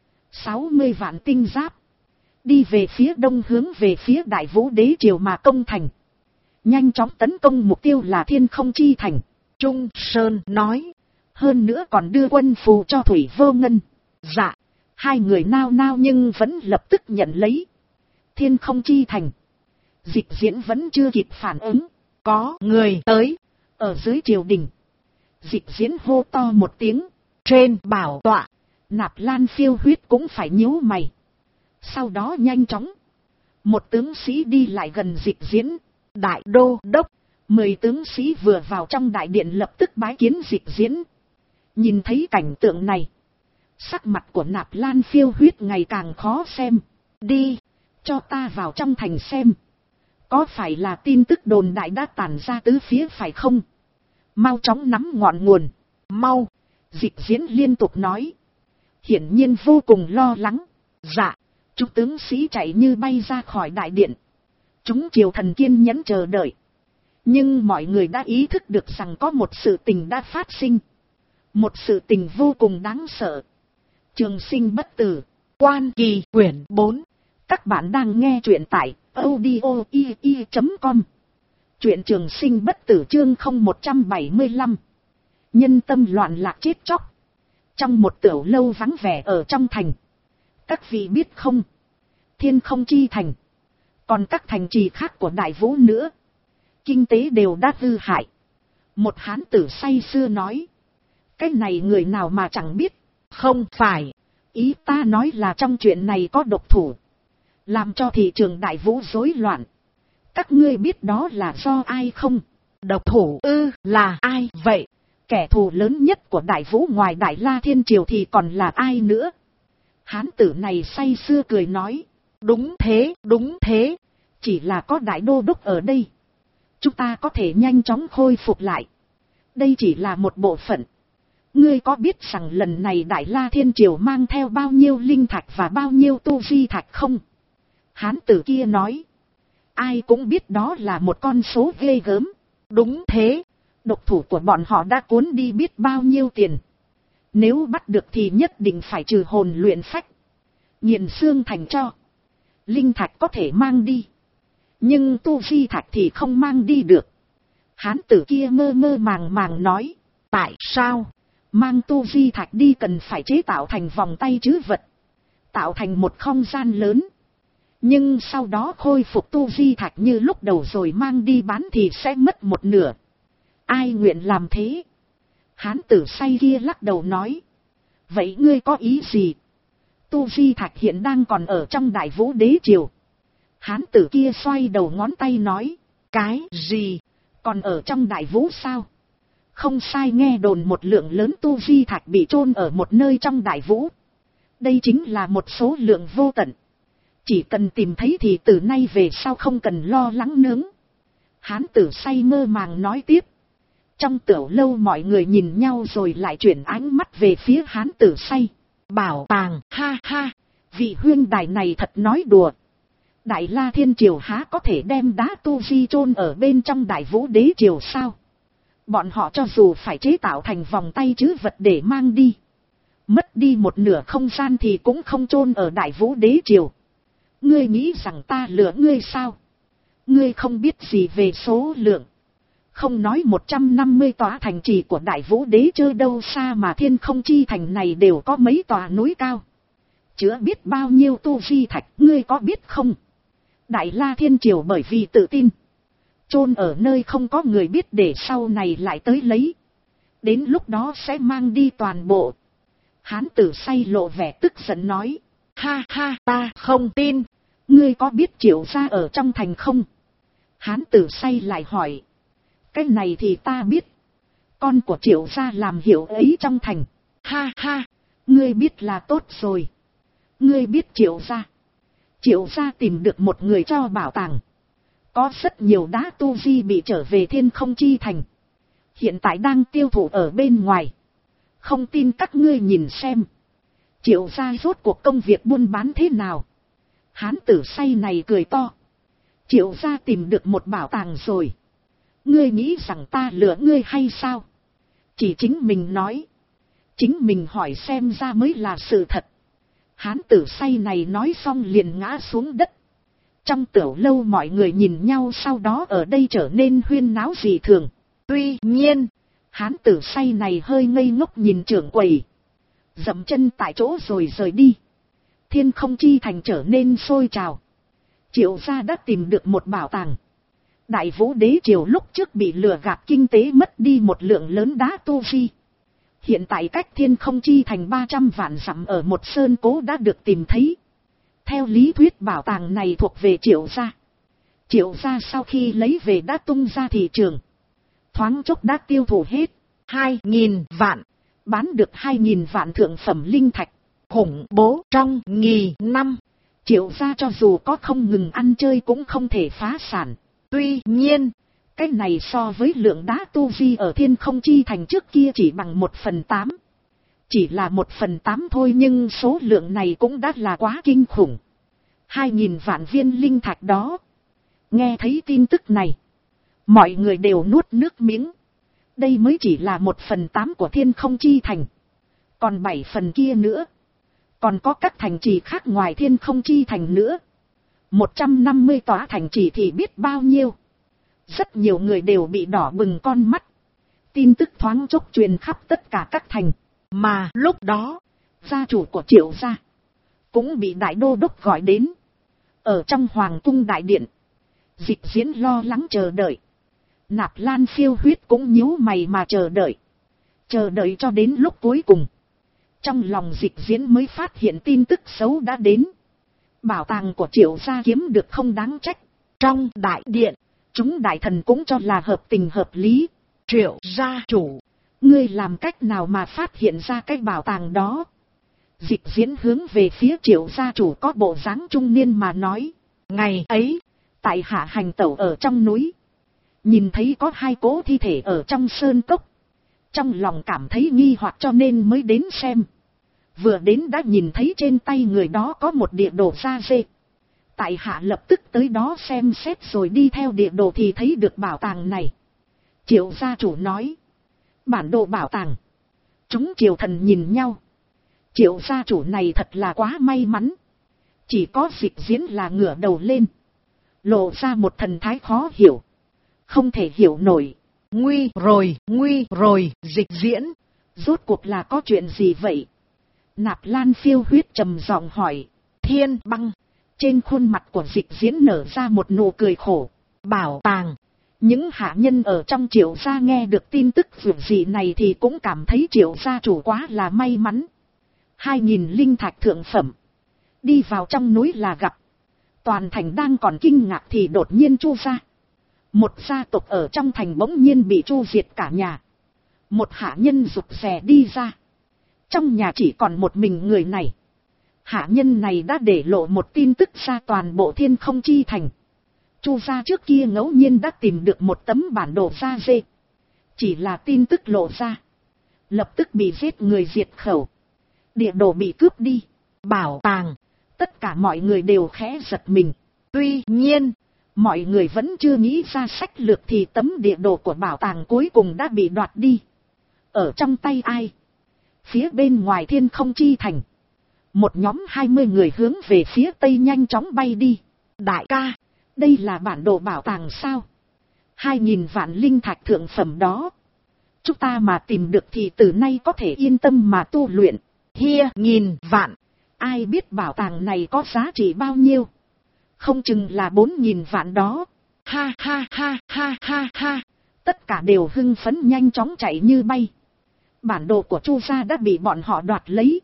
60 vạn tinh giáp. Đi về phía đông hướng về phía Đại Vũ Đế Triều mà công thành. Nhanh chóng tấn công mục tiêu là Thiên Không Chi Thành. Trung Sơn nói. Hơn nữa còn đưa quân phù cho Thủy Vô Ngân. Dạ. Hai người nao nao nhưng vẫn lập tức nhận lấy. Thiên Không Chi Thành. Dịch Diễn vẫn chưa kịp phản ứng. Có người tới. Ở dưới triều đình. Dịch Diễn hô to một tiếng. Trên bảo tọa. Nạp Lan Phiêu Huyết cũng phải nhíu mày. Sau đó nhanh chóng. Một tướng sĩ đi lại gần Dịch Diễn. Đại đô đốc. 10 tướng sĩ vừa vào trong đại điện lập tức bái kiến Dịch Diễn. Nhìn thấy cảnh tượng này. Sắc mặt của Nạp Lan Phiêu Huyết ngày càng khó xem. Đi. Cho ta vào trong thành xem. Có phải là tin tức đồn đại đã tản ra tứ phía phải không? Mau chóng nắm ngọn nguồn. Mau. Dịch Diễn liên tục nói. Hiển nhiên vô cùng lo lắng. Dạ. Chúng tướng sĩ chạy như bay ra khỏi đại điện. Chúng triều thần kiên nhẫn chờ đợi. Nhưng mọi người đã ý thức được rằng có một sự tình đã phát sinh. Một sự tình vô cùng đáng sợ. Trường Sinh bất tử. Quan Kỳ quyển 4. Các bạn đang nghe truyện tại audio.com. Truyện Trường Sinh bất tử chương 0175. Nhân tâm loạn lạc chết chóc. Trong một tiểu lâu vắng vẻ ở trong thành. Các vị biết không? Thiên Không Chi Thành. Còn các thành trì khác của Đại Vũ nữa. Kinh tế đều đã hư hại. Một hán tử say sưa nói. Cái này người nào mà chẳng biết. Không phải. Ý ta nói là trong chuyện này có độc thủ. Làm cho thị trường Đại Vũ rối loạn. Các ngươi biết đó là do ai không? Độc thủ là ai vậy? Kẻ thù lớn nhất của Đại Vũ ngoài Đại La Thiên Triều thì còn là ai nữa? Hán tử này say sưa cười nói. Đúng thế, đúng thế. Chỉ là có đại đô đốc ở đây. Chúng ta có thể nhanh chóng khôi phục lại. Đây chỉ là một bộ phận. Ngươi có biết rằng lần này Đại La Thiên Triều mang theo bao nhiêu linh thạch và bao nhiêu tu vi thạch không? Hán tử kia nói. Ai cũng biết đó là một con số ghê gớm. Đúng thế. Độc thủ của bọn họ đã cuốn đi biết bao nhiêu tiền. Nếu bắt được thì nhất định phải trừ hồn luyện phách. Nghiền xương thành cho. Linh thạch có thể mang đi. Nhưng tu vi thạch thì không mang đi được. Hán tử kia mơ mơ màng màng nói. Tại sao? Mang tu vi thạch đi cần phải chế tạo thành vòng tay trữ vật. Tạo thành một không gian lớn. Nhưng sau đó khôi phục tu vi thạch như lúc đầu rồi mang đi bán thì sẽ mất một nửa. Ai nguyện làm thế? Hán tử say kia lắc đầu nói. Vậy ngươi có ý gì? Tu vi thạch hiện đang còn ở trong Đại Vũ Đế Triều. Hán tử kia xoay đầu ngón tay nói. Cái gì? Còn ở trong Đại Vũ sao? Không sai, nghe đồn một lượng lớn tu vi thạch bị chôn ở một nơi trong Đại Vũ. Đây chính là một số lượng vô tận. Chỉ cần tìm thấy thì từ nay về sau không cần lo lắng nướng. Hán tử say mơ màng nói tiếp. Trong tiểu lâu mọi người nhìn nhau rồi lại chuyển ánh mắt về phía hán tử say. Bảo tàng, ha ha, vị huynh đài này thật nói đùa. Đại La Thiên Triều há có thể đem đá tu vi chôn ở bên trong Đại Vũ Đế Triều sao? Bọn họ cho dù phải chế tạo thành vòng tay trữ vật để mang đi. Mất đi một nửa không gian thì cũng không chôn ở Đại Vũ Đế Triều. Ngươi nghĩ rằng ta lừa ngươi sao? Ngươi không biết gì về số lượng. Không nói 150 tòa thành trì của Đại Vũ Đế chơi đâu xa mà Thiên Không Chi Thành này đều có mấy tòa núi cao. Chứa biết bao nhiêu tu vi thạch, ngươi có biết không? Đại La Thiên Triều bởi vì tự tin. Chôn ở nơi không có người biết để sau này lại tới lấy. Đến lúc đó sẽ mang đi toàn bộ. Hán tử say lộ vẻ tức giận nói. Ha ha, ta không tin. Ngươi có biết Triệu gia ở trong thành không? Hán tử say lại hỏi. Cái này thì ta biết. Con của Triệu gia làm hiệu ấy trong thành. Ha ha, ngươi biết là tốt rồi. Ngươi biết Triệu gia. Triệu gia tìm được một người cho bảo tàng. Có rất nhiều đá tu di bị trở về Thiên Không Chi Thành. Hiện tại đang tiêu thụ ở bên ngoài. Không tin các ngươi nhìn xem. Triệu gia rốt cuộc công việc buôn bán thế nào? Hán tử say này cười to. Triệu gia tìm được một bảo tàng rồi. Ngươi nghĩ rằng ta lừa ngươi hay sao? Chỉ chính mình nói. Chính mình hỏi xem ra mới là sự thật. Hán tử say này nói xong liền ngã xuống đất. Trong tiểu lâu mọi người nhìn nhau, sau đó ở đây trở nên huyên náo dị thường. Tuy nhiên, hán tử say này hơi ngây ngốc nhìn trưởng quầy. Dậm chân tại chỗ rồi rời đi. Thiên Không Chi Thành trở nên sôi trào. Triệu gia đã tìm được một bảo tàng. Đại Vũ Đế Triều lúc trước bị lừa gạt kinh tế mất đi một lượng lớn đá tu di. Hiện tại cách Thiên Không Chi Thành 300 vạn dặm ở một sơn cố đã được tìm thấy. Theo lý thuyết bảo tàng này thuộc về Triệu gia. Triệu gia sau khi lấy về đã tung ra thị trường. Thoáng chốc đã tiêu thụ hết 2.000 vạn. Bán được 2.000 vạn thượng phẩm linh thạch. Khủng bố trong nghìn năm. Triệu gia cho dù có không ngừng ăn chơi cũng không thể phá sản. Tuy nhiên, cái này so với lượng đá tu vi ở Thiên Không Chi Thành trước kia chỉ bằng 1/8. Chỉ là 1/8 thôi, nhưng số lượng này cũng đã là quá kinh khủng. 2.000 vạn viên linh thạch đó. Nghe thấy tin tức này, mọi người đều nuốt nước miếng. Đây mới chỉ là 1/8 của Thiên Không Chi Thành. Còn 7 phần kia nữa. Còn có các thành trì khác ngoài Thiên Không Chi Thành nữa. 150 tòa thành trì thì biết bao nhiêu. Rất nhiều người đều bị đỏ bừng con mắt. Tin tức thoáng chốc truyền khắp tất cả các thành. Mà lúc đó, gia chủ của Triệu gia cũng bị đại đô đốc gọi đến. Ở trong hoàng cung đại điện, Dịch Diễn lo lắng chờ đợi. Nạp Lan Phiêu Huyết cũng nhíu mày mà chờ đợi. Chờ đợi cho đến lúc cuối cùng. Trong lòng Dịch Diễn mới phát hiện tin tức xấu đã đến. Bảo tàng của Triệu gia kiếm được không đáng trách. Trong đại điện, chúng đại thần cũng cho là hợp tình hợp lý. Triệu gia chủ, ngươi làm cách nào mà phát hiện ra cái bảo tàng đó? Dịch Diễn hướng về phía Triệu gia chủ có bộ dáng trung niên mà nói. Ngày ấy, tại hạ hành tẩu ở trong núi. Nhìn thấy có 2 cỗ thi thể ở trong sơn cốc. Trong lòng cảm thấy nghi hoặc cho nên mới đến xem. Vừa đến đã nhìn thấy trên tay người đó có một địa đồ da dê. Tại hạ lập tức tới đó xem xét rồi đi theo địa đồ thì thấy được bảo tàng này. Triệu gia chủ nói. Bản đồ bảo tàng. Chúng triều thần nhìn nhau. Triệu gia chủ này thật là quá may mắn. Chỉ có Dịch Diễn là ngửa đầu lên. Lộ ra một thần thái khó hiểu. Không thể hiểu nổi. Nguy rồi, Dịch Diễn. Rốt cuộc là có chuyện gì vậy? Nạp Lan Phiêu Huyết trầm giọng hỏi. Thiên Băng. Trên khuôn mặt của Dịch Diễn nở ra một nụ cười khổ. Bảo tàng. Những hạ nhân ở trong Triệu gia nghe được tin tức vượt dị này thì cũng cảm thấy Triệu gia chủ quá là may mắn. 2.000 linh thạch thượng phẩm. Đi vào trong núi là gặp. Toàn thành đang còn kinh ngạc thì đột nhiên chu ra. Một gia tộc ở trong thành bỗng nhiên bị chu diệt cả nhà. Một hạ nhân rụt rè đi ra. Trong nhà chỉ còn một mình người này. Hạ nhân này đã để lộ một tin tức ra toàn bộ Thiên Không Chi Thành. Chu gia trước kia ngẫu nhiên đã tìm được một tấm bản đồ da dê. Chỉ là tin tức lộ ra. Lập tức bị giết người diệt khẩu. Địa đồ bị cướp đi. Bảo tàng. Tất cả mọi người đều khẽ giật mình. Tuy nhiên, mọi người vẫn chưa nghĩ ra sách lược thì tấm địa đồ của bảo tàng cuối cùng đã bị đoạt đi. Ở trong tay ai? Phía bên ngoài Thiên Không Chi Thành. Một nhóm 20 người hướng về phía tây nhanh chóng bay đi. Đại ca, đây là bản đồ bảo tàng sao? 2.000 vạn linh thạch thượng phẩm đó. Chúng ta mà tìm được thì từ nay có thể yên tâm mà tu luyện. Hia 1.000 vạn. Ai biết bảo tàng này có giá trị bao nhiêu? Không chừng là 4.000 vạn đó. Ha ha ha ha ha ha. Tất cả đều hưng phấn nhanh chóng chạy như bay. Bản đồ của Chu gia đã bị bọn họ đoạt lấy.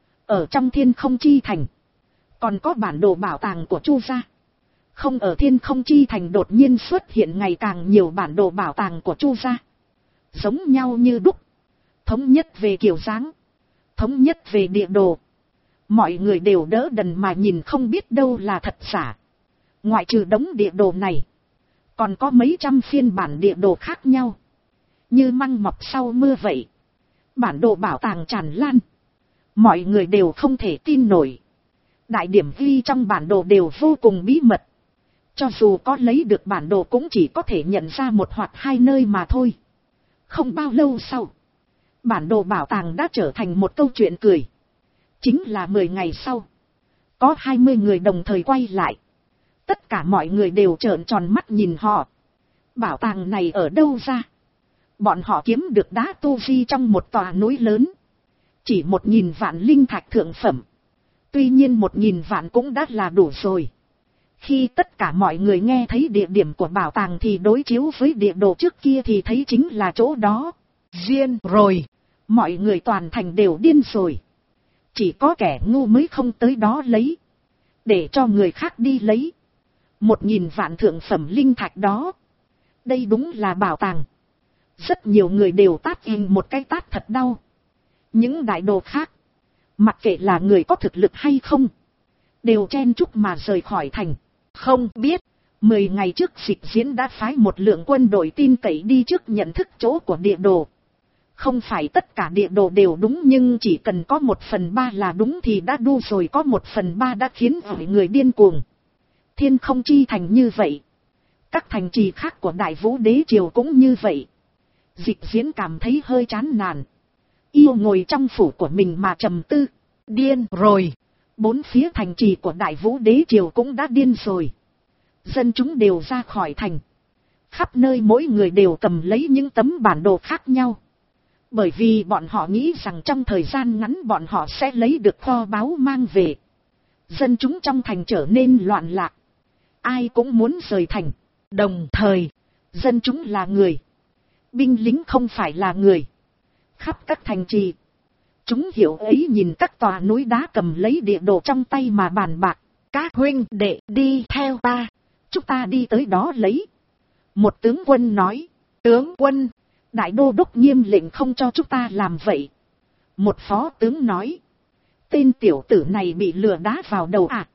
Ở trong Thiên Không Chi Thành. Còn có bản đồ bảo tàng của Chu gia. Không, ở Thiên Không Chi Thành đột nhiên xuất hiện ngày càng nhiều bản đồ bảo tàng của Chu gia. Giống nhau như đúc. Thống nhất về kiểu dáng. Thống nhất về địa đồ. Mọi người đều đỡ đần mà nhìn không biết đâu là thật giả. Ngoại trừ đống địa đồ này. Còn có mấy trăm phiên bản địa đồ khác nhau. Như măng mọc sau mưa vậy. Bản đồ bảo tàng tràn lan. Mọi người đều không thể tin nổi. Đại điểm ghi trong bản đồ đều vô cùng bí mật. Cho dù có lấy được bản đồ cũng chỉ có thể nhận ra một hoặc hai nơi mà thôi. Không bao lâu sau. Bản đồ bảo tàng đã trở thành một câu chuyện cười. Chính là 10 ngày sau. Có 20 người đồng thời quay lại. Tất cả mọi người đều trợn tròn mắt nhìn họ. Bảo tàng này ở đâu ra? Bọn họ kiếm được đá tu di trong một tòa núi lớn. Chỉ 1000 vạn linh thạch thượng phẩm. Tuy nhiên 1000 vạn cũng đã là đủ rồi. Khi tất cả mọi người nghe thấy địa điểm của bảo tàng thì đối chiếu với địa đồ trước kia thì thấy chính là chỗ đó. Điên rồi. Mọi người toàn thành đều điên rồi. Chỉ có kẻ ngu mới không tới đó lấy. Để cho người khác đi lấy. 1000 vạn thượng phẩm linh thạch đó. Đây đúng là bảo tàng. Rất nhiều người đều tát in một cái tát thật đau. Những đại đồ khác. Mặc kệ là người có thực lực hay không. Đều chen chúc mà rời khỏi thành. Không biết. 10 ngày trước dịch diễn đã phái một lượng quân đội tin cậy đi trước nhận thức chỗ của địa đồ. Không phải tất cả địa đồ đều đúng nhưng chỉ cần có 1/3 là đúng thì đã đu rồi, có 1/3 đã khiến người điên cuồng. Thiên Không Chi Thành như vậy. Các thành trì khác của Đại Vũ Đế Triều cũng như vậy. Dịch diễn cảm thấy hơi chán nản. Yêu ngồi trong phủ của mình mà trầm tư. Điên rồi. 4 phía thành trì của Đại Vũ Đế Triều cũng đã điên rồi. Dân chúng đều ra khỏi thành. Khắp nơi mỗi người đều cầm lấy những tấm bản đồ khác nhau. Bởi vì bọn họ nghĩ rằng trong thời gian ngắn bọn họ sẽ lấy được kho báu mang về. Dân chúng trong thành trở nên loạn lạc. Ai cũng muốn rời thành. Đồng thời, dân chúng là người. Binh lính không phải là người. Khắp các thành trì. Chúng hiểu ấy nhìn các tòa núi đá cầm lấy địa đồ trong tay mà bàn bạc. Các huynh đệ đi theo ta. Chúng ta đi tới đó lấy. Một tướng quân nói. Tướng quân. Đại đô đốc nghiêm lệnh không cho chúng ta làm vậy. Một phó tướng nói. Tên tiểu tử này bị lừa đá vào đầu à.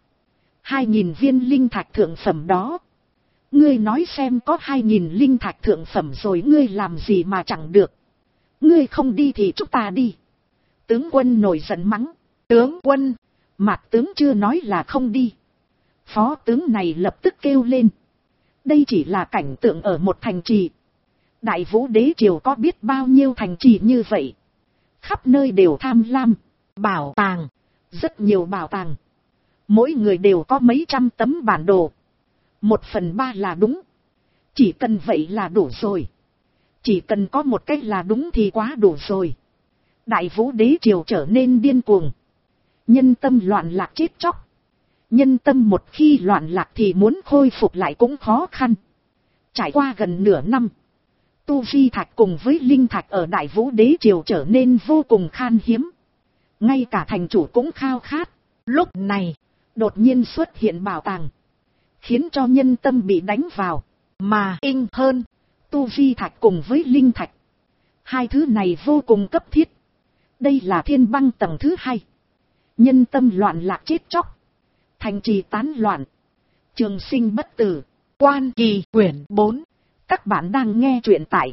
2000 viên linh thạch thượng phẩm đó. Ngươi nói xem có 2000 linh thạch thượng phẩm rồi ngươi làm gì mà chẳng được. Ngươi không đi thì chúng ta đi. Tướng quân nổi giận mắng. Tướng quân. Mạc tướng chưa nói là không đi. Phó tướng này lập tức kêu lên. Đây chỉ là cảnh tượng ở một thành trì. Đại Vũ Đế Triều có biết bao nhiêu thành trì như vậy. Khắp nơi đều tham lam. Bảo tàng. Rất nhiều bảo tàng. Mỗi người đều có mấy trăm tấm bản đồ. 1/3 là đúng. Chỉ cần vậy là đủ rồi. Chỉ cần có một cái là đúng thì quá đủ rồi. Đại Vũ Đế Triều trở nên điên cuồng. Nhân tâm loạn lạc chết chóc. Nhân tâm một khi loạn lạc thì muốn khôi phục lại cũng khó khăn. Trải qua gần nửa năm. Tu vi thạch cùng với linh thạch ở Đại Vũ Đế Triều trở nên vô cùng khan hiếm. Ngay cả thành chủ cũng khao khát. Lúc này, đột nhiên xuất hiện bảo tàng. Khiến cho nhân tâm bị đánh vào. Mà in hơn, tu vi thạch cùng với linh thạch. Hai thứ này vô cùng cấp thiết. Đây là thiên băng tầng thứ 2. Nhân tâm loạn lạc chết chóc. Thành trì tán loạn. Trường sinh bất tử. Quan Kỳ quyển 4. Các bạn đang nghe truyện tại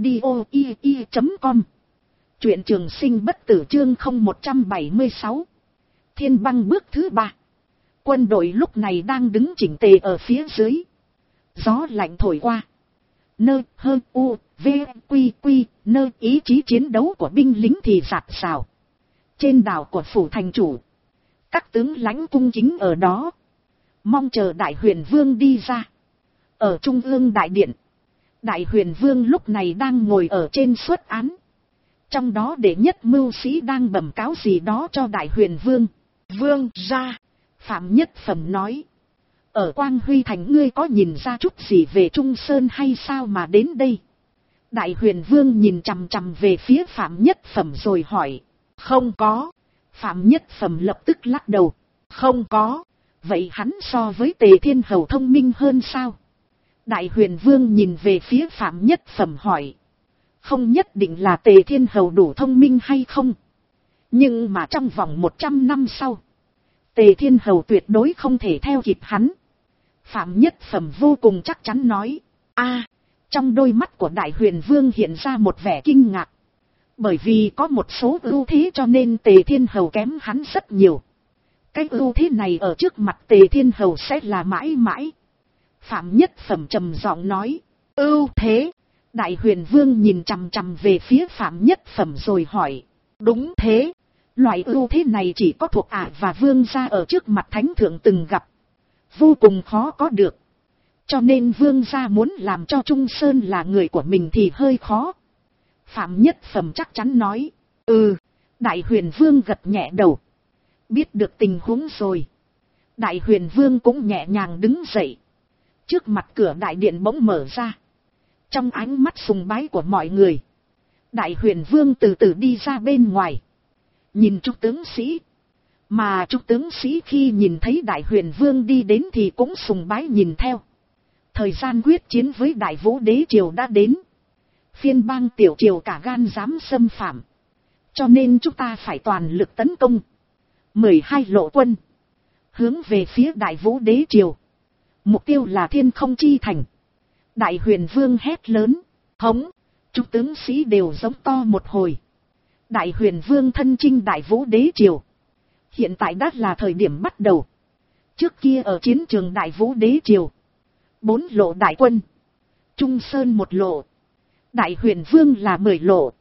audio.com. Truyện trường sinh bất tử chương 0176. Thiên băng bước thứ 3. Quân đội lúc này đang đứng chỉnh tề ở phía dưới. Gió lạnh thổi qua. Nơi hơn u, v, quy quy, nơi ý chí chiến đấu của binh lính thì rạt rào. Trên đảo của phủ thành chủ. Các tướng lãnh cung chính ở đó. Mong chờ Đại Huyền Vương đi ra. Ở trung ương đại điện. Đại Huyền Vương lúc này đang ngồi ở trên suất án. Trong đó đệ nhất mưu sĩ đang bẩm cáo gì đó cho Đại Huyền Vương. Vương ra. Phạm Nhất Phẩm nói. Ở Quang Huy Thành ngươi có nhìn ra chút gì về Trung Sơn hay sao mà đến đây? Đại Huyền Vương nhìn chằm chằm về phía Phạm Nhất Phẩm rồi hỏi. Không có. Phạm Nhất Phẩm lập tức lắc đầu. Không có. Vậy hắn so với Tề Thiên Hầu thông minh hơn sao? Đại Huyền Vương nhìn về phía Phạm Nhất Phẩm hỏi. Không nhất định là Tề Thiên Hầu đủ thông minh hay không. Nhưng mà trong vòng 100 năm sau, Tề Thiên Hầu tuyệt đối không thể theo kịp hắn. Phạm Nhất Phẩm vô cùng chắc chắn nói. Trong đôi mắt của Đại Huyền Vương hiện ra một vẻ kinh ngạc. Bởi vì có một số ưu thế cho nên Tề Thiên Hầu kém hắn rất nhiều. Cái ưu thế này ở trước mặt Tề Thiên Hầu sẽ là mãi mãi. Phạm Nhất Phẩm trầm giọng nói. Ưu thế. Đại Huyền Vương nhìn chằm chằm về phía Phạm Nhất Phẩm rồi hỏi. Đúng thế. Loại ưu thế này chỉ có thuộc ả và vương gia ở trước mặt thánh thượng từng gặp. Vô cùng khó có được. Cho nên vương gia muốn làm cho Trung Sơn là người của mình thì hơi khó. Phạm Nhất Phẩm chắc chắn nói. Đại Huyền Vương gật nhẹ đầu. Biết được tình huống rồi. Đại Huyền Vương cũng nhẹ nhàng đứng dậy. Trước mặt cửa đại điện bỗng mở ra. Trong ánh mắt sùng bái của mọi người, Đại Huyền Vương từ từ đi ra bên ngoài. Nhìn Trúc tướng sĩ. Mà Trúc tướng sĩ khi nhìn thấy Đại Huyền Vương đi đến thì cũng sùng bái nhìn theo. Thời gian quyết chiến với Đại Vũ Đế Triều đã đến. Phiên bang tiểu triều cả gan dám xâm phạm. Cho nên chúng ta phải toàn lực tấn công. 12 lộ quân. Hướng về phía Đại Vũ Đế Triều. Mục tiêu là Thiên Không Chi Thành. Đại Huyền Vương hét lớn. Hống. Chúng tướng sĩ đều giống to một hồi. Đại Huyền Vương thân chinh Đại Vũ Đế Triều. Hiện tại đã là thời điểm bắt đầu. Trước kia ở chiến trường Đại Vũ Đế Triều, 4 lộ đại quân. Trung Sơn 1 lộ. Đại Huyền Vương là 10 lộ.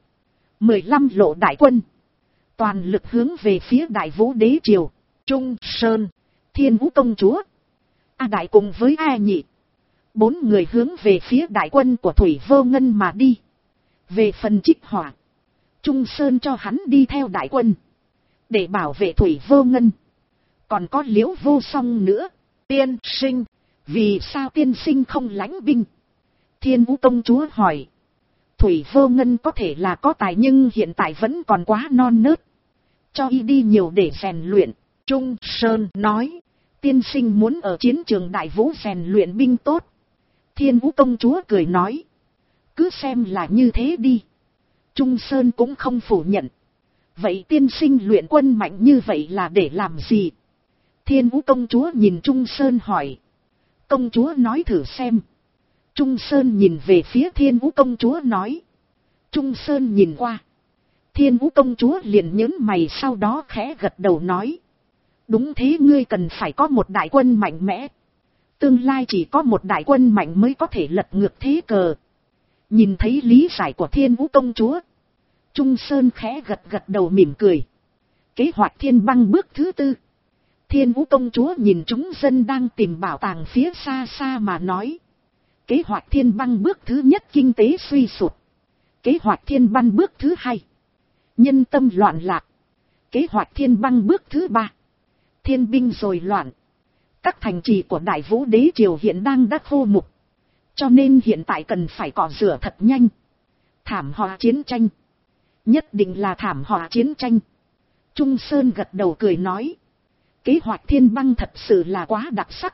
15 lộ đại quân. Toàn lực hướng về phía Đại Vũ Đế Triều. Trung Sơn, Thiên Vũ Công Chúa, A Đại cùng với A Nhị. 4 người hướng về phía đại quân của Thủy Vô Ngân mà đi. Về phần Trích Hỏa, Trung Sơn cho hắn đi theo đại quân. Để bảo vệ Thủy Vô Ngân. Còn có Liễu Vô Song nữa. Tiên sinh. Vì sao tiên sinh không lãnh binh? Thiên Vũ Công Chúa hỏi. Thủy Vô Ngân có thể là có tài nhưng hiện tại vẫn còn quá non nớt. Cho y đi nhiều để rèn luyện. Trung Sơn nói. Tiên sinh muốn ở chiến trường Đại Vũ rèn luyện binh tốt. Thiên Vũ Công Chúa cười nói. Cứ xem là như thế đi. Trung Sơn cũng không phủ nhận. Vậy tiên sinh luyện quân mạnh như vậy là để làm gì? Thiên Vũ Công Chúa nhìn Trung Sơn hỏi. Công chúa nói thử xem. Trung Sơn nhìn về phía Thiên Vũ Công Chúa nói. Trung Sơn nhìn qua. Thiên Vũ Công Chúa liền nhớn mày sau đó khẽ gật đầu nói. Đúng thế, ngươi cần phải có một đại quân mạnh mẽ. Tương lai chỉ có một đại quân mạnh mới có thể lật ngược thế cờ. Nhìn thấy lý giải của Thiên Vũ Công Chúa, Trung Sơn khẽ gật đầu mỉm cười. Kế hoạch Thiên Băng bước thứ 4. Thiên Vũ Công Chúa nhìn chúng dân đang tìm bảo tàng phía xa xa mà nói. Kế hoạch Thiên Băng bước thứ 1 kinh tế suy sụp. Kế hoạch Thiên Băng bước thứ 2 nhân tâm loạn lạc. Kế hoạch Thiên Băng bước thứ 3 thiên binh rồi loạn. Các thành trì của Đại Vũ Đế Triều hiện đang đã khô mục. Cho nên hiện tại cần phải cọ rửa thật nhanh. Thảm họa chiến tranh. Nhất định là thảm họa chiến tranh. Trung Sơn gật đầu cười nói. Kế hoạch Thiên Băng thật sự là quá đặc sắc.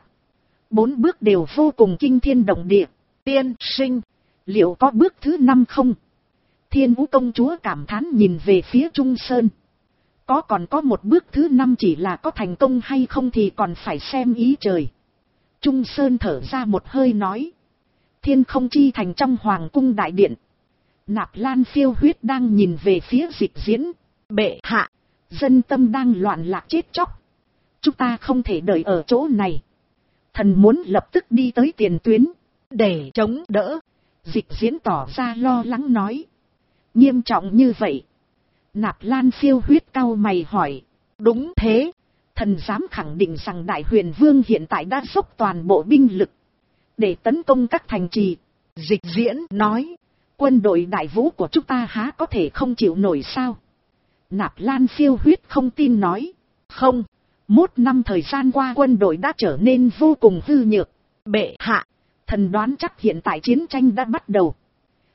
4 bước đều vô cùng kinh thiên động địa. Tiên sinh, liệu có bước thứ 5 không? Thiên Vũ Công Chúa cảm thán nhìn về phía Trung Sơn. Còn có một bước thứ 5, chỉ là có thành công hay không thì còn phải xem ý trời. Trung Sơn thở ra một hơi nói. Thiên Không Chi Thành trong Hoàng cung đại điện. Nạp Lan Phiêu Huyết đang nhìn về phía Dịch Diễn. Bệ hạ, dân tâm đang loạn lạc chết chóc. Chúng ta không thể đợi ở chỗ này. Thần muốn lập tức đi tới tiền tuyến. Để chống đỡ. Dịch Diễn tỏ ra lo lắng nói. Nghiêm trọng như vậy? Nạp Lan Phiêu Huyết cau mày hỏi. Đúng thế. Thần dám khẳng định rằng Đại Huyền Vương hiện tại đã dốc toàn bộ binh lực để tấn công các thành trì. Dịch Diễn nói. Quân đội Đại Vũ của chúng ta há có thể không chịu nổi sao? Nạp Lan Phiêu Huyết không tin nói. Không. 1 năm thời gian qua quân đội đã trở nên vô cùng hư nhược. Bệ hạ, thần đoán chắc hiện tại chiến tranh đã bắt đầu.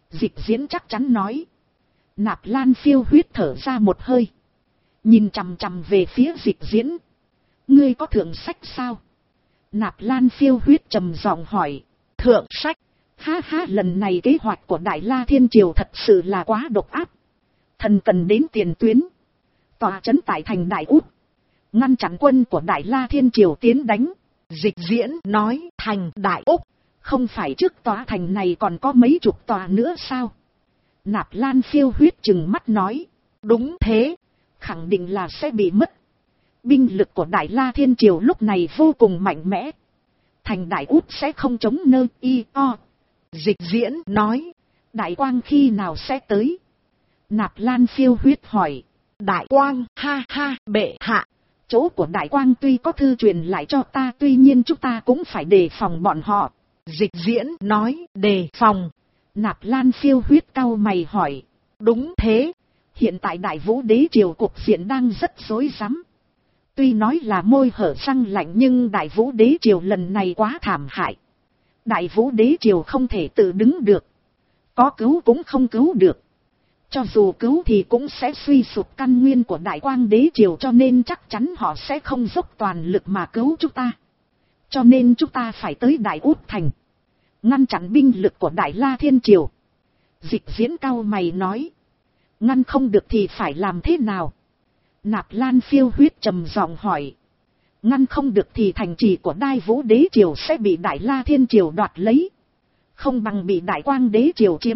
Dịch diễn chắc chắn nói. Nạp Lan Phiêu Huyết thở ra một hơi. Nhìn chằm chằm về phía dịch diễn. Ngươi có thượng sách sao? Nạp Lan Phiêu Huyết trầm giọng hỏi. Thượng sách? Ha ha, lần này kế hoạch của Đại La Thiên Triều thật sự là quá độc ác. Thần cần đến tiền tuyến. Tòa trấn tại thành Đại Út. Ngăn chặn quân của Đại La Thiên Triều tiến đánh. Dịch diễn nói. Thành Đại Úc? Không phải trước tòa thành này còn có mấy chục tòa nữa sao? Nạp Lan Phiêu Huyết trừng mắt nói. Đúng thế. Khẳng định là sẽ bị mất. Binh lực của Đại La Thiên Triều lúc này vô cùng mạnh mẽ. Thành Đại Út sẽ không chống nơi y o. Dịch diễn nói. Đại Quang khi nào sẽ tới? Nạp Lan Phiêu Huyết hỏi. Đại Quang, ha ha, bệ hạ. Chỗ của Đại Quang tuy có thư truyền lại cho ta, tuy nhiên chúng ta cũng phải đề phòng bọn họ. Dịch diễn nói. Đề phòng? Nạp Lan Phiêu Huyết cau mày hỏi. Đúng thế. Hiện tại Đại Vũ Đế Triều cục diện đang rất rối rắm. Tuy nói là môi hở răng lạnh nhưng Đại Vũ Đế Triều lần này quá thảm hại. Đại Vũ Đế Triều không thể tự đứng được. Có cứu cũng không cứu được. Cho dù cứu thì cũng sẽ suy sụp căn nguyên của Đại Quang Đế Triều, cho nên chắc chắn họ sẽ không dốc toàn lực mà cứu chúng ta. Cho nên chúng ta phải tới Đại Út Thành. Ngăn chặn binh lực của Đại La Thiên Triều. Dịch diễn cau mày nói. Ngăn không được thì phải làm thế nào? Nạp Lan Phiêu Huyết trầm giọng hỏi. Ngăn không được thì thành trì của Đại Vũ Đế Triều sẽ bị Đại La Thiên Triều đoạt lấy. Không bằng bị Đại Quang Đế Triều chiếm.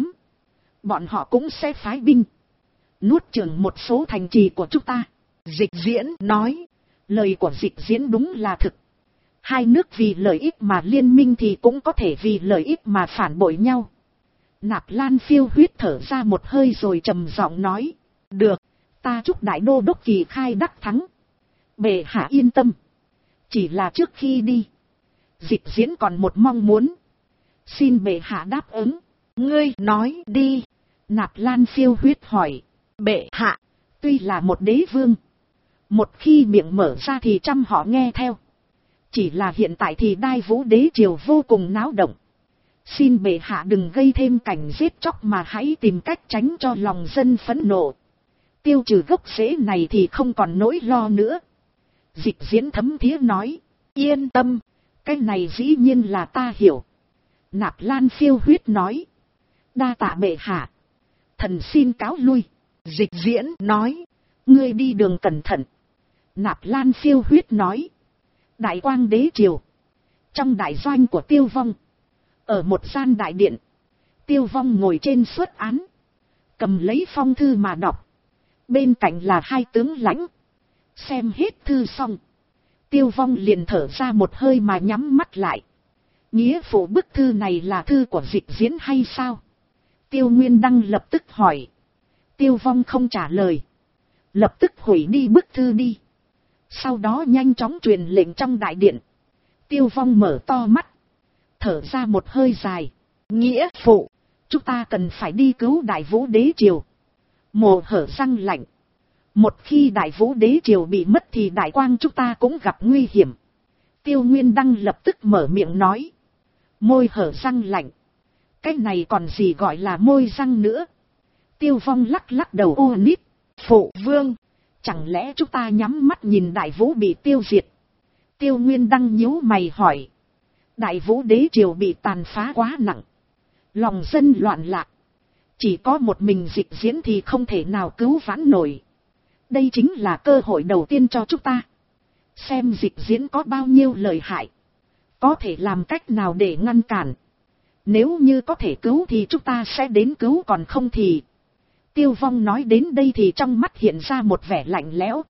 Bọn họ cũng sẽ phái binh nuốt chửng một số thành trì của chúng ta. Dịch diễn nói. Lời của dịch diễn đúng là thực. Hai nước vì lợi ích mà liên minh thì cũng có thể vì lợi ích mà phản bội nhau. Nạp Lan Phiêu Huyết thở ra một hơi rồi trầm giọng nói. Được, ta chúc Đại Đô Đốc Kỳ Khai đắc thắng. Bệ hạ yên tâm. Chỉ là trước khi đi, dịch diễn còn một mong muốn. Xin bệ hạ đáp ứng. Ngươi nói đi. Nạp Lan Phiêu Huyết hỏi. Bệ hạ, tuy là một đế vương, một khi miệng mở ra thì trăm họ nghe theo. Chỉ là hiện tại thì Đại Vũ Đế Triều vô cùng náo động. Xin bệ hạ đừng gây thêm cảnh giết chóc mà hãy tìm cách tránh cho lòng dân phẫn nộ. Tiêu trừ gốc rễ này thì không còn nỗi lo nữa. Dịch diễn thấm thía nói. Yên tâm, cái này dĩ nhiên là ta hiểu. Nạp Lan Phiêu Huyết nói. Đa tạ bệ hạ. Thần xin cáo lui. Dịch diễn nói. Ngươi đi đường cẩn thận. Nạp Lan Phiêu Huyết nói. Đại Quang Đế Triều. Trong đại doanh của Tiêu Vong. Ở một gian đại điện. Tiêu Vong ngồi trên suất án. Cầm lấy phong thư mà đọc. Bên cạnh là hai tướng lãnh. Xem hết thư xong. Tiêu Vong liền thở ra một hơi mà nhắm mắt lại. Nghĩa phụ bức thư này là thư của dịch diễn hay sao? Tiêu Nguyên Đăng lập tức hỏi. Tiêu Vong không trả lời. Lập tức hủy đi bức thư đi. Sau đó nhanh chóng truyền lệnh trong đại điện. Tiêu Vong mở to mắt. Thở ra một hơi dài. Nghĩa phụ, chúng ta cần phải đi cứu Đại Vũ Đế Triều. Mồ hở răng lạnh. Một khi Đại Vũ Đế Triều bị mất thì Đại Quang chúng ta cũng gặp nguy hiểm. Tiêu Nguyên Đăng lập tức mở miệng nói. Môi hở răng lạnh. Cái này còn gì gọi là môi răng nữa. Tiêu Vong lắc lắc đầu ô nít. Phụ vương, chẳng lẽ chúng ta nhắm mắt nhìn Đại Vũ bị tiêu diệt? Tiêu Nguyên Đăng nhíu mày hỏi. Đại Vũ Đế Triều bị tàn phá quá nặng. Lòng dân loạn lạc. Chỉ có một mình dịch diễn thì không thể nào cứu vãn nổi. Đây chính là cơ hội đầu tiên cho chúng ta. Xem dịch diễn có bao nhiêu lợi hại. Có thể làm cách nào để ngăn cản. Nếu như có thể cứu thì chúng ta sẽ đến cứu, còn không thì... Tiêu Vong nói đến đây thì trong mắt hiện ra một vẻ lạnh lẽo.